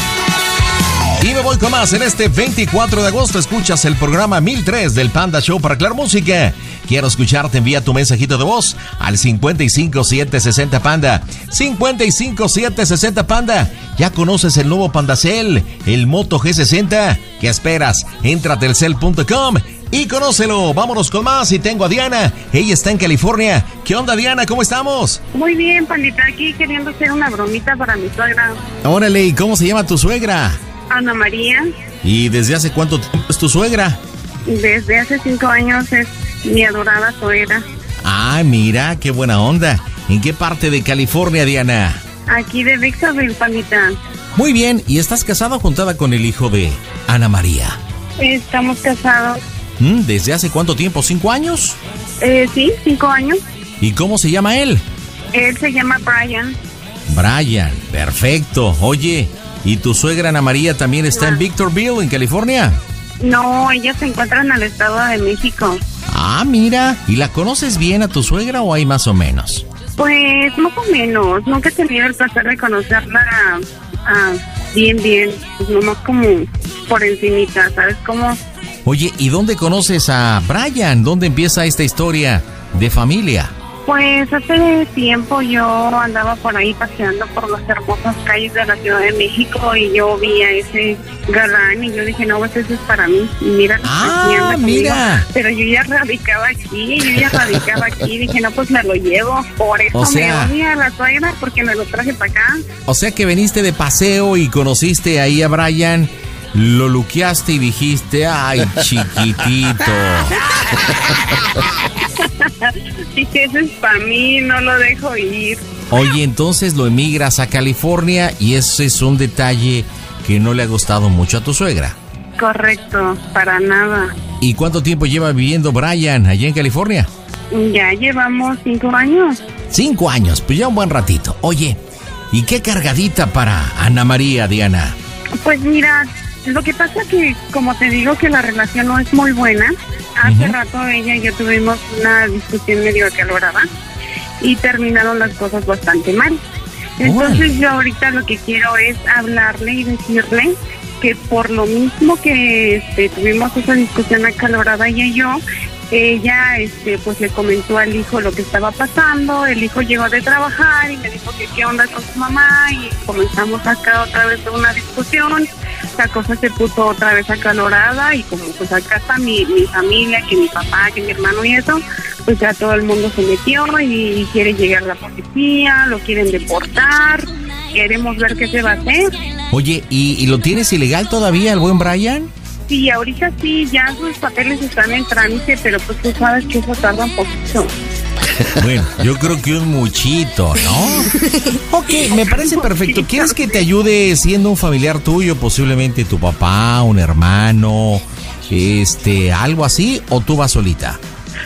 Y me voy con más. En este veinticuatro de agosto escuchas el programa mil tres del Panda Show para Claro Música. Quiero escucharte, envía tu mensajito de voz al cincuenta y cinco siete sesenta Panda. cincuenta y cinco siete sesenta Panda. ¿Ya conoces el nuevo Pandacel, el Moto G sesenta? ¿Qué esperas? Entra a telcel punto com y conócelo. Vámonos con más. Y tengo a Diana. Ella está en California. ¿Qué onda, Diana? ¿Cómo estamos? Muy bien, pandita, aquí queriendo hacer una bromita para mi suegra, Órale, ¿y cómo se llama tu suegra? Ana María. ¿Y desde hace cuánto tiempo es tu suegra? Desde hace cinco años es mi adorada suegra. Ah, mira, qué buena onda. ¿En qué parte de California, Diana? Aquí de Victorville, pandita. Muy bien, ¿y estás casada o juntada con el hijo de Ana María? Estamos casados. ¿Mm? ¿Desde hace cuánto tiempo? ¿Cinco años? Eh, sí, cinco años. ¿Y cómo se llama él? Él se llama Brian. Brian, perfecto. Oye, ¿y tu suegra Ana María también está en Victorville, en California? No, ellos se encuentran en el Estado de México. Ah, mira, ¿y la conoces bien a tu suegra o hay más o menos? Pues más o menos. Nunca he tenido el placer de conocerla ah, bien, bien. Pues nomás como por encimita, ¿sabes cómo? Oye, ¿y dónde conoces a Brian? ¿Dónde empieza esta historia de familia? Pues hace tiempo yo andaba por ahí paseando por las hermosas calles de la Ciudad de México y yo vi a ese galán y yo dije, no, pues eso es para mí. Y mira, ah, aquí anda conmigo. Mira. Pero yo ya radicaba aquí, yo ya radicaba aquí, dije, no, pues me lo llevo. Por eso O sea, me odia la suegra, porque me lo traje para acá. O sea que viniste de paseo y conociste ahí a Brian, lo luqueaste y dijiste, ay, chiquitito. Dije, eso es para mí, no lo dejo ir. Oye, entonces lo emigras a California y ese es un detalle que no le ha gustado mucho a tu suegra. Correcto, para nada. ¿Y cuánto tiempo lleva viviendo Brian allá en California? Ya llevamos cinco años. Cinco años, pues ya un buen ratito. Oye, ¿y qué cargadita para Ana María, Diana? Pues mira, lo que pasa que, como te digo, que la relación no es muy buena. Hace uh-huh. rato ella y yo tuvimos una discusión medio acalorada y terminaron las cosas bastante mal. Entonces oh. yo ahorita lo que quiero es hablarle y decirle que por lo mismo que este, tuvimos esa discusión acalorada ella y yo, ella este pues le comentó al hijo lo que estaba pasando. El hijo llegó de trabajar y me dijo que qué onda con su mamá y comenzamos acá otra vez una discusión. La cosa se puso otra vez acalorada y como pues acá está mi, mi familia, que mi papá, que mi hermano y eso, pues ya todo el mundo se metió y quiere llegar la policía, lo quieren deportar, queremos ver qué se va a hacer. Oye, ¿y, y lo tienes ilegal todavía el buen Brian? Sí, ahorita sí, ya sus papeles están en trámite, pero pues tú sabes que eso tarda un poquito. Bueno, yo creo que un muchito, ¿no? Ok, me parece perfecto. ¿Quieres que te ayude siendo un familiar tuyo, posiblemente tu papá, un hermano, este, algo así, o tú vas solita?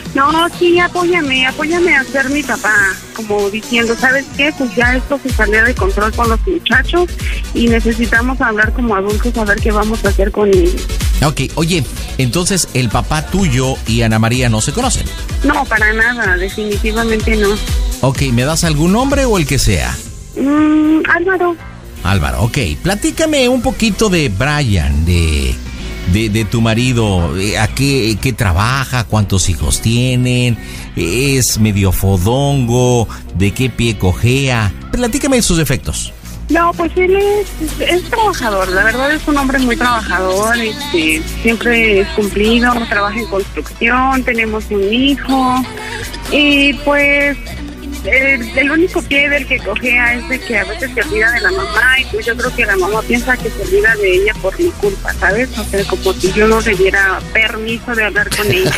No, sí, apóyame, apóyame a ser mi papá, como diciendo, ¿sabes qué? Pues ya esto se salió de control con los muchachos y necesitamos hablar como adultos a ver qué vamos a hacer con ellos. Ok, oye, entonces el papá tuyo y Ana María no se conocen. No, para nada, definitivamente no. Ok, ¿me das algún nombre o el que sea? Mm, Álvaro. Álvaro, ok, platícame un poquito de Brian, de... De, de tu marido, ¿a qué, qué trabaja? ¿Cuántos hijos tienen? ¿Es medio fodongo? ¿De qué pie cojea? Platícame de sus defectos. No, pues él es, es trabajador, la verdad es un hombre muy trabajador, este, siempre es cumplido, trabaja en construcción, tenemos un hijo y pues... El, el único pie del que cojea es de que a veces se olvida de la mamá y pues yo creo que la mamá piensa que se olvida de ella por mi culpa, ¿sabes? O sea, como si yo no le diera permiso de hablar con ella.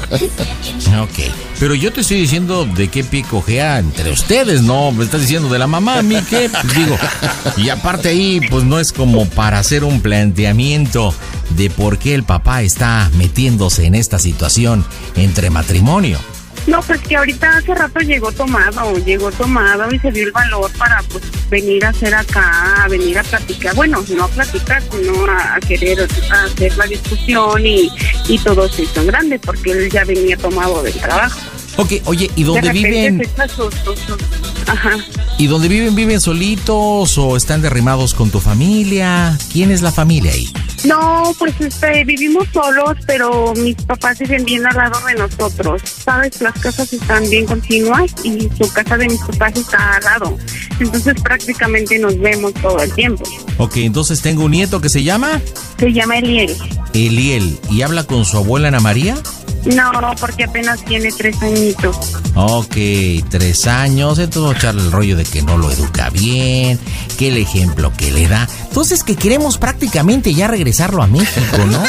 Ok, pero yo te estoy diciendo de qué pie cojea entre ustedes, ¿no? Me estás diciendo de la mamá, ¿a mí qué? Pues digo, y aparte ahí pues no es como para hacer un planteamiento de por qué el papá está metiéndose en esta situación entre matrimonio. No, pues que ahorita hace rato llegó tomado, llegó tomado y se dio el valor para pues venir a hacer acá, a venir a platicar, bueno, no a platicar, sino a, a querer a hacer la discusión y, y todo se hizo en grande porque él ya venía tomado del trabajo. Ok, oye, ¿y dónde viven? Sus, sus, sus, ajá. ¿Y dónde viven? ¿Viven solitos o están derrimados con tu familia? ¿Quién es la familia ahí? No, pues este, vivimos solos, pero mis papás viven bien al lado de nosotros, ¿sabes? Las casas están bien continuas y su casa de mis papás está al lado. Entonces prácticamente nos vemos todo el tiempo. Ok, entonces tengo un nieto que se llama... Se llama Eliel. Eliel, ¿y habla con su abuela Ana María? No, porque apenas tiene tres añitos. Ok, tres años, entonces vamos a echarle el rollo de que no lo educa bien, que el ejemplo que le da. Entonces que queremos prácticamente ya regresarlo a México, ¿no?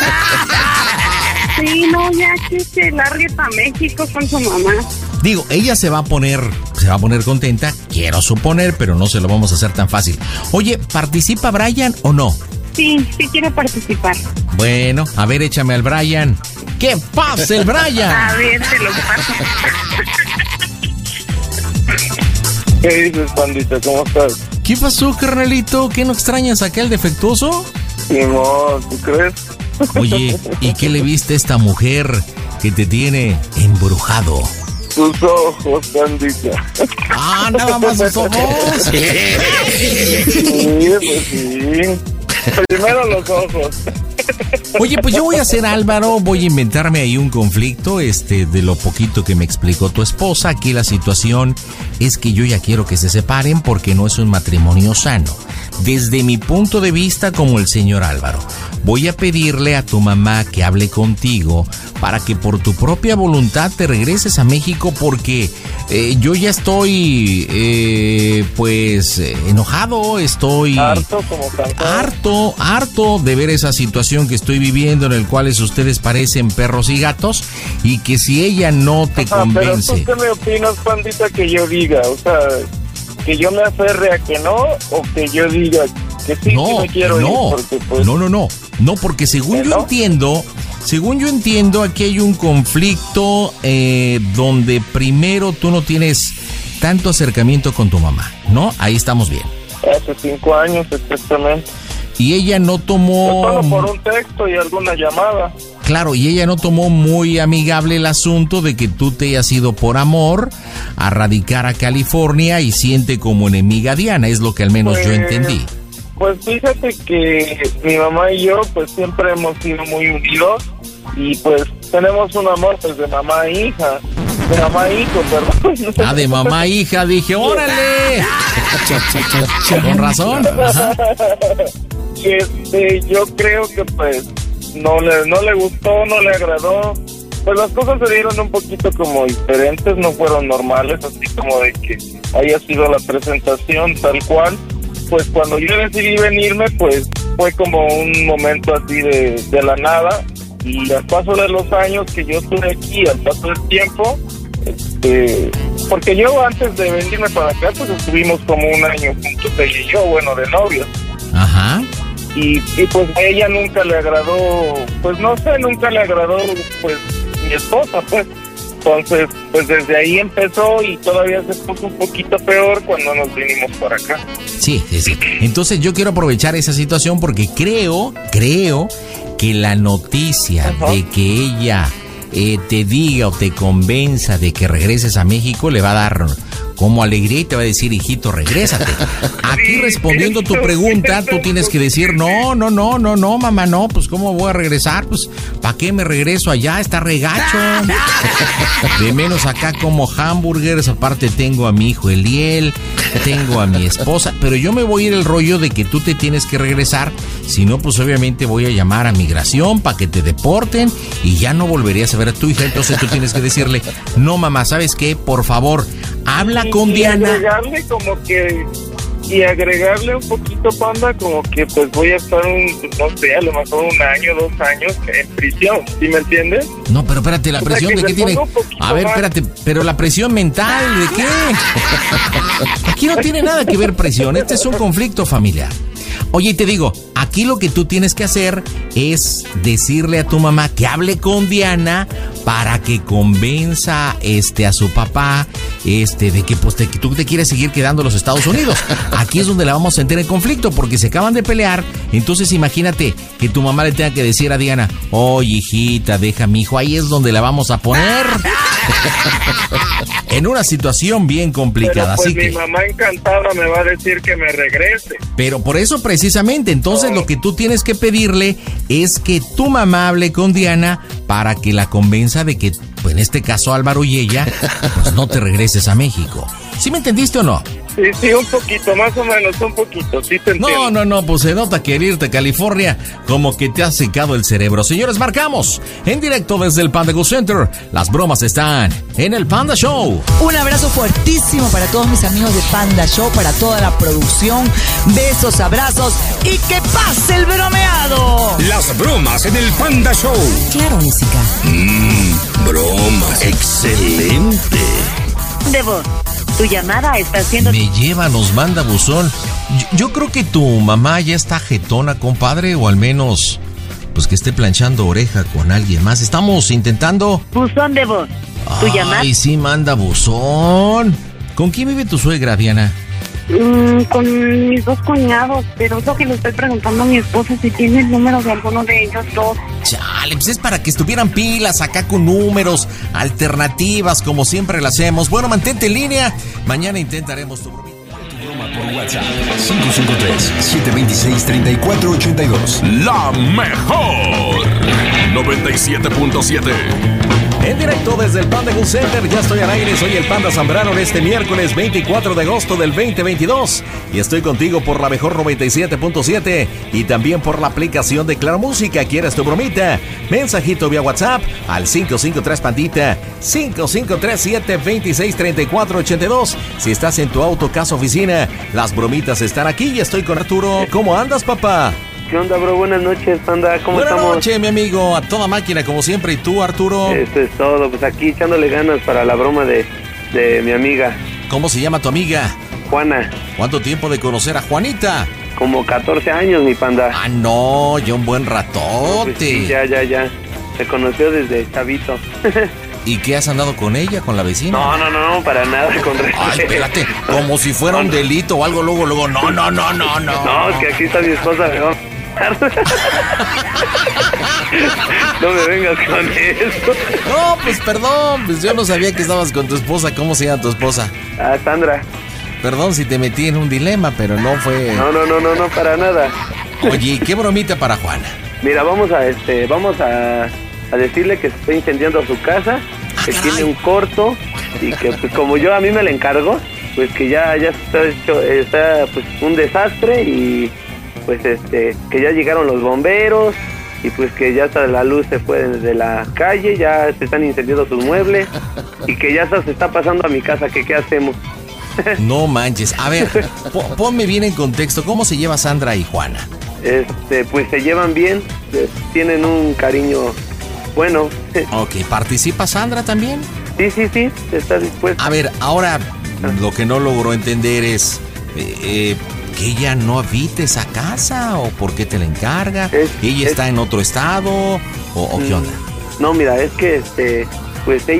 Sí, no, ya que se largue para México con su mamá. Digo, ella se va a poner, se va a poner contenta, quiero suponer, pero no se lo vamos a hacer tan fácil. Oye, ¿participa Brian o no? Sí, sí quiere participar. Bueno, a ver, échame al Brian. ¡Que pase el Brian! A ver, te lo paso. ¿Qué dices, pandita? ¿Cómo estás? ¿Qué pasó, carnalito? ¿Qué no extrañas a aquel defectuoso? Simón, ¿tú crees? Oye, ¿y qué le viste a esta mujer que te tiene embrujado? Tus ojos, pandita. ¡Ah, nada más sus ojos! Sí, pues sí. Primero los ojos. Oye, pues yo voy a ser Álvaro, voy a inventarme ahí un conflicto, este, de lo poquito que me explicó tu esposa. Aquí la situación es que yo ya quiero que se separen porque no es un matrimonio sano. Desde mi punto de vista, como el señor Álvaro, voy a pedirle a tu mamá que hable contigo para que por tu propia voluntad te regreses a México porque eh, yo ya estoy, eh, pues, eh, enojado, estoy... Harto, como cansado. Harto, harto de ver esa situación que estoy viviendo en el cual ustedes parecen perros y gatos y que si ella no te Ajá, convence... Pero ¿tú qué me opinas, pandita, que yo diga? O sea, que yo me aferre a que no o que yo diga que sí, no, que me quiero no, ir porque pues... No, no, no, no, porque según yo no? entiendo... Según yo entiendo, aquí hay un conflicto eh, donde primero tú no tienes tanto acercamiento con tu mamá, ¿no? Ahí estamos bien. Hace cinco años, exactamente. Y ella no tomó... Solo por un texto y alguna llamada. Claro, y ella no tomó muy amigable el asunto de que tú te hayas ido por amor a radicar a California y siente como enemiga a Diana, es lo que al menos pues, yo entendí. Pues fíjate que mi mamá y yo pues siempre hemos sido muy unidos y pues tenemos un amor pues de mamá e hija, de mamá e hijo, perdón. Ah, de mamá e hija, dije, ¡órale! Con razón. Ajá. Y este, yo creo que pues no le, no le gustó, no le agradó. Pues las cosas se dieron un poquito como diferentes, no fueron normales, así como de que haya sido la presentación tal cual. Pues cuando yo decidí venirme, pues fue como un momento así de, de la nada. Y al paso de los años que yo estuve aquí, al paso del tiempo, este, porque yo antes de venirme para acá, pues estuvimos como un año juntos, ella y yo, bueno, de novios. Ajá. Y, y pues a ella nunca le agradó, pues no sé, nunca le agradó, pues mi esposa, pues. Entonces, pues desde ahí empezó y todavía se puso un poquito peor cuando nos vinimos por acá. Sí, sí, sí. Entonces yo quiero aprovechar esa situación porque creo, creo que la noticia uh-huh. de que ella eh, te diga o te convenza de que regreses a México le va a dar como alegría y te va a decir, hijito, regrésate. Aquí respondiendo tu pregunta, tú tienes que decir, no, no, no, no, no, mamá, no, pues ¿cómo voy a regresar? Pues, ¿para qué me regreso allá? Está regacho. De menos acá como hamburgers, aparte tengo a mi hijo Eliel, tengo a mi esposa, pero yo me voy a ir el rollo de que tú te tienes que regresar, si no, pues obviamente voy a llamar a migración para que te deporten y ya no volverías a ver a tu hija, entonces tú tienes que decirle, no, mamá, ¿sabes qué? Por favor, habla con y Diana. agregarle como que y agregarle un poquito, Panda, como que pues voy a estar un, no sé, a lo mejor un año, dos años en prisión, ¿sí me entiendes? No, pero espérate, la presión, o sea, ¿de qué tiene? A ver, más. espérate, pero la presión mental, ¿de qué? Aquí no tiene nada que ver presión, este es un conflicto familiar. Oye, y te digo, aquí lo que tú tienes que hacer es decirle a tu mamá que hable con Diana para que convenza este a su papá este de que pues te, que tú te quieres seguir quedando en los Estados Unidos. Aquí es donde la vamos a sentir en conflicto porque se acaban de pelear. Entonces imagínate que tu mamá le tenga que decir a Diana, oye, hijita, deja a mi hijo. Ahí es donde la vamos a poner en una situación bien complicada. Pero pues así mi que mamá encantada me va a decir que me regrese. Pero por eso precisamente, entonces lo que tú tienes que pedirle es que tu mamá hable con Diana para que la convenza de que, pues en este caso Álvaro y ella, pues no te regreses a México. ¿Sí me entendiste o no? Sí, sí, un poquito, más o menos, un poquito, sí te entiendo. No, no, no, pues se nota que al irte a California como que te ha secado el cerebro. Señores, marcamos en directo desde el Panda Go Center. Las bromas están en el Panda Show. Un abrazo fuertísimo para todos mis amigos de Panda Show, para toda la producción. Besos, abrazos y que pase el bromeado. Las bromas en el Panda Show. Claro, música. Mmm, bromas. Excelente. De voz. Tu llamada está siendo... Me lleva, nos manda buzón. Yo, yo creo que tu mamá ya está jetona, compadre, o al menos, pues que esté planchando oreja con alguien más. Estamos intentando... Buzón de voz. Tu Ay, llamada... Ay, sí, manda buzón. ¿Con quién vive tu suegra, Diana? Mm, con mis dos cuñados, pero es lo que le estoy preguntando a mi esposo si tiene el número de alguno de ellos dos. Chale, pues es para que estuvieran pilas acá con números, alternativas, como siempre las hacemos. Bueno, mantente en línea. Mañana intentaremos tu broma. Tu broma por WhatsApp. cinco cinco tres, siete dos seis, tres cuatro ocho dos. La mejor. noventa y siete punto siete. En directo desde el Panda Go Center, ya estoy al aire, soy el Panda Zambrano de este miércoles veinticuatro de agosto del veinte veintidós y estoy contigo por la mejor noventa y siete punto siete y también por la aplicación de Claro Música. ¿Quieres tu bromita? Mensajito vía WhatsApp al cinco cinco tres Pandita, cinco cinco tres siete dos seis tres cuatro ocho dos. Si estás en tu auto, casa, oficina, las bromitas están aquí y estoy con Arturo. ¿Cómo andas, papá? ¿Qué onda, bro? Buenas noches, Panda. ¿Cómo Buenas estamos? Buenas noches, mi amigo. A toda máquina, como siempre. ¿Y tú, Arturo? Esto es todo. Pues aquí echándole ganas para la broma de, de mi amiga. ¿Cómo se llama tu amiga? Juana. ¿Cuánto tiempo de conocer a Juanita? Como catorce años, mi Panda. Ah, no, ya un buen ratote. No, pues sí, ya, ya, ya. Se conoció desde chavito. ¿Y qué has andado con ella, con la vecina? No, no, no, no, para nada, con respeto. Ay, espérate, como si fuera un delito o algo, luego, luego, no, no, no, no, no. No, es que aquí está mi esposa, ¿no? No me vengas con eso. No, pues perdón, pues yo no sabía que estabas con tu esposa. ¿Cómo se llama tu esposa? Ah, Sandra. Perdón si te metí en un dilema, pero no fue... No, no, no, no, no, para nada. Oye, ¿qué bromita para Juana? Mira, vamos a este, vamos a, a decirle que se está incendiando su casa, ah, que caray. Tiene un corto y que pues, como yo a mí me la encargo, pues que ya, ya está hecho, está pues un desastre y pues este, que ya llegaron los bomberos y pues que ya hasta la luz se fue de la calle, ya se están incendiando sus muebles y que ya se está pasando a mi casa, que qué hacemos. No manches, a ver, ponme bien en contexto, ¿cómo se lleva Sandra y Juana? Este, pues se llevan bien, tienen un cariño bueno. Ok, ¿participa Sandra también? Sí, sí, sí, está dispuesta. A ver, ahora lo que no logro entender es eh, eh, que ella no habite esa casa o por qué te la encarga, es, ella es, está en otro estado o, o qué onda. No, mira, es que este, pues ella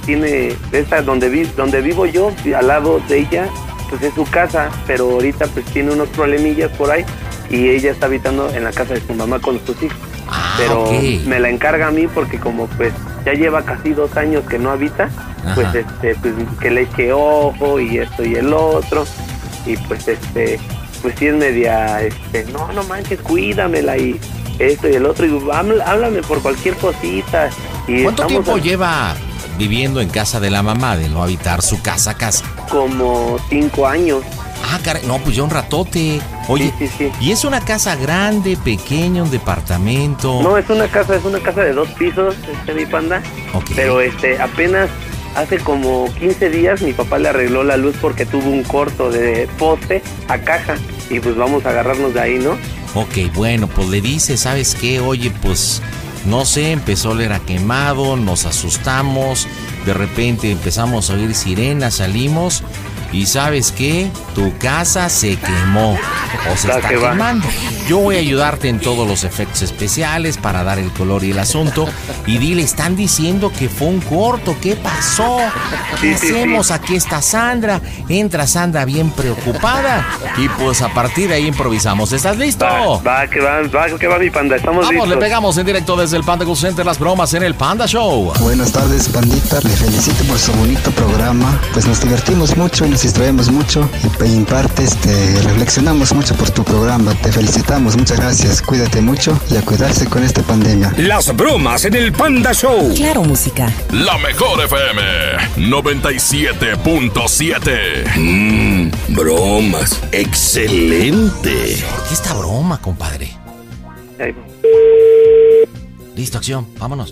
tiene, esa donde, vi, donde vivo yo, al lado de ella, pues es su casa, pero ahorita pues tiene unos problemillas por ahí y ella está habitando en la casa de su mamá con sus hijos. Ah, pero okay. me la encarga a mí porque como pues ya lleva casi dos años que no habita, Ajá. pues este, pues que le eche ojo y esto y el otro, y pues este, pues sí es media, este, no, no manches, cuídamela y esto y el otro, y háblame por cualquier cosita. Y ¿cuánto tiempo a... lleva viviendo en casa de la mamá, de no habitar su casa a casa? Como cinco años. Ah, caray, no, pues ya un ratote. Oye, sí, sí, sí. ¿Y es una casa grande, pequeña, un departamento? No, es una casa, es una casa de dos pisos, este, mi panda. Okay. Pero este, apenas hace como quince días mi papá le arregló la luz porque tuvo un corto de poste a caja. Y pues vamos a agarrarnos de ahí, ¿no? Ok, bueno, pues le dice, ¿sabes qué? Oye, pues, no sé, empezó a oler a quemado, nos asustamos, de repente empezamos a oír sirenas, salimos, y ¿sabes qué? Tu casa se quemó, o se está quemando. Yo voy a ayudarte en todos los efectos especiales para dar el color y el asunto, y dile, están diciendo que fue un corto, ¿qué pasó? ¿Qué sí, hacemos? sí, sí. Aquí está Sandra, entra Sandra bien preocupada, y pues a partir de ahí improvisamos. ¿Estás listo? Va, va, que va, va, que va mi panda, estamos Vamos, listos. le pegamos en directo desde el Panda Cool Center, las bromas en el Panda Show. Buenas tardes, pandita, le felicito por su bonito programa, pues nos divertimos mucho y nos distraemos mucho, y en parte este, reflexionamos mucho por tu programa, te felicitamos, muchas gracias, cuídate mucho y a cuidarse con esta pandemia. Las bromas en el Panda Show. Claro, música. La mejor F M noventa y siete punto siete. Mmm, bromas. Excelente. ¿Por qué esta broma, compadre? Ahí va. Listo, acción, vámonos.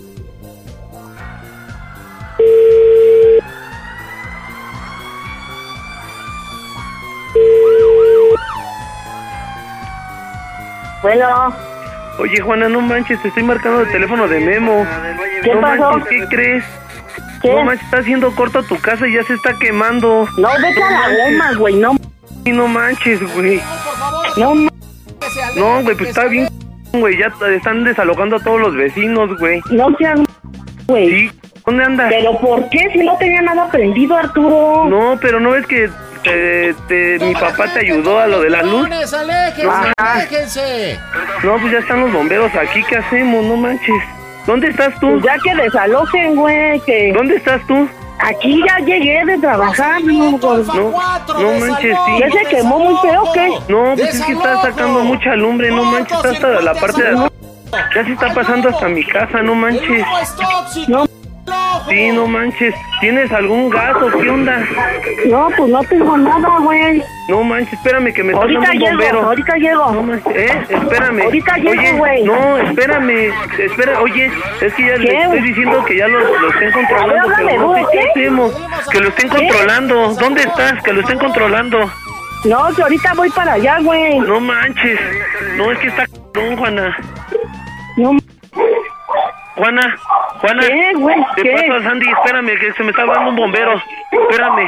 Bueno. Oye, Juana, no manches, te estoy marcando el teléfono de Memo. ¿Qué no pasó? manches, ¿qué crees? ¿Qué? No manches, está haciendo corto tu casa y ya se está quemando. No, vete a la goma, güey, no. Y no manches, güey. No, no, güey, pues está bien, güey, ya están desalojando a todos los vecinos, güey. No seas, güey. Sí, ¿dónde andas? ¿Pero por qué? Si no tenía nada prendido, Arturo. No, pero ¿no ves que te, te, mi papá te ayudó a lo de la luz? ¡Aléjense, no, aléjense! No, pues ya están los bomberos aquí, ¿qué hacemos? No manches. ¿Dónde estás tú? Pues ya que desalojen, güey, que... ¿Dónde estás tú? Aquí ya llegué de trabajar, no, pues, no, no manches, sí. ¿Ya se quemó muy feo o qué? No, pues es que está sacando mucha lumbre, no manches, está hasta la parte de... Ya se está pasando hasta mi casa, no manches. No. Sí, no manches. ¿Tienes algún gas o qué onda? No, pues no tengo nada, güey. No manches, espérame que me está ahorita dando un llego, bombero. Ahorita llego. No manches, eh, espérame. Ahorita Oye, llego, güey. no, espérame, espera, oye, es que ya le estoy diciendo que ya lo, lo estén controlando, Háblame, pero no sé ¿qué? qué hacemos. Que lo estén ¿Qué? controlando. ¿Dónde estás? Que lo estén controlando. No, que ahorita voy para allá, güey. No manches. No, es que está c******, Juana. No. Juana, Juana. ¿Qué, güey? Te ¿Qué? paso a Sandy, espérame, que se me está dando un bombero. Espérame.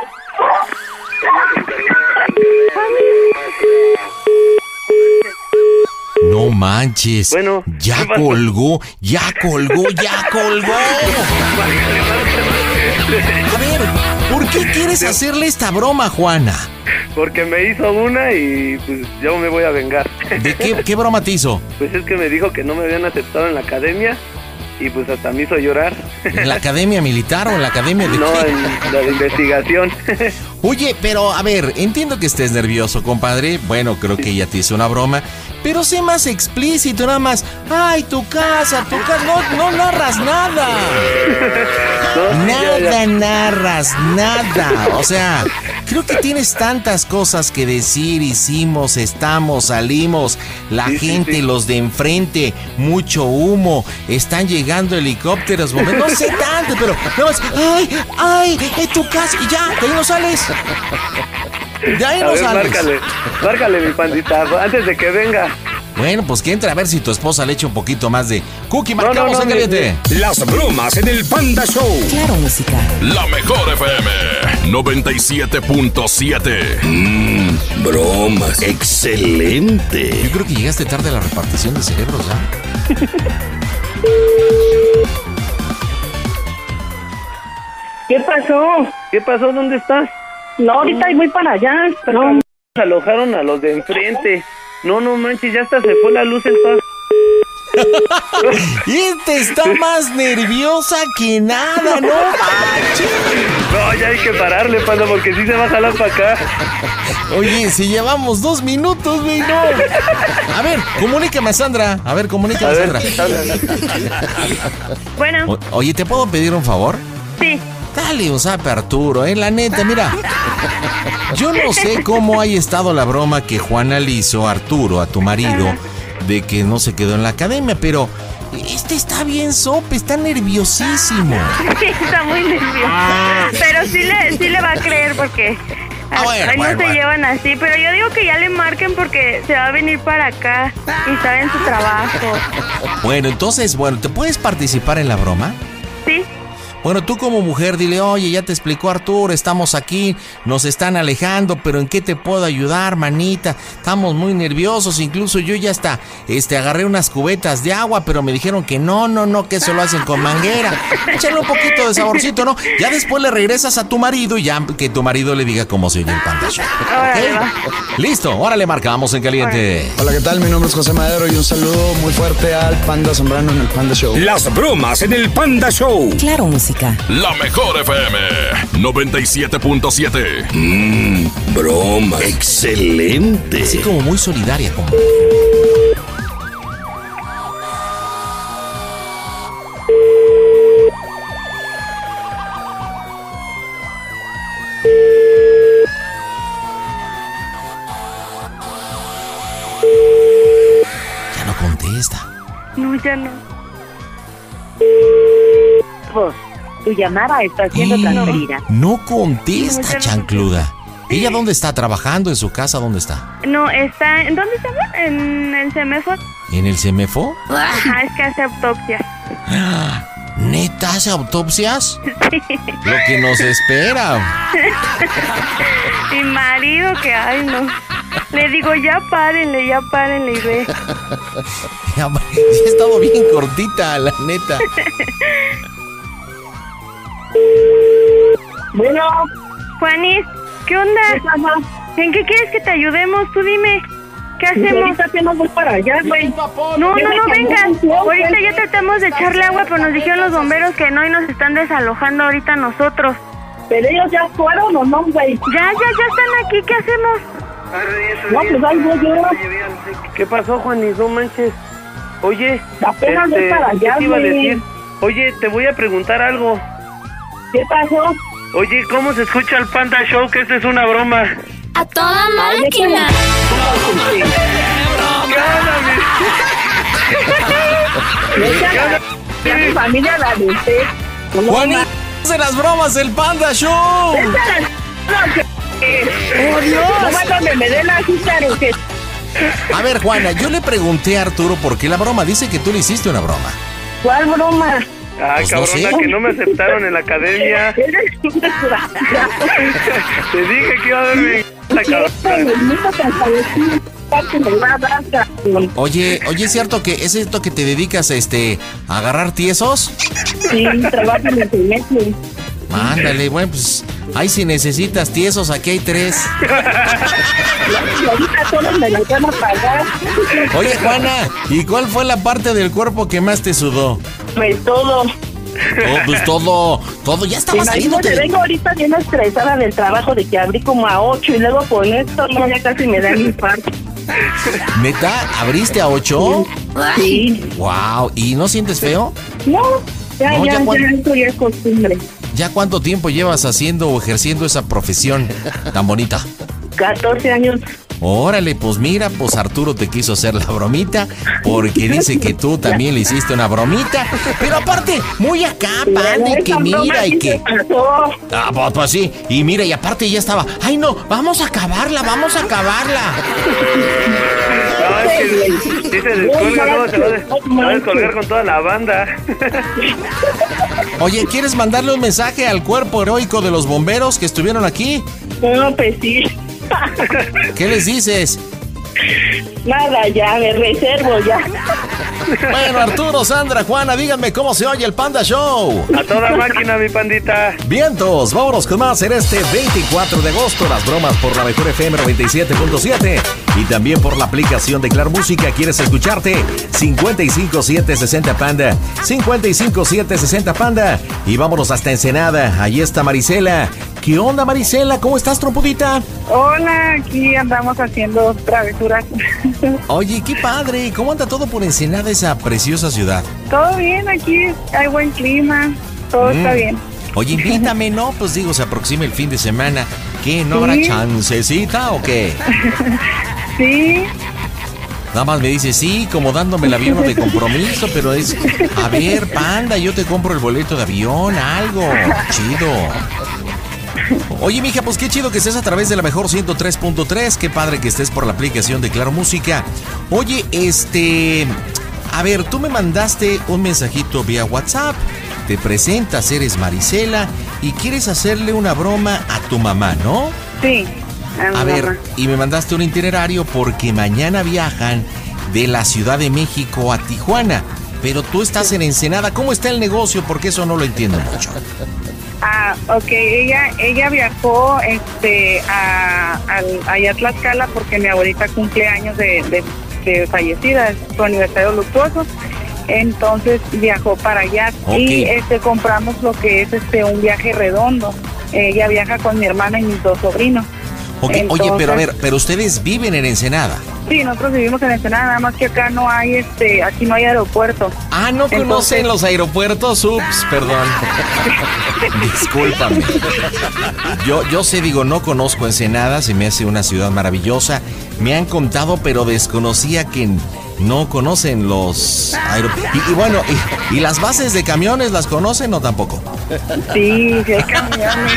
No manches. Bueno, ya colgó, ya colgó, ya colgó. A ver, ¿por qué quieres hacerle esta broma, Juana? Porque me hizo una y pues yo me voy a vengar. ¿De qué, qué broma te hizo? Pues es que me dijo que no me habían aceptado en la academia y pues hasta me hizo llorar. ¿En la academia militar o en la academia de No, qué? en la de investigación. Oye, pero a ver, entiendo que estés nervioso, compadre. Bueno, creo que ella te hizo una broma. Pero sé más explícito, nada más. Ay, tu casa, tu casa. No, no narras nada. No, nada ya, ya. narras, nada. O sea, creo que tienes tantas cosas que decir. Hicimos, estamos, salimos. La Sí, sí, gente, sí. los de enfrente, mucho humo. Están llegando helicópteros. No sé tanto, pero nada más. Ay, ay, es tu casa. Y ya, de ahí no sales. De ahí A no ver, sales. márcale, márcale mi pandita, antes de que venga. Bueno, pues que entre a ver si tu esposa le echa un poquito más de cookie. No, Marcamos no, no, en mi- caliente. Las bromas en el Panda Show. Claro, música. La mejor F M noventa y siete punto siete. Mmm, bromas. Excelente. Yo creo que llegaste tarde a la repartición de cerebros, ¿ah? ¿Qué pasó? ¿Qué pasó? ¿Dónde estás? No, ahorita voy para allá. No, alojaron a los de enfrente. No, no manches, ya hasta se fue la luz en todas. Este está más nerviosa que nada, no manches. No, ya hay que pararle, panda, porque sí se va a jalar para acá. Oye, si llevamos dos minutos, güey, no. A ver, comunícame a Sandra. A ver, comunícame a, a ver, Sandra. Bueno. O, oye, ¿te puedo pedir un favor? Sí. Dale un zap a Arturo, eh, la neta, mira. Yo no sé cómo haya estado la broma que Juana le hizo a Arturo, a tu marido, Ajá. de que no se quedó en la academia, pero este está bien sope, está nerviosísimo. Sí, está muy nervioso. Ah. Pero sí le, sí le va a creer porque ah, bueno, ahí bueno, no se bueno. llevan así. Pero yo digo que ya le marquen porque se va a venir para acá y está en su trabajo. Bueno, entonces, bueno, ¿te puedes participar en la broma? Sí. Bueno, tú como mujer dile, oye, ya te explicó Arturo, estamos aquí, nos están alejando, pero ¿en qué te puedo ayudar, manita? Estamos muy nerviosos, incluso yo ya hasta este, agarré unas cubetas de agua, pero me dijeron que no, no, no, que eso lo hacen con manguera. Échale un poquito de saborcito, ¿no? Ya después le regresas a tu marido y ya que tu marido le diga cómo se oye el Panda Show. ¿Okay? Listo, ahora le marcamos en caliente. Hola, ¿qué tal? Mi nombre es José Madero y un saludo muy fuerte al Panda Zambrano en el Panda Show. Las bromas en el Panda Show. Claro, música. La mejor F M noventa y siete punto siete. Mmm, broma, excelente. Así como muy solidaria, como. Ya no contesta. No, ya no. Vos. Tu llamada está siendo no, transferida. No contesta, no, chancluda. ¿Ella dónde está? ¿Trabajando? ¿En su casa? ¿Dónde está? No, está... ¿En dónde está? ¿En el CEMEFO? ¿En el CEMEFO? Ajá, es que hace autopsias. ¿Neta hace autopsias? Sí. Lo que nos espera. Mi marido que, ay, no. Le digo, ya párenle, ya párenle y ve. Ya, ya he estado bien cortita, la neta. Bueno, Juanis, ¿qué onda? ¿Qué ¿En qué quieres que te ayudemos? Tú dime, ¿qué hacemos? Ahorita no voy para allá, güey. No, no, no vengas. Ahorita ya tratamos de echarle agua, pero nos dijeron los bomberos que no y nos están desalojando ahorita nosotros. Pero ellos ya fueron o no, güey. Ya, ya, ya están aquí, ¿qué hacemos? No, pues ahí voy yo. ¿Qué pasó, Juanis? No manches. Oye, apenas voy para allá, ¿qué te iba a decir? Oye, te voy a preguntar algo. ¿Qué pasó? Oye, ¿cómo se escucha el Panda Show? Que esta es una broma. ¡A toda máquina! ¿Qué mi familia la de usted. ¡Juanito hace las bromas del Panda Show! ¡Oh, Dios! No me me den la cita que... A ver, Juana, yo le pregunté a Arturo por qué la broma. Dice que tú le hiciste una broma. ¿Cuál broma? Ah, pues cabrona, no sé. Que no me aceptaron en la academia. Te dije que iba a verme la cabrona. Oye, oye, ¿es cierto que es cierto que te dedicas este, a agarrar tiesos? Sí, trabajo en el semestre. Mándale, bueno, pues ahí si necesitas tiesos, aquí hay tres. Oye, Juana, ¿y cuál fue la parte del cuerpo que más te sudó? Pues todo. Oh, pues todo, todo, ya estaba saliendo. Te vengo ahorita bien estresada del trabajo de que abrí como a ocho y luego con esto no, ya casi me da el infarto. ¿Neta? ¿Abriste a ocho? Sí. Wow, ¿y no sientes feo? No, ya, no, ya, ya, ya, esto ya es costumbre. ¿Ya cuánto tiempo llevas haciendo o ejerciendo esa profesión tan bonita? catorce años. Órale, pues mira, pues Arturo te quiso hacer la bromita porque dice que tú también le hiciste una bromita, pero aparte, muy acá, Panda, que mira y que... Ah, pues, pues sí, y mira, y aparte ya estaba, ay no, vamos a acabarla, vamos a acabarla. No, es que si se descolga, no, se va, se va a descolgar con toda la banda. Oye, ¿quieres mandarle un mensaje al cuerpo heroico de los bomberos que estuvieron aquí? No, pues sí. ¿Qué les dices? Nada, ya, me reservo ya. Bueno, Arturo, Sandra, Juana, díganme cómo se oye el Panda Show. A toda máquina, mi pandita. Vientos, vámonos con más en este veinticuatro de agosto. Las bromas por la mejor F M noventa y siete punto siete y también por la aplicación de Claro Música. ¿Quieres escucharte? cincuenta y cinco siete sesenta Panda. cincuenta y cinco siete sesenta Panda. Y vámonos hasta Ensenada. Ahí está Marisela. ¿Qué onda, Marisela? ¿Cómo estás, trompudita? Hola, aquí andamos haciendo travesuras. Oye, qué padre. ¿Cómo anda todo por Ensenada, esa preciosa ciudad? Todo bien, aquí hay buen clima, todo mm. está bien. Oye, invítame, ¿no? Pues digo, se aproxima el fin de semana. ¿Qué? ¿No ¿Sí? habrá chancecita o qué? Sí. Nada más me dice sí, como dándome el avión de compromiso, pero es, a ver, Panda, yo te compro el boleto de avión, algo chido. Oye, mija, pues qué chido que estés a través de la mejor ciento tres punto tres. Qué padre que estés por la aplicación de Claro Música. Oye, este... A ver, tú me mandaste un mensajito vía WhatsApp. Te presentas, eres Marisela y quieres hacerle una broma a tu mamá, ¿no? Sí. A, a ver, y me mandaste un itinerario porque mañana viajan de la Ciudad de México a Tijuana. Pero tú estás en Ensenada. ¿Cómo está el negocio? Porque eso no lo entiendo mucho. Ah, ok, ella ella viajó este a, a, a Tlaxcala porque mi abuelita cumple años de, de, de fallecida, es su aniversario luctuoso, entonces viajó para allá. Okay. Y este compramos lo que es este un viaje redondo. Ella viaja con mi hermana y mis dos sobrinos. Okay. Entonces, oye, pero a ver, pero ustedes viven en Ensenada. Sí, nosotros vivimos en Ensenada, nada más que acá no hay, este, aquí no hay aeropuerto. Ah, ¿no conocen Entonces, los aeropuertos? Ups, perdón. Discúlpame. Yo, yo sé, digo, no conozco Ensenada, se me hace una ciudad maravillosa. Me han contado, pero desconocía que no conocen los aeropuertos. Y, y bueno, y, ¿y las bases de camiones las conocen o tampoco? Sí, sí hay camiones.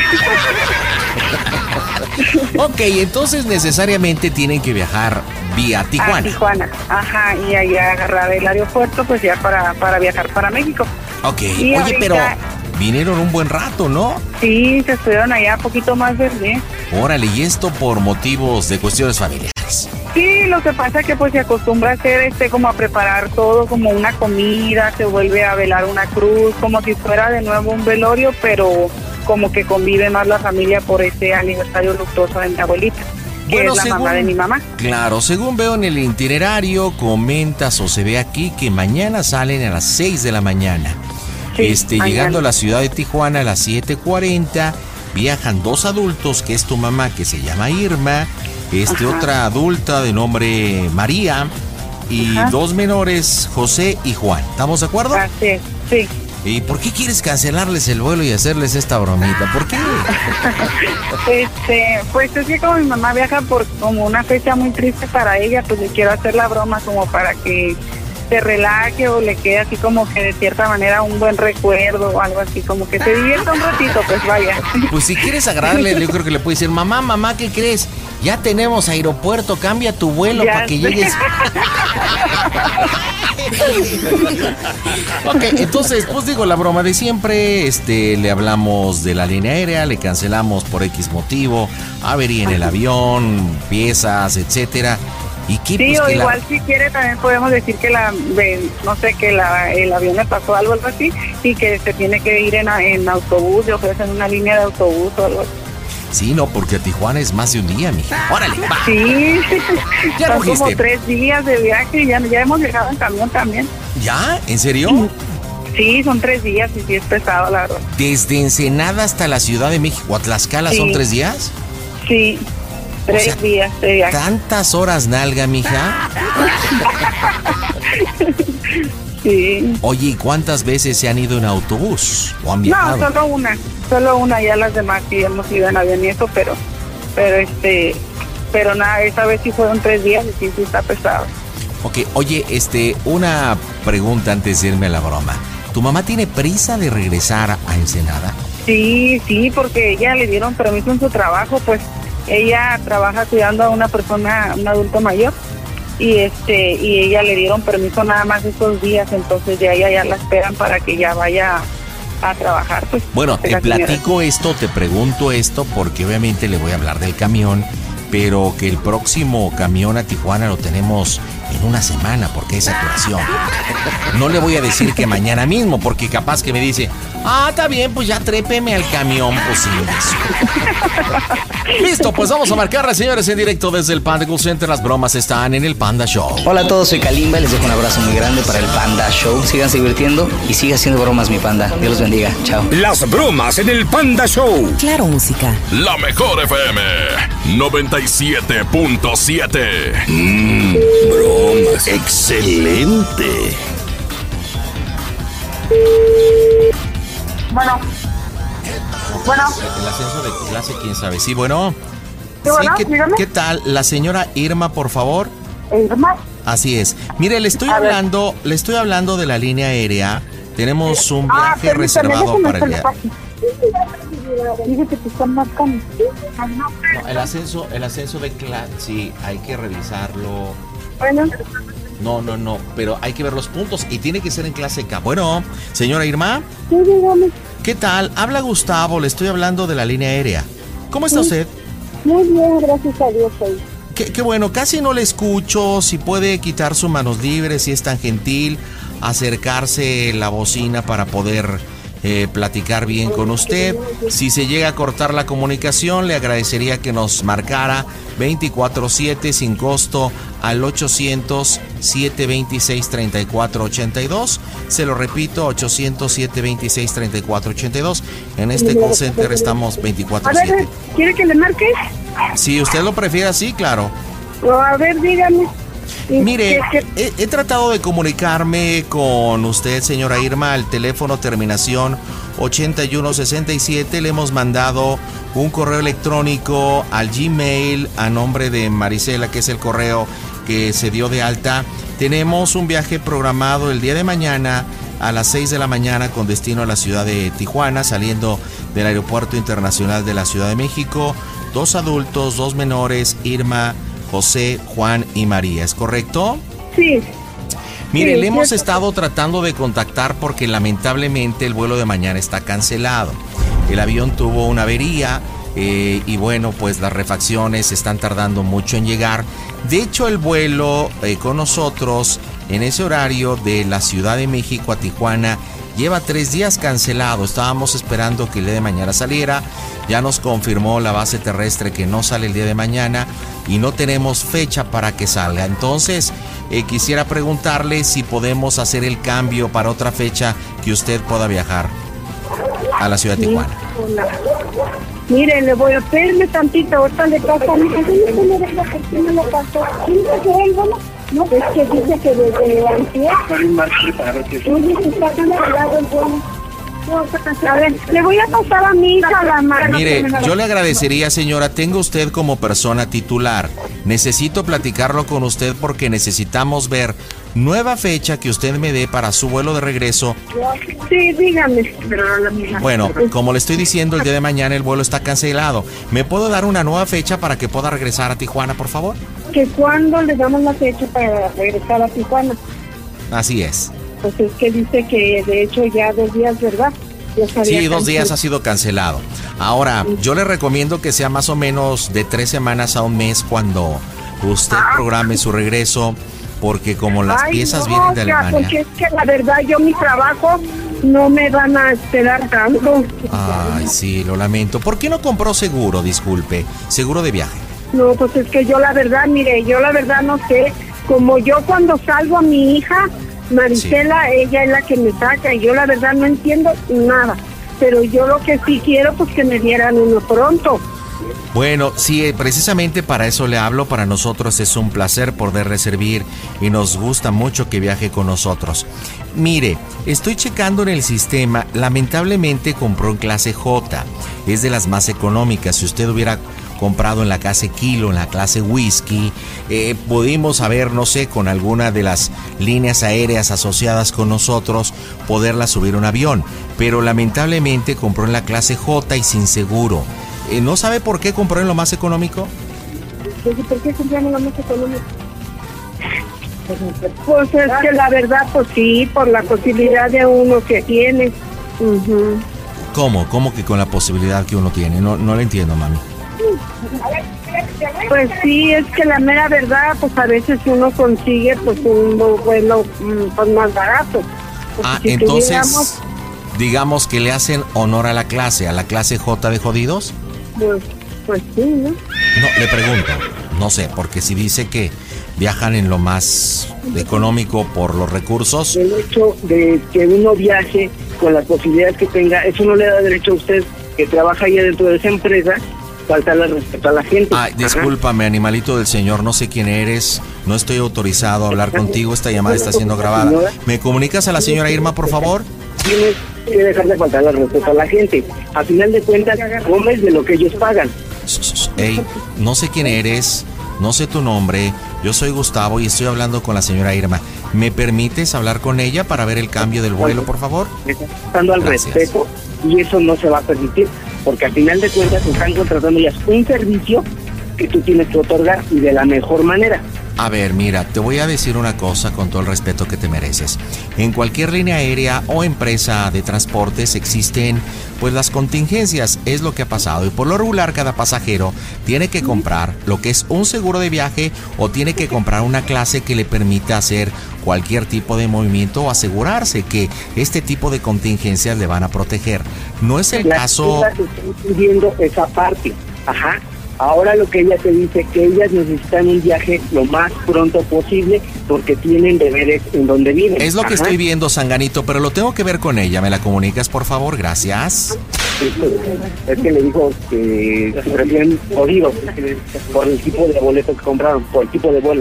Ok, entonces necesariamente tienen que viajar vía Tijuana. A Tijuana, ajá, y ahí agarrar el aeropuerto pues ya para, para viajar para México. Ok, y oye, ahorita, pero vinieron un buen rato, ¿no? Sí, se estuvieron allá poquito más del mes. Órale, y esto por motivos de cuestiones familiares. Sí, lo que pasa es que pues se acostumbra a hacer este como a preparar todo como una comida, se vuelve a velar una cruz, como si fuera de nuevo un velorio, pero como que convive más la familia por ese aniversario luctuoso de mi abuelita, que bueno, es la según, mamá de mi mamá. Claro, según veo en el itinerario, comentas o se ve aquí que mañana salen a las seis de la mañana. Sí, este, mañana. Llegando a la ciudad de Tijuana a las siete cuarenta, viajan dos adultos, que es tu mamá, que se llama Irma, este Ajá. otra adulta de nombre María, y Ajá. dos menores, José y Juan. ¿Estamos de acuerdo? Así es, sí. ¿Y por qué quieres cancelarles el vuelo y hacerles esta bromita? ¿Por qué? Este, pues es que como mi mamá viaja por como una fecha muy triste para ella, pues le quiero hacer la broma como para que se relaje o le quede así como que de cierta manera un buen recuerdo o algo así, como que se divierta un ratito, pues vaya. Pues si quieres agradarle, yo creo que le puedes decir, mamá, mamá, ¿qué crees? Ya tenemos aeropuerto, cambia tu vuelo ya para que sé. llegues. Ok, entonces, pues digo, la broma de siempre, este, le hablamos de la línea aérea, le cancelamos por X motivo, avería en el avión, piezas, etcétera. ¿Y qué, sí, pues, o que igual la... si quiere también podemos decir que la, de, no sé, que la, el avión le pasó algo, algo así, y que se tiene que ir en, en autobús, le ofrecen una línea de autobús o algo así. Sí, no, porque a Tijuana es más de un día, mija. ¡Órale, va! Sí, ya son cogiste. como tres días de viaje y ya, ya hemos llegado en camión también. ¿Ya? ¿En serio? Sí, son tres días y sí es pesado, la verdad. ¿Desde Ensenada hasta la Ciudad de México, a Tlaxcala, sí. son tres días? Sí, tres o sea, días de viaje. ¿Tantas horas nalga, mija? Sí. Oye, ¿y cuántas veces se han ido en autobús o han viajado? No, solo una, solo una, ya las demás sí hemos ido en avión y eso, pero, pero este, pero nada, esta vez sí fueron tres días y sí, sí está pesado. Ok, oye, este, una pregunta antes de irme a la broma. ¿Tu mamá tiene prisa de regresar a Ensenada? Sí, sí, porque ella le dieron permiso en su trabajo, pues ella trabaja cuidando a una persona, un adulto mayor. Y este y ella le dieron permiso nada más estos días, entonces ya ella ya la esperan para que ya vaya a trabajar. Pues, bueno, te platico señora. esto, te pregunto esto, porque obviamente le voy a hablar del camión pero que el próximo camión a Tijuana lo tenemos en una semana porque hay saturación. No le voy a decir que mañana mismo, porque capaz que me dice, ah, está bien, pues ya trépeme al camión, pues sí. Listo, pues vamos a marcarle, señores, en directo desde el Panda Cool Center. Las bromas están en el Panda Show. Hola a todos, soy Kalimba, les dejo un abrazo muy grande para el Panda Show. Sigan divirtiendo y siga haciendo bromas, mi panda. Dios los bendiga, chao. Las bromas en el Panda Show. Claro, música. La mejor F M noventa y siete punto siete. Mmm, bromas. Excelente. Bueno. Bueno. El ascenso de clase, quién sabe. Sí, bueno. Sí, bueno, ¿qué, dígame. ¿Qué tal? La señora Irma, por favor. Irma. Así es. Mire, le estoy A hablando, ver. le estoy hablando de la línea aérea. Tenemos un Ah, viaje reservado para el día. Fíjate que están marcando. No, el ascenso, el ascenso de clase, sí, hay que revisarlo. Bueno. No, no, no, pero hay que ver los puntos y tiene que ser en clase K. Bueno, señora Irma. Sí, dígame. ¿Qué tal? Habla Gustavo, le estoy hablando de la línea aérea. ¿Cómo está Sí. usted? Muy bien, gracias a Dios. Hoy. Qué, qué bueno, casi no le escucho. Si puede quitar sus manos libres, si es tan gentil, acercarse la bocina para poder eh, platicar bien con usted. Si se llega a cortar la comunicación, le agradecería que nos marcara veinticuatro siete sin costo al ochocientos, siete veintiséis, treinta y cuatro ochenta y dos. Se lo repito, ochocientos, siete veintiséis, treinta y cuatro ochenta y dos. En este call center estamos veinticuatro siete. A ver, ¿quiere que le marque? Si usted lo prefiere así, claro. A ver, dígame. Mire, he, he tratado de comunicarme con usted, señora Irma, al teléfono terminación ochenta y uno sesenta y siete. Le hemos mandado un correo electrónico al Gmail a nombre de Marisela, que es el correo que se dio de alta. Tenemos un viaje programado el día de mañana a las seis de la mañana con destino a la ciudad de Tijuana, saliendo del Aeropuerto Internacional de la Ciudad de México. Dos adultos, dos menores, Irma, José, Juan y María, ¿es correcto? Sí. Mire, sí, le hemos cierto. estado tratando de contactar porque lamentablemente el vuelo de mañana está cancelado. El avión tuvo una avería eh, y bueno, pues las refacciones están tardando mucho en llegar. De hecho, el vuelo eh, con nosotros en ese horario de la Ciudad de México a Tijuana lleva tres días cancelado. Estábamos esperando que el día de mañana saliera. Ya nos confirmó la base terrestre que no sale el día de mañana y no tenemos fecha para que salga. Entonces, eh, quisiera preguntarle si podemos hacer el cambio para otra fecha que usted pueda viajar a la ciudad de Tijuana. Hola. Mire, le voy a pedirle tantito, ahorita le paso a mi hija. ¿Por qué me lo pasó? No, es que dice que desde antier. Oye, se está cancelado el vuelo. A ver, le voy a pasar a mi hija la mano. Mire, yo le agradecería, señora, tenga usted como persona titular. Necesito platicarlo con usted porque necesitamos ver nueva fecha que usted me dé para su vuelo de regreso. Sí, dígame. Bueno, como le estoy diciendo, el día de mañana el vuelo está cancelado. ¿Me puedo dar una nueva fecha para que pueda regresar a Tijuana, por favor? ¿Que cuándo le damos la fecha para regresar a Tijuana? Así es. Pues es que dice que de hecho ya dos días, ¿verdad? Ya sí, dos días ha sido cancelado. Ahora, yo le recomiendo que sea más o menos de tres semanas a un mes cuando usted programe su regreso, porque como las Ay, piezas no, vienen de ya, Alemania. Porque es que la verdad yo mi trabajo no me van a esperar tanto. Ay, sí, lo lamento. ¿Por qué no compró seguro, disculpe? Seguro de viaje. No, pues es que yo la verdad, mire, yo la verdad no sé. Como yo cuando salgo a mi hija, Marisela, sí. Ella es la que me saca y yo la verdad no entiendo nada. Pero yo lo que sí quiero, pues que me dieran uno pronto. Bueno, sí, precisamente para eso le hablo. Para nosotros es un placer poderle servir y nos gusta mucho que viaje con nosotros. Mire, estoy checando en el sistema. Lamentablemente compró en clase J. Es de las más económicas. Si usted hubiera comprado en la clase Kilo, en la clase Whisky, eh, pudimos haber, no sé, con alguna de las líneas aéreas asociadas con nosotros, poderla subir a un avión. Pero lamentablemente compró en la clase J y sin seguro. Eh, ¿No sabe por qué compró en lo más económico? ¿Por qué compró en lo más económico? Pues es que la verdad, pues sí, por la posibilidad de uno que tiene. Uh-huh. ¿Cómo? ¿Cómo que con la posibilidad que uno tiene? No, no le entiendo, mami. Pues sí, es que la mera verdad, pues a veces uno consigue pues un vuelo pues, más barato. Pues, Ah, si entonces, tuviéramos, digamos que le hacen honor a la clase, a la clase J de jodidos. Pues, pues sí, ¿no? No, le pregunto, no sé, porque si dice que viajan en lo más económico por los recursos. El hecho de que uno viaje con las posibilidades que tenga, eso no le da derecho a usted, que trabaja allá dentro de esa empresa, faltarle respeto a la gente. Ay, discúlpame, animalito del señor, no sé quién eres, no estoy autorizado a hablar contigo, esta llamada está siendo grabada. ¿Me comunicas a la señora Irma, por favor? Tienes que dejar de faltarle respeto a la gente. A final de cuentas, comes de lo que ellos pagan. Ey, no sé quién eres, no sé tu nombre, yo soy Gustavo y estoy hablando con la señora Irma. ¿Me permites hablar con ella para ver el cambio del vuelo, por favor? Dando al respeto, y eso no se va a permitir, porque al final de cuentas están contratando ya un servicio que tú tienes que otorgar y de la mejor manera. A ver, mira, te voy a decir una cosa con todo el respeto que te mereces. En cualquier línea aérea o empresa de transportes existen pues las contingencias, es lo que ha pasado. Y por lo regular cada pasajero tiene que comprar lo que es un seguro de viaje o tiene que comprar una clase que le permita hacer cualquier tipo de movimiento o asegurarse que este tipo de contingencias le van a proteger. No es el Las caso... chicas están pidiendo esa parte, ajá. Ahora lo que ella te dice, que ellas necesitan un viaje lo más pronto posible porque tienen deberes en donde viven. Es lo que Ajá. estoy viendo, Sanganito, pero lo tengo que ver con ella. ¿Me la comunicas, por favor? Gracias. Es que le dijo que se prefieren jodidos por el tipo de boleto que compraron, por el tipo de vuelo.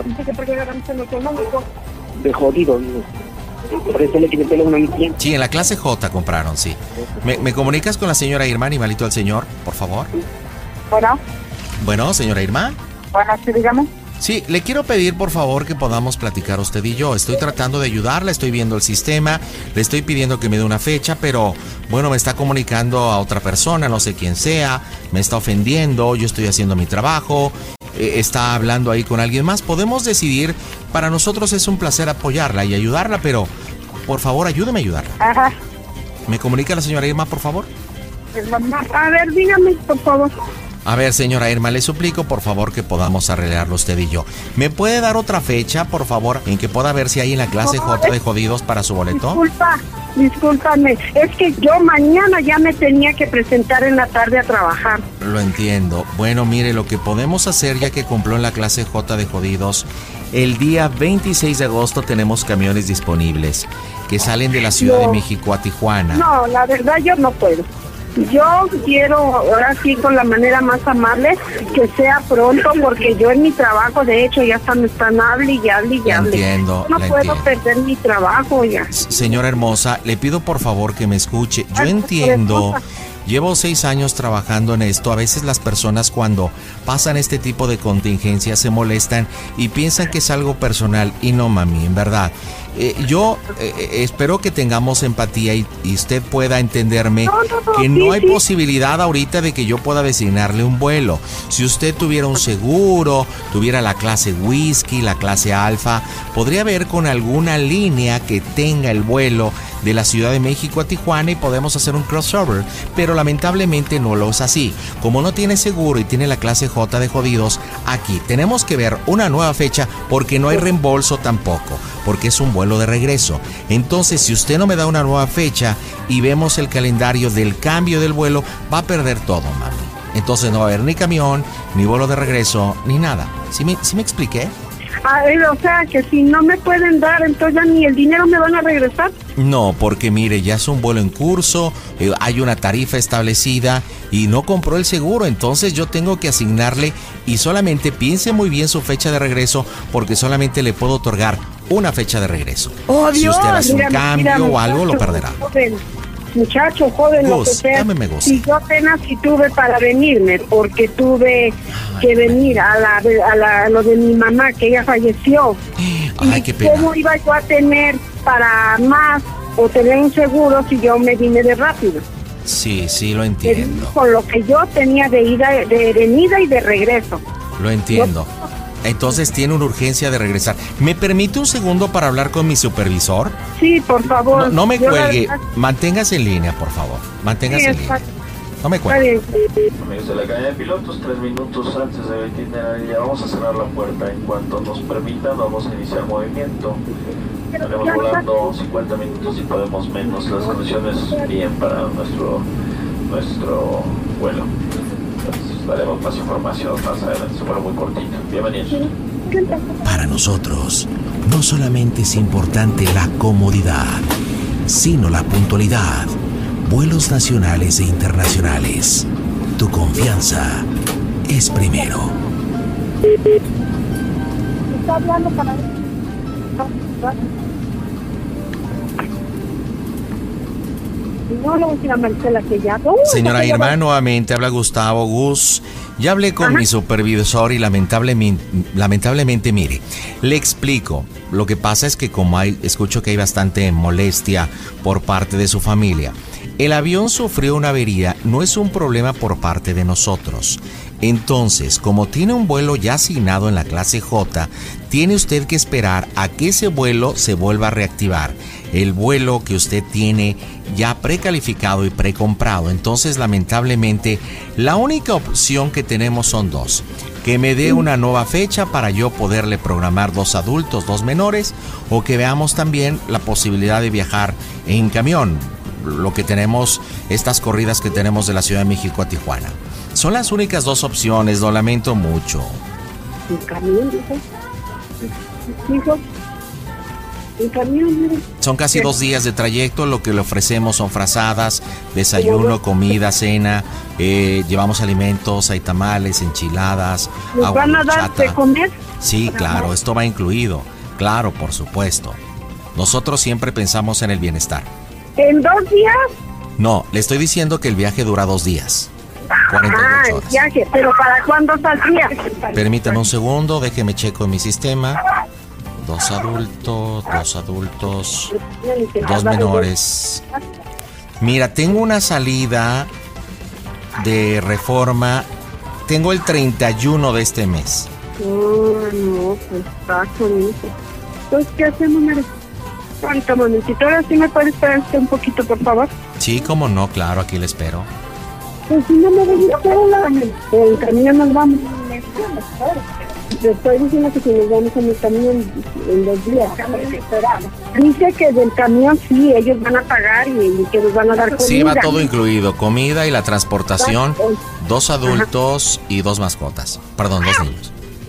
De jodidos. Por eso le quité una misión. Sí, en la clase J compraron, sí. ¿Me, me comunicas con la señora Irma, animalito del señor, por favor? Bueno, Bueno, señora Irma. bueno, sí, dígame. Sí, le quiero pedir por favor que podamos platicar usted y yo. Estoy tratando de ayudarla, estoy viendo el sistema, le estoy pidiendo que me dé una fecha, pero bueno, me está comunicando a otra persona, no sé quién sea, me está ofendiendo, yo estoy haciendo mi trabajo, eh, está hablando ahí con alguien más. Podemos decidir, para nosotros es un placer apoyarla y ayudarla, pero por favor ayúdeme a ayudarla. Ajá. ¿Me comunica la señora Irma, por favor? A ver, dígame, por favor. A ver, señora Irma, le suplico por favor que podamos arreglarlo usted y yo. ¿Me puede dar otra fecha, por favor, en que pueda ver si hay en la clase J de jodidos para su boleto? Disculpa, discúlpame. Es que yo mañana ya me tenía que presentar en la tarde a trabajar. Lo entiendo. Bueno, mire, lo que podemos hacer ya que cumplió en la clase J de jodidos, el día veintiséis de agosto tenemos camiones disponibles que salen de la Ciudad de No. México a Tijuana. No, la verdad yo no puedo. Yo quiero, ahora sí, con la manera más amable, que sea pronto, porque yo en mi trabajo, de hecho, ya están, están hable y hable y La hable. entiendo, No la puedo entiendo. perder mi trabajo ya. Señora hermosa, le pido por favor que me escuche. Yo Ay, entiendo, hermosa. llevo seis años trabajando en esto. A veces las personas cuando pasan este tipo de contingencias se molestan y piensan que es algo personal y no, mami, en verdad. Eh, yo eh, eh, espero que tengamos empatía y, y usted pueda entenderme No, no, no, que no sí, hay sí. posibilidad ahorita de que yo pueda designarle un vuelo. Si usted tuviera un seguro, tuviera la clase whisky, la clase alfa, podría ver con alguna línea que tenga el vuelo de la Ciudad de México a Tijuana y podemos hacer un crossover, pero lamentablemente no lo es así. Como no tiene seguro y tiene la clase J de jodidos, aquí tenemos que ver una nueva fecha porque no hay reembolso tampoco, porque es un vuelo de regreso. Entonces, si usted no me da una nueva fecha y vemos el calendario del cambio del vuelo, va a perder todo, mami. Entonces no va a haber ni camión, ni vuelo de regreso, ni nada. ¿Sí me, sí me expliqué? A ver, o sea, que si no me pueden dar, entonces ya ni el dinero me van a regresar. No, porque mire, ya es un vuelo en curso, eh, hay una tarifa establecida y no compró el seguro, entonces yo tengo que asignarle y solamente piense muy bien su fecha de regreso porque solamente le puedo otorgar una fecha de regreso. ¡Oh, Si Dios! usted hace un Mira, cambio mira, o algo, lo muchacho, perderá. Joven, muchacho, joven, lo que Gus, sea. llámeme Gus. Si yo apenas si tuve para venirme, porque tuve que venir a, la, a, la, a lo de mi mamá, que ella falleció. Ay, qué pena. ¿Cómo iba yo a tener para más o tener un seguro si yo me vine de rápido? Sí, sí, lo entiendo. Con lo que yo tenía de ida, de venida y de regreso. Lo entiendo. Entonces tiene una urgencia de regresar. ¿Me permite un segundo para hablar con mi supervisor? Sí, por favor. No, no me Yo la cuelgue. verdad- Manténgase en línea, por favor. Manténgase Sí, en línea. está- Tome cuenta. Amigos de la cadena de pilotos, tres minutos antes de la ya vamos a cerrar la puerta. En cuanto nos permitan, vamos a iniciar movimiento. Estaremos volando cincuenta minutos y podemos menos. Las condiciones bien para nuestro, nuestro vuelo. Entonces, daremos más información más adelante. Es un vuelo muy cortito. Bienvenidos. Para nosotros, no solamente es importante la comodidad, sino la puntualidad. Vuelos nacionales e internacionales. Tu confianza es primero. Está hablando para... No le voy a decir a Marcela que ya... Señora Irma, nuevamente habla Gustavo. Gus, ya hablé con Ajá. mi supervisor y lamentablemente, lamentablemente, mire, le explico. Lo que pasa es que como hay, escucho que hay bastante molestia por parte de su familia. El avión sufrió una avería, no es un problema por parte de nosotros. Entonces, como tiene un vuelo ya asignado en la clase J, tiene usted que esperar a que ese vuelo se vuelva a reactivar. El vuelo que usted tiene ya precalificado y precomprado. Entonces, lamentablemente, la única opción que tenemos son dos. Que me dé una nueva fecha para yo poderle programar dos adultos, dos menores, o que veamos también la posibilidad de viajar en camión. Lo que tenemos, estas corridas que tenemos de la Ciudad de México a Tijuana. Son las únicas dos opciones, lo lamento mucho. ¿En camión, dijo? ¿Dijo? ¿En camión, mire? Son casi dos días de trayecto, lo que le ofrecemos son frazadas, desayuno, comida, cena, eh, llevamos alimentos, hay tamales, enchiladas, ¿nos van a dar de comer? Sí, claro, esto va incluido, claro, por supuesto. Nosotros siempre pensamos en el bienestar. ¿En dos días? No, le estoy diciendo que el viaje dura dos días. cuarenta y ocho horas. Ah, el viaje, pero ¿para cuándo saldría? Permítame un segundo, déjeme checo en mi sistema. Dos adultos, dos adultos, dos menores. Mira, tengo una salida de Reforma, tengo el treinta y uno de este mes. Oh, no, pues está bonito. Entonces, ¿qué hacemos, Mare? ¿Cuánto momentito? Ahora sí me puede esperar usted un poquito, por favor. Sí, cómo no, claro, aquí le espero. Pues si no me voy a sola, en camión nos vamos. Le estoy diciendo que si nos vamos en el camión en dos días. Dice que del camión sí, ellos van a pagar y, y que nos van a dar comida. Sí, va todo incluido, comida y la transportación, dos adultos Ajá. y dos mascotas. Perdón, dos niños.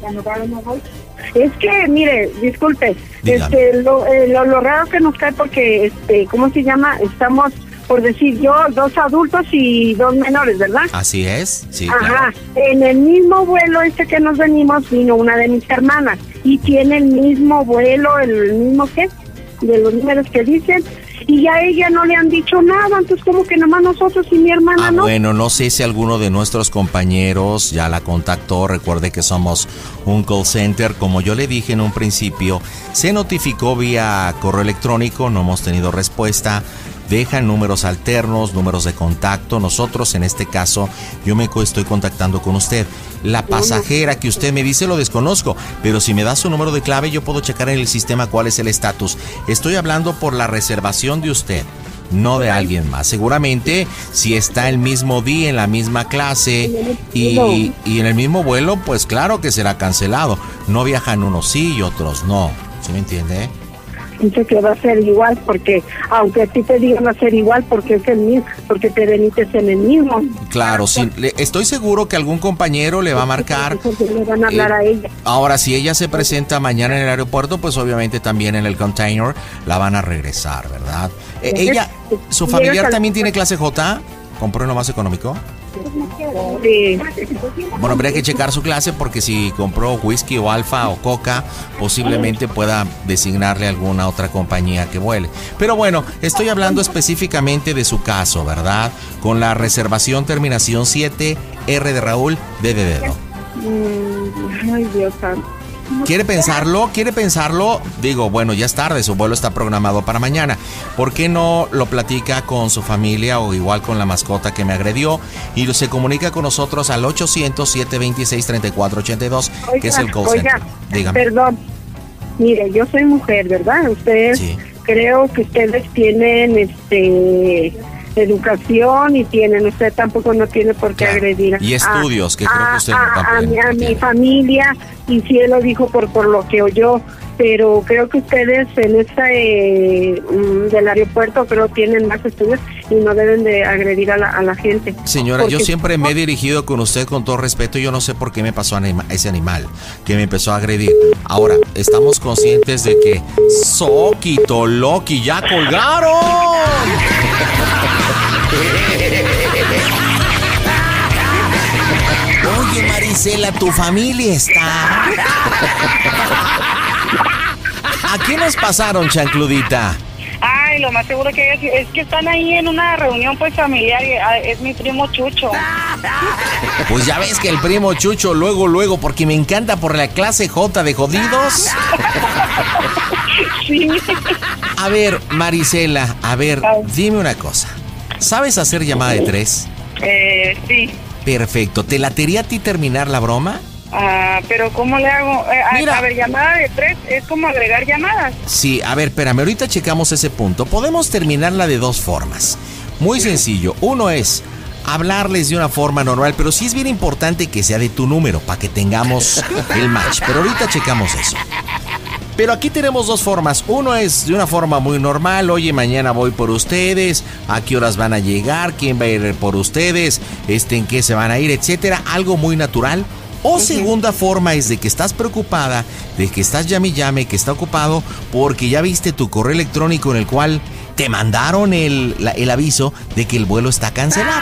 Es que, mire, disculpe, este, lo, eh, lo, lo raro que nos cae porque, este, ¿cómo se llama? Estamos, por decir yo, dos adultos y dos menores, ¿verdad? Así es, sí. Ajá, claro. En el mismo vuelo este que nos venimos vino una de mis hermanas y tiene el mismo vuelo, el mismo qué, de los números que dicen. Y a ella no le han dicho nada, entonces como que nomás nosotros y mi hermana ah, no. Bueno, no sé si alguno de nuestros compañeros ya la contactó. Recuerde que somos un call center. Como yo le dije en un principio, se notificó vía correo electrónico, no hemos tenido respuesta. Dejan números alternos, números de contacto. Nosotros, en este caso, yo me estoy contactando con usted. La pasajera que usted me dice lo desconozco, pero si me da su número de clave, yo puedo checar en el sistema cuál es el estatus. Estoy hablando por la reservación de usted, no de alguien más. Seguramente, si está el mismo día, en la misma clase y, y en el mismo vuelo, pues claro que será cancelado. No viajan unos sí y otros no. ¿Sí me entiende? Dice que va a ser igual porque, aunque a ti te digan va a ser igual porque es el mismo, porque te veniste en el mismo. Claro, sí, le, estoy seguro que algún compañero le va a marcar. Le van a hablar eh, a ella. Ahora, si ella se presenta mañana en el aeropuerto, pues obviamente también en el container la van a regresar, ¿verdad? Eh, ella, ¿su familiar también tiene clase J? ¿Compró uno más económico? Sí. Bueno, habría que checar su clase porque si compró whisky o alfa o coca, posiblemente pueda designarle alguna otra compañía que vuele. Pero bueno, estoy hablando específicamente de su caso, ¿verdad? Con la reservación terminación siete, R de Raúl, D de dedo. Ay, Dios santo. ¿Quiere pensarlo? ¿Quiere pensarlo? Digo, bueno, ya es tarde, su vuelo está programado para mañana. ¿Por qué no lo platica con su familia o igual con la mascota que me agredió y se comunica con nosotros al ochocientos, siete veintiséis, treinta y cuatro ochenta y dos, oiga, que es el call center? Dígame. Perdón, mire, yo soy mujer, ¿verdad? Ustedes, sí. Creo que ustedes tienen, este, educación y tienen, usted tampoco no tiene por qué claro. agredir. Y estudios, a, que creo a, que usted a, no a, mi, a mi familia, y sí él lo dijo por, por lo que oyó, pero creo que ustedes en este mm, del aeropuerto creo tienen más estudios y no deben de agredir a la, a la gente. Señora, porque yo siempre me he dirigido con usted con todo respeto. Yo no sé por qué me pasó a anima, ese animal que me empezó a agredir. Ahora, estamos conscientes de que Soquito, Loki, ya colgaron. Oye, Marisela, tu familia está. ¿A quién nos pasaron, chancludita? Ay, lo más seguro que es, es que están ahí en una reunión pues familiar y ah, es mi primo Chucho. Pues ya ves que el primo Chucho luego, luego, porque me encanta por la clase J de jodidos. Sí. A ver, Marisela, a ver, dime una cosa. ¿Sabes hacer llamada de tres? Eh, sí. Perfecto. ¿Te latería a ti terminar la broma? Ah, pero ¿cómo le hago? Eh, Mira. A ver, llamada de tres es como agregar llamadas. Sí, a ver, espérame, ahorita checamos ese punto. Podemos terminarla de dos formas. Muy sencillo. Uno es hablarles de una forma normal, pero sí es bien importante que sea de tu número para que tengamos el match. Pero ahorita checamos eso. Pero aquí tenemos dos formas. Uno es de una forma muy normal. Oye, mañana voy por ustedes. ¿A qué horas van a llegar? ¿Quién va a ir por ustedes? Este, ¿en qué se van a ir? Etcétera. Algo muy natural. O segunda forma es de que estás preocupada, de que estás llame y llame, que está ocupado, porque ya viste tu correo electrónico en el cual te mandaron el, la, el aviso de que el vuelo está cancelado.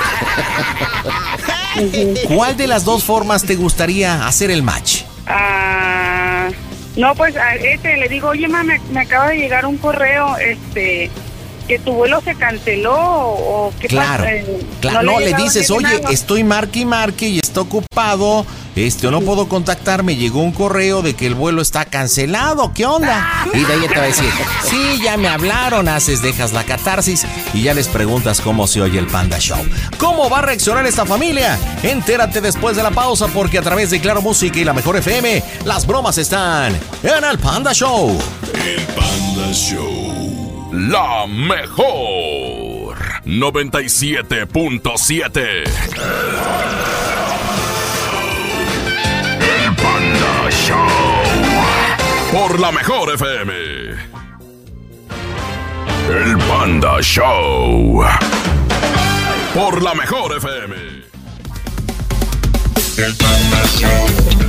¿Cuál de las dos formas te gustaría hacer el match? Ah, no, pues a este le digo, oye, ma, me, me acaba de llegar un correo, este... que tu vuelo se canceló o qué claro, pasa. Eh, claro, no, no le, le dices, oye, nada. estoy marque y marque y está ocupado, este, o no puedo contactarme, llegó un correo de que el vuelo está cancelado, ¿qué onda? Y de ahí te va a decir, sí, ya me hablaron, haces, dejas la catarsis y ya les preguntas cómo se oye el Panda Show. ¿Cómo va a reaccionar esta familia? Entérate después de la pausa, porque a través de Claro Música y la Mejor F M, las bromas están en el Panda Show. El Panda Show. La mejor noventa y siete punto siete. El Panda Show. Por la Mejor F M. El Panda Show. Por la Mejor F M. El Panda Show.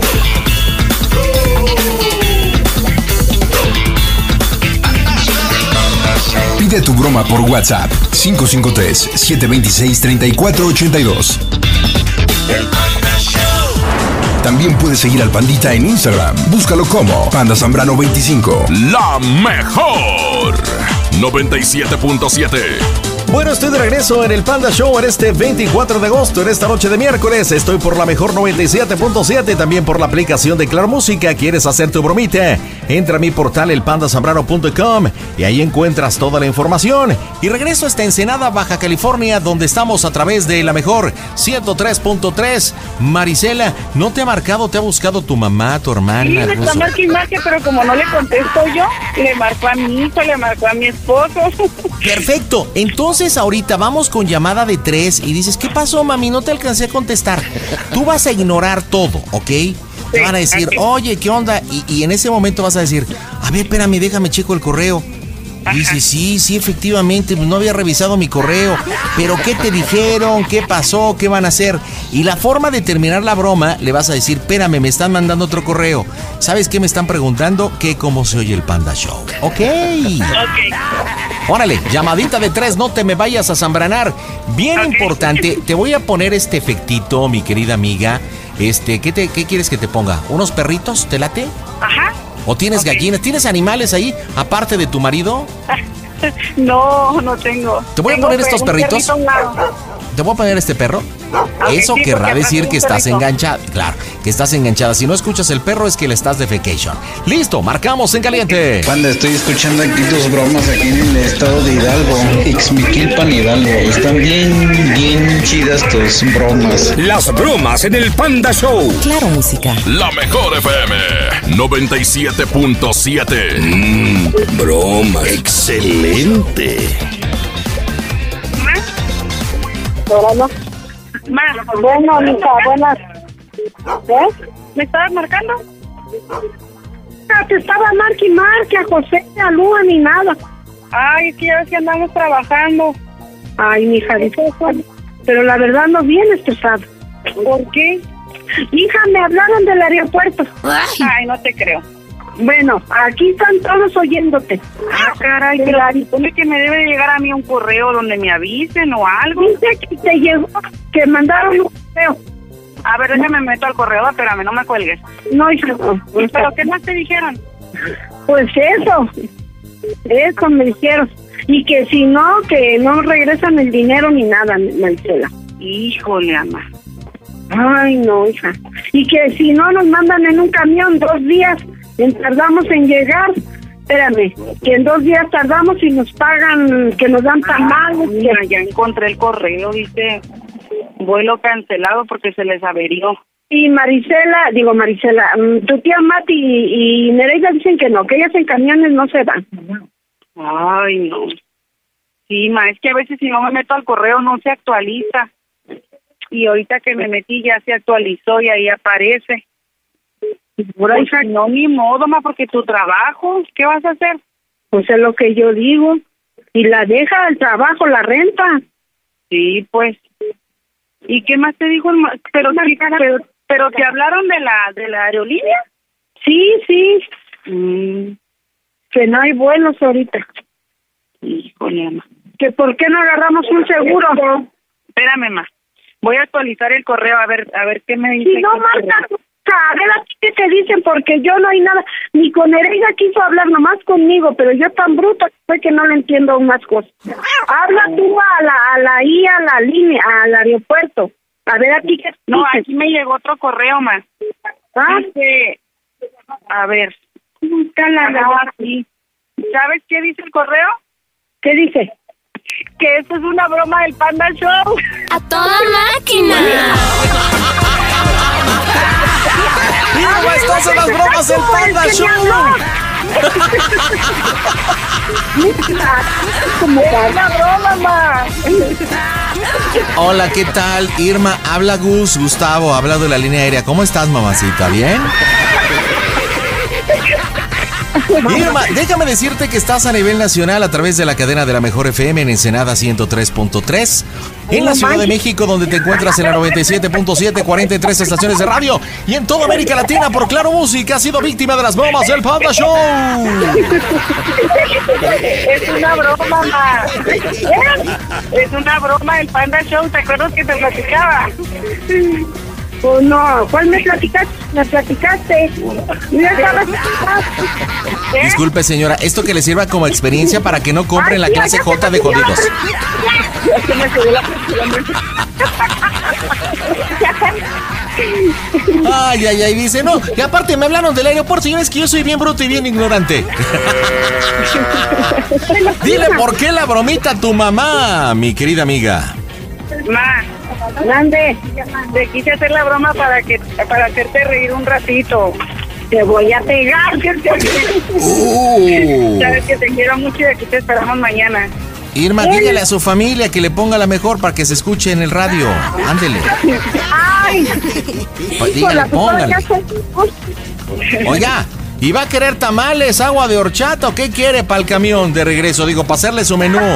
Pide tu broma por WhatsApp cinco cinco tres, siete dos seis, tres cuatro ocho dos. También puedes seguir al Pandita en Instagram. Búscalo como Panda Zambrano veinticinco. La mejor noventa y siete punto siete. Bueno, estoy de regreso en el Panda Show en este veinticuatro de agosto, en esta noche de miércoles. Estoy por la Mejor noventa y siete punto siete, también por la aplicación de Claro Música. ¿Quieres hacer tu bromita? Entra a mi portal el panda zambrano punto com y ahí encuentras toda la información. Y regreso hasta Ensenada, Baja California, donde estamos a través de la Mejor ciento tres punto tres. Marisela, ¿no te ha marcado, te ha buscado tu mamá, tu hermana? Sí, me está marque y marque, pero como no le contesto yo, le marcó a mi hijo, le marcó a mi esposo. Perfecto, entonces ahorita vamos con llamada de tres y dices, ¿qué pasó, mami? No te alcancé a contestar. Tú vas a ignorar todo, ¿ok? Te van a decir, oye, ¿qué onda? Y, y en ese momento vas a decir, a ver, espérame, déjame checo el correo. Y dice, sí, sí, efectivamente, no había revisado mi correo. Pero ¿qué te dijeron? ¿Qué pasó? ¿Qué van a hacer? Y la forma de terminar la broma, le vas a decir, espérame, me están mandando otro correo. ¿Sabes qué me están preguntando? Que cómo se oye el Panda Show. Ok. Ok. Órale, llamadita de tres, no te me vayas a zambranar. Bien okay. Importante, te voy a poner este efectito, mi querida amiga. Este, ¿qué, te, ¿qué quieres que te ponga? ¿Unos perritos? ¿Te late? Ajá. ¿O tienes okay. gallinas? ¿Tienes animales ahí, aparte de tu marido? No, no tengo. Te voy tengo a poner estos perritos. Te voy a poner este perro. Okay, Eso sí, querrá decir que estás perrito. enganchada. Claro, que estás enganchada. Si no escuchas el perro es que le estás de vacation. Listo, marcamos en caliente. Panda, estoy escuchando aquí tus bromas aquí en el estado de Hidalgo. Ixmiquilpan, Hidalgo. Están bien, bien chidas tus bromas. Las bromas en el Panda Show. Claro, música. La Mejor F M noventa y siete punto siete. Mmm, broma, excelente. Órale. Ma, Bueno, mija, buenas. ¿Eh? ¿me estabas marcando? Ah, te estaba marque y marque a José, a Lua, ni nada. Ay, es que ya ves que andamos trabajando. Ay, mija, dice, pero la verdad no vienes estresado. ¿Por qué? Hija, me hablaron del aeropuerto. Ay, no te creo. Bueno, aquí están todos oyéndote. Ah, caray, pero supone que me debe llegar a mí un correo donde me avisen o algo. Dice que te llegó, que mandaron un correo. A ver, déjame meto al correo, espérame, no me cuelgues. No, hija, no. ¿Y pero qué más te dijeron? Pues eso, eso me dijeron. Y que si no, que no regresan el dinero ni nada, Marcela. Híjole, ama. Ay, no, hija. Y que si no nos mandan en un camión dos días, en tardamos en llegar. Espérame, que en dos días tardamos y nos pagan, que nos dan tamales. Mira, ya encontré el correo, dice vuelo cancelado porque se les averió. Y Marisela, digo Marisela, tu tía Mati y, y Nereida dicen que no, que ellas en camiones no se van. Ay, no. Sí, ma, es que a veces si no me meto al correo no se actualiza. Y ahorita que me metí ya se actualizó y ahí aparece. Por ahí, pues, no, ni modo, ma, porque tu trabajo, ¿qué vas a hacer? Pues es lo que yo digo. Y la deja el trabajo, la renta. Sí, pues. ¿Y qué más te dijo el ma- pero, sí, pero pero te hablaron de la de la aerolínea? Sí, sí. Mm. Que no hay vuelos ahorita. Híjole, ma. Que por qué no agarramos un seguro. Espérame, ma. Voy a actualizar el correo a ver a ver qué me dice. Si no, Marta, a ver a ti qué te dicen, porque yo no hay nada. Ni con Nereida quiso hablar nomás conmigo, pero yo tan bruta fue que no le entiendo unas cosas. Habla tú a la, a la I, a la línea, al aeropuerto. A ver a ti qué te No, dicen. aquí me llegó otro correo, ma. ¿Ah? Dice, a ver. Está la Ah, sí. ¿Sabes qué dice el correo? ¿Qué dice? Que eso es una broma del Panda Show. ¡A toda máquina! ¡Irma, estás en las bromas del Panda Show! ¡Es una broma, ma! Hola, ¿qué tal? Irma, habla Gus, Gustavo, habla de la línea aérea. ¿Cómo estás, mamacita? ¿Bien? Irma, déjame decirte que estás a nivel nacional a través de la cadena de la Mejor F M en Ensenada ciento tres punto tres, en la Ciudad de México, donde te encuentras en la noventa y siete punto siete, cuarenta y tres estaciones de radio, y en toda América Latina por Claro Música. Has sido víctima de las bromas del Panda Show. Es una broma, ma. Es una broma del Panda Show. ¿Te acuerdas que te platicaba? Pues no, ¿cuál me platicaste? Me platicaste. Ya estabas. Disculpe, señora, esto que le sirva como experiencia para que no compren la clase J de jodidos. Ya se me subió la presión. Ay, ay, ay, dice, no, y aparte me hablaron del aeropuerto y ya ves que yo soy bien bruto y bien ignorante. Dile por qué la bromita a tu mamá, mi querida amiga. Ma, Grande. te quise hacer la broma para que para hacerte reír un ratito. Te voy a pegar. Uh. Sabes que te quiero mucho y aquí te esperamos mañana. Irma, dígale a su familia que le ponga la mejor para que se escuche en el radio. Ándele. Ay. Pues dígale, póngale. Oiga, ¿y va a querer tamales, agua de horchata o qué quiere para el camión de regreso? Digo, para hacerle su menú.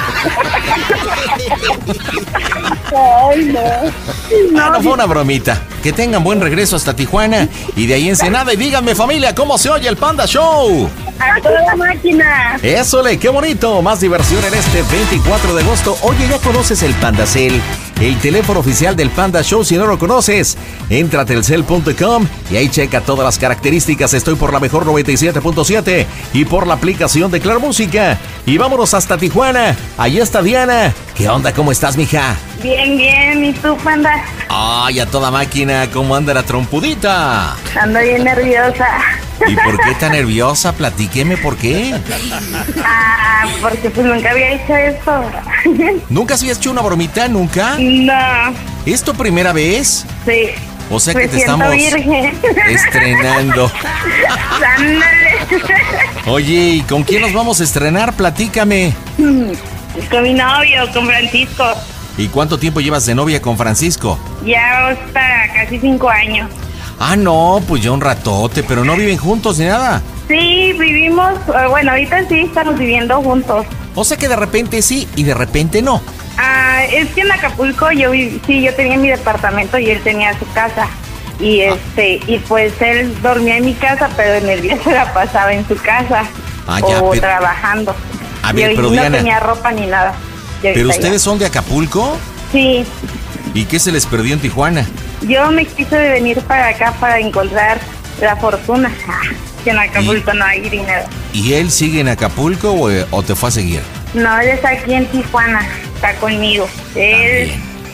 Ay, no. No, no fue una bromita. Que tengan buen regreso hasta Tijuana y de ahí Ensenada. Y díganme, familia, ¿cómo se oye el Panda Show? ¡A toda máquina! ¡Ésole, qué bonito! Más diversión en este veinticuatro de agosto. Oye, ¿ya conoces el Pandacel? El teléfono oficial del Panda Show. Si no lo conoces, entra a telcel punto com y ahí checa todas las características. Estoy por la Mejor noventa y siete punto siete y por la aplicación de Claro Música. Y vámonos hasta Tijuana. Ahí está Diana. ¿Qué onda? ¿Cómo estás, mija? Bien, bien. ¿Y tú, Panda? Ay, a toda máquina. ¿Cómo anda la trompudita? Ando bien nerviosa. ¿Y por qué tan nerviosa? Platíqueme por qué. Ah, porque pues nunca había hecho eso. ¿Nunca has hecho una bromita? ¿Nunca? No. ¿Es tu primera vez? Sí. O sea que Me te siento estamos virgen. estrenando. Ándale. Oye, ¿y con quién nos vamos a estrenar? Platícame. Con mi novio, con Francisco. ¿Y cuánto tiempo llevas de novia con Francisco? Ya hasta casi cinco años. Ah, no, pues ya un ratote, pero no viven juntos ni nada. Sí, vivimos, bueno, ahorita sí estamos viviendo juntos. O sea que de repente sí y de repente no. Ah, es que en Acapulco yo vi, sí, yo tenía mi departamento y él tenía su casa. Y este, y pues él dormía en mi casa, pero en el día se la pasaba en su casa. Ah, ya, o pero- trabajando. A ver, y pero no Diana- tenía ropa ni nada. Y ¿Pero ahorita ustedes son de Acapulco? ya. Sí, ¿Y qué se les perdió en Tijuana? yo me quise venir para acá para encontrar la fortuna. Ah, que en Acapulco no hay dinero. ¿Y él sigue en Acapulco o, o te fue a seguir? No, él está aquí en Tijuana, está conmigo. Él,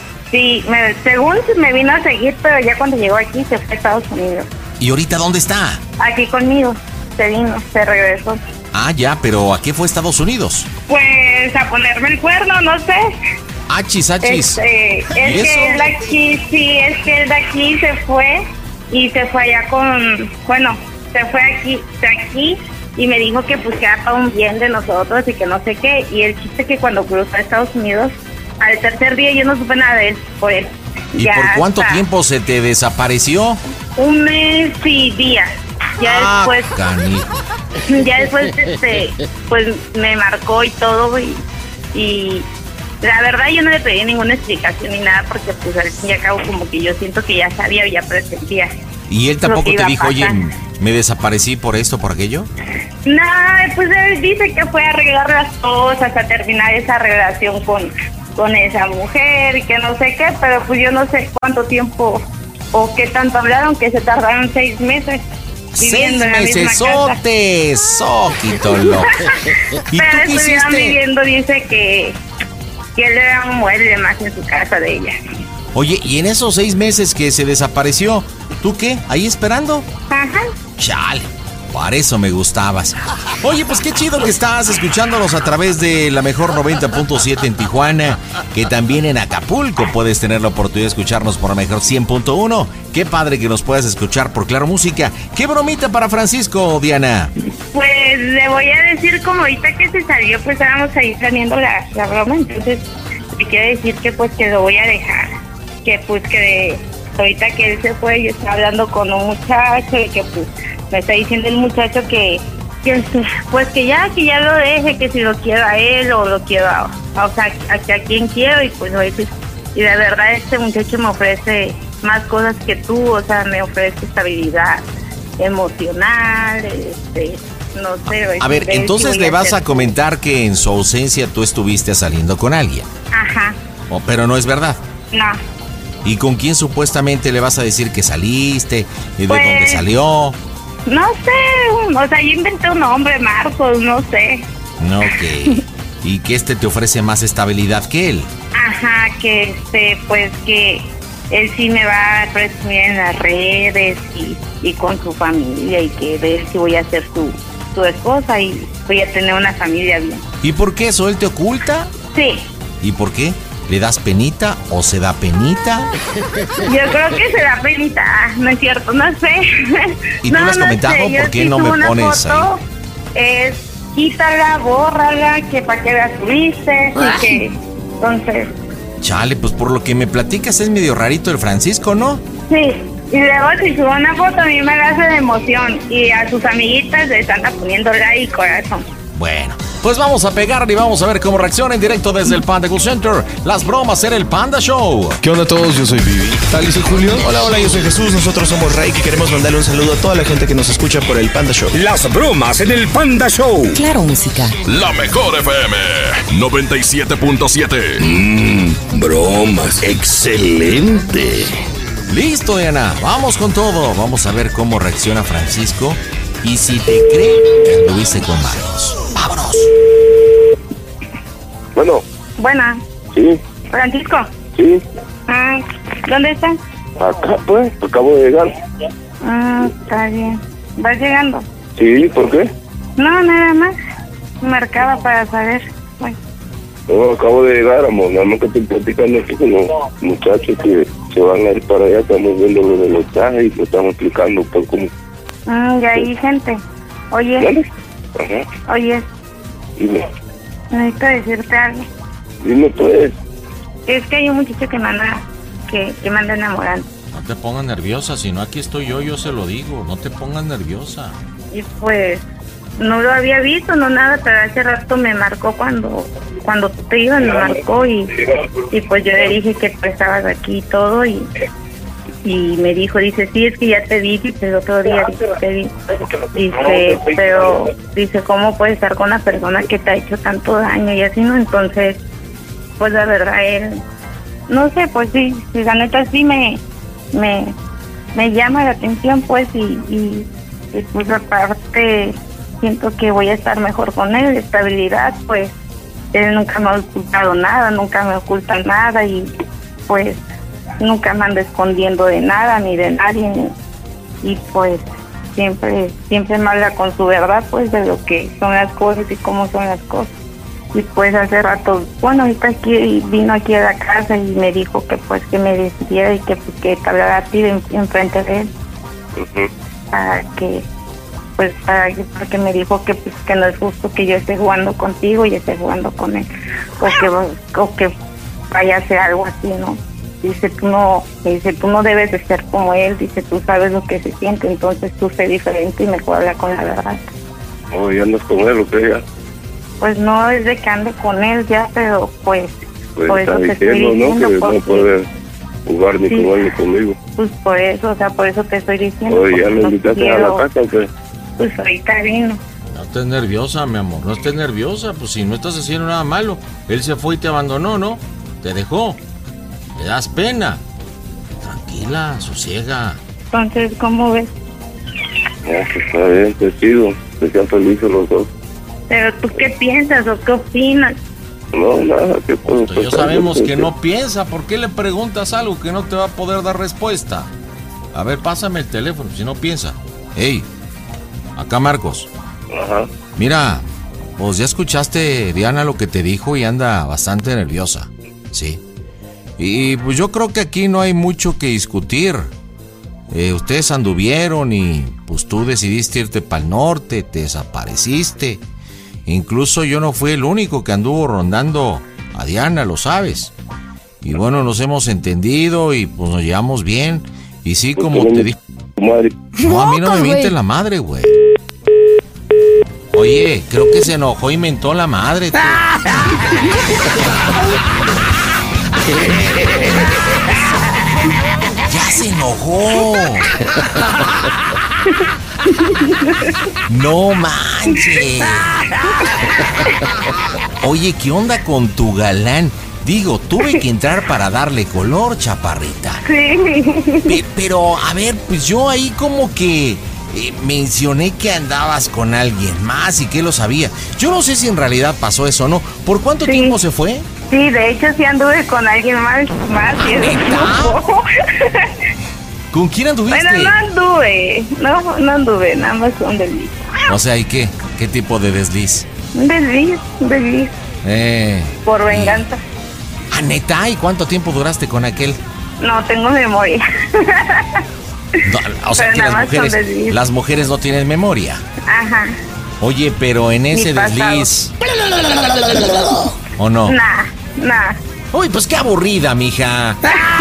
sí, me, según me vino a seguir, pero ya cuando llegó aquí se fue a Estados Unidos. ¿Y ahorita dónde está? Aquí conmigo, se vino, se regresó. Ah, ya, pero ¿a qué fue a Estados Unidos? Pues a ponerme el cuerno, no sé. Achis, achis. Este, es ¿Y eso? que él de aquí, sí, es que él de aquí se fue y se fue allá con, bueno, se fue aquí, de aquí y me dijo que pues que era para un bien de nosotros y que no sé qué. Y el chiste que cuando cruzó a Estados Unidos, al tercer día yo no supe nada de él, por él. ¿Y Ya por cuánto hasta tiempo se te desapareció? Un mes y días. Ya Ah, después, canijo. ya después, este, pues me marcó y todo y, y la verdad yo no le pedí ninguna explicación ni nada porque pues al fin y al cabo como que yo siento que ya sabía y ya presentía. ¿Y él lo tampoco que te iba a dijo, oye, pasar. me desaparecí por esto, por aquello? No, pues él dice que fue a arreglar las cosas, a terminar esa relación con, con esa mujer y que no sé qué, pero pues yo no sé cuánto tiempo o qué tanto hablaron, que se tardaron seis meses ¡Seis viviendo en la misma casa. mesesotes! ¡Soquito loco! ¿Y tú Pero qué estuvieron hiciste? viviendo, dice que, que él era un mueble más en su casa de ella. Oye, ¿y en esos seis meses que se desapareció, tú qué? ¿Ahí esperando? Ajá. Chale, para eso me gustabas. Oye, pues qué chido que estás escuchándonos a través de la mejor noventa punto siete en Tijuana, que también en Acapulco puedes tener la oportunidad de escucharnos por la mejor cien punto uno. Qué padre que nos puedas escuchar por Claro Música. ¿Qué bromita para Francisco, Diana? Pues le voy a decir, como ahorita que se salió, pues estábamos ahí planeando la, la broma, entonces le quiero decir que pues que lo voy a dejar, que pues que de, ahorita que él se fue, yo estaba hablando con un muchacho y que pues me está diciendo el muchacho que, que este, pues que ya, que ya lo deje, que si lo quiero a él o lo quiero a, a- o sea, a, a quien quiero y pues ahorita, y la verdad este muchacho me ofrece más cosas que tú, o sea, me ofrece estabilidad emocional, este, no sé. A ver, ver si entonces voy le a vas a hacer- comentar que en su ausencia tú estuviste saliendo con alguien. Ajá, Oh, pero no es verdad. no. ¿Y con quién supuestamente le vas a decir que saliste? ¿Y de Pues- dónde salió? No sé, o sea, yo inventé un nombre, Marcos, no sé. No, ok. ¿Y que este te ofrece más estabilidad que él? Ajá, que este, pues que él sí me va a presumir en las redes y, y con su familia y que ver si voy a ser su, su esposa y voy a tener una familia bien. ¿Y por qué eso? ¿Él te oculta? Sí, ¿Y por qué? ¿Le das penita o se da penita? yo creo que se da penita, ah, no es cierto, no sé. ¿Y tú le has comentado yo por qué sí no me subo una pones foto, Es quítala, bórrala, que para qué la subiste, y que entonces, Chale, pues por lo que me platicas es medio rarito el Francisco, ¿no? sí. Y luego si subo una foto a mí me la hace de emoción y a sus amiguitas le están poniendo like y corazón. Bueno, pues vamos a pegarle y vamos a ver cómo reacciona en directo desde el Panda Cool Center. Las bromas en el Panda Show. ¿Qué onda a todos? Yo soy Vivi. ¿Tal? Yo soy Julio. Hola, hola, yo soy Jesús. Nosotros somos Ray y queremos mandarle un saludo a toda la gente que nos escucha por el Panda Show. Las bromas en el Panda Show. Claro Música. La mejor F M noventa y siete punto siete. Mmm, bromas. Excelente. Listo, Diana. Vamos con todo. Vamos a ver cómo reacciona Francisco. Y si te cree que anduviste con Marcos. ¡Vámonos! Bueno, Buena, sí, Francisco. sí, Ah, ¿dónde estás? acá pues, acabo de llegar. Ah, está bien. ¿Vas llegando? Sí, ¿por qué? No, nada más. Marcaba para saber. Bueno, No, acabo de llegar, amor, nada más que estoy platicando aquí con los muchachos que se van a ir para allá, estamos viendo lo de los trajes y lo estamos explicando por cómo. mm, y ahí gente. Oye, ¿Vale? Ajá, oye, dime, necesito decirte algo. dime pues. Es que hay un muchacho que manda, que, que manda enamorando. No te pongas nerviosa, si no aquí estoy yo, yo se lo digo. No te pongas nerviosa. Y pues, no lo había visto, no nada, pero hace rato me marcó cuando cuando tú te ibas, me marcó y, y pues yo le dije que tú estabas aquí y todo y, y me dijo, dice, sí, es que ya te vi, dice, el otro día, dice, te vi. Dice, pero, dice, ¿cómo puedes estar con una persona que te ha hecho tanto daño y así, no? Entonces, pues la verdad, él, no sé, pues sí, sí, la neta sí me, me, me llama la atención, pues, y, y, y pues aparte siento que voy a estar mejor con él, estabilidad, pues, él nunca me ha ocultado nada, nunca me oculta nada y pues nunca me anda escondiendo de nada ni de nadie ni, y pues siempre siempre me habla con su verdad, pues, de lo que son las cosas y cómo son las cosas. Y pues hace rato, bueno, ahorita aquí vino aquí a la casa y me dijo que pues que me decidiera y que pues que te hablara a ti en, en frente de él. Uh-huh. Para que pues para que, porque me dijo que pues que no es justo que yo esté jugando contigo y esté jugando con él, o que o que vaya a hacer algo así, ¿no? Dice, tú no, dice, tú no debes de ser como él, dice, tú sabes lo que se siente, entonces tú sé diferente y mejor habla con la verdad. Oh, ¿y andas con él o qué ya? Pues no es de que ande con él ya, pero pues, pues por está eso te diciendo, estoy diciendo, ¿no? Que porque, no puede jugar ni sí, con él ni conmigo. Pues por eso, o sea, por eso te estoy diciendo. Oye, ¿ya lo invitaste quiero, a la casa o qué? Pues ahorita vino. No estés nerviosa, mi amor, no estés nerviosa, pues si no estás haciendo nada malo. Él se fue y te abandonó, ¿no? Te dejó. Le das pena. Tranquila, sosiega. Entonces, ¿cómo ves? Ya, pues está bien, te sigo. Que sean felices los dos. Pero tú, ¿qué piensas o qué opinas? No, nada, ¿qué puedo Pues ya sabemos que no piensa. ¿Por qué le preguntas algo que no te va a poder dar respuesta? A ver, pásame el teléfono, si no piensa. Ey, acá Marcos. Ajá. Mira, pues ya escuchaste, Diana, lo que te dijo y anda bastante nerviosa. Sí. Y pues yo creo que aquí no hay mucho que discutir. Eh, ustedes anduvieron y pues tú decidiste irte para el norte, te desapareciste. Incluso yo no fui el único que anduvo rondando a Diana, lo sabes. Y bueno, nos hemos entendido y pues nos llevamos bien. Y sí, como te dije... No, a mí no me mientes la madre, güey. Oye, creo que se enojó y mentó la madre, tío. ¡Ya se enojó! ¡No manches! Oye, ¿qué onda con tu galán? Digo, tuve que entrar para darle color, chaparrita. Sí. Pe- pero, a ver, pues yo ahí como que eh, mencioné que andabas con alguien más y que lo sabía. Yo no sé si en realidad pasó eso o no. ¿Por cuánto Sí. tiempo se fue? Sí, de hecho sí anduve con alguien más, más y eso no. ¿Con quién anduviste? Bueno, no anduve, no, no anduve, nada más un desliz. O sea, ¿y qué? ¿Qué tipo de desliz? Un desliz, un desliz, Eh... por venganza. ¿Ah, neta? ¿Y cuánto tiempo duraste con aquel? No tengo memoria. No, o sea, Pero que nada las más son mujeres, desliz. las mujeres no tienen memoria. Ajá. Oye, pero en ese pasado. desliz... ¿O no? Nah, nah. Uy, pues qué aburrida, mija.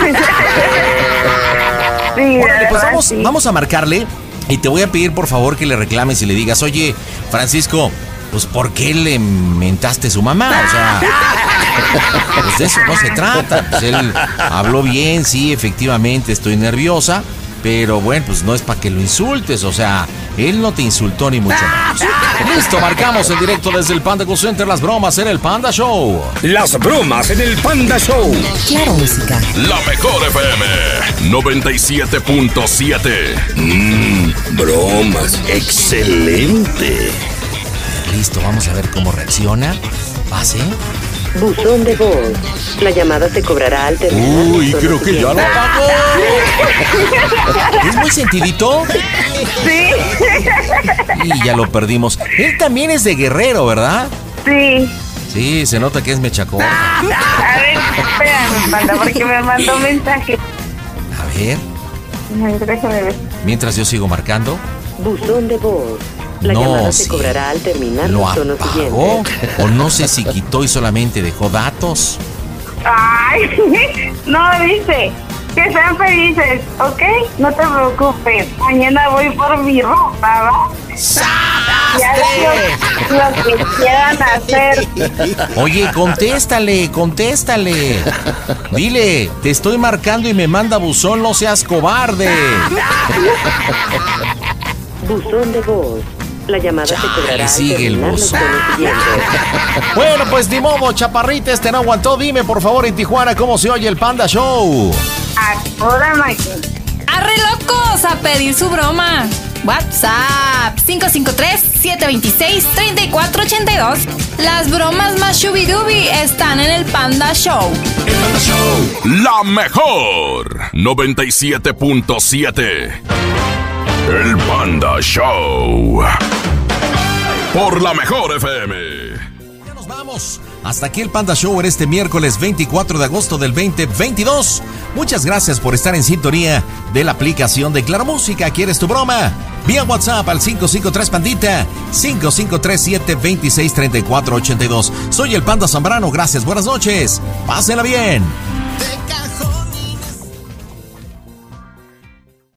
Sí, Órale, pues verdad, vamos, sí. vamos a marcarle y te voy a pedir por favor que le reclames y le digas, oye, Francisco, pues ¿por qué le mentaste a su mamá? O sea, pues de eso no se trata. Pues él habló bien, sí, efectivamente estoy nerviosa, pero bueno, pues no es para que lo insultes, o sea, él no te insultó ni mucho menos. Listo, marcamos en directo desde el Panda Call Center, las bromas en el Panda Show. Las bromas en el Panda Show. Claro, música. La mejor F M noventa y siete punto siete. Mmm, bromas. Excelente. Listo, vamos a ver cómo reacciona. ¿Pase? Buzón de voz. La llamada se cobrará al terminar. Uy, creo que ya lo pagó. ¿Es muy sentidito? Sí. Y ya lo perdimos. Él también es de Guerrero, ¿verdad? Sí. Sí, se nota que es mechacón. A ver, espérame, panda, porque me mandó un mensaje. A ver, A ver, déjame ver. mientras yo sigo marcando. Buzón de voz. La No, llamada se sí. cobrará al terminar ¿Lo los tonos apagó? siguientes. O no sé si quitó y solamente dejó datos. Ay, no, dice que sean felices, ¿ok? No te preocupes. Mañana voy por mi ropa, ¿va? Ya lo, lo que quieran hacer. Oye, contéstale, contéstale. Dile, te estoy marcando y me manda buzón, no seas cobarde. Buzón de voz. La llamada ya, se cobrará. Sigue el buzón. Bueno, pues ni modo, chaparrita, este no aguantó. Dime, por favor, en Tijuana, ¿cómo se oye el Panda Show? Hola, Michael. ¡Arre locos a pedir su broma! WhatsApp cinco cinco tres, siete dos seis, tres cuatro ocho dos. Las bromas más shubidubi están en el Panda Show. El Panda Show. La mejor. noventa y siete punto siete. El Panda Show. Por la mejor F M. Ya nos vamos. Hasta aquí el Panda Show en este miércoles veinticuatro de agosto del veinte veintidós. Muchas gracias por estar en sintonía de la aplicación de Claro Música. ¿Quieres tu broma? Vía WhatsApp al cinco cinco tres Pandita, cinco cinco tres siete dos seis tres cuatro ocho dos. Soy el Panda Zambrano. Gracias, buenas noches. Pásenla bien.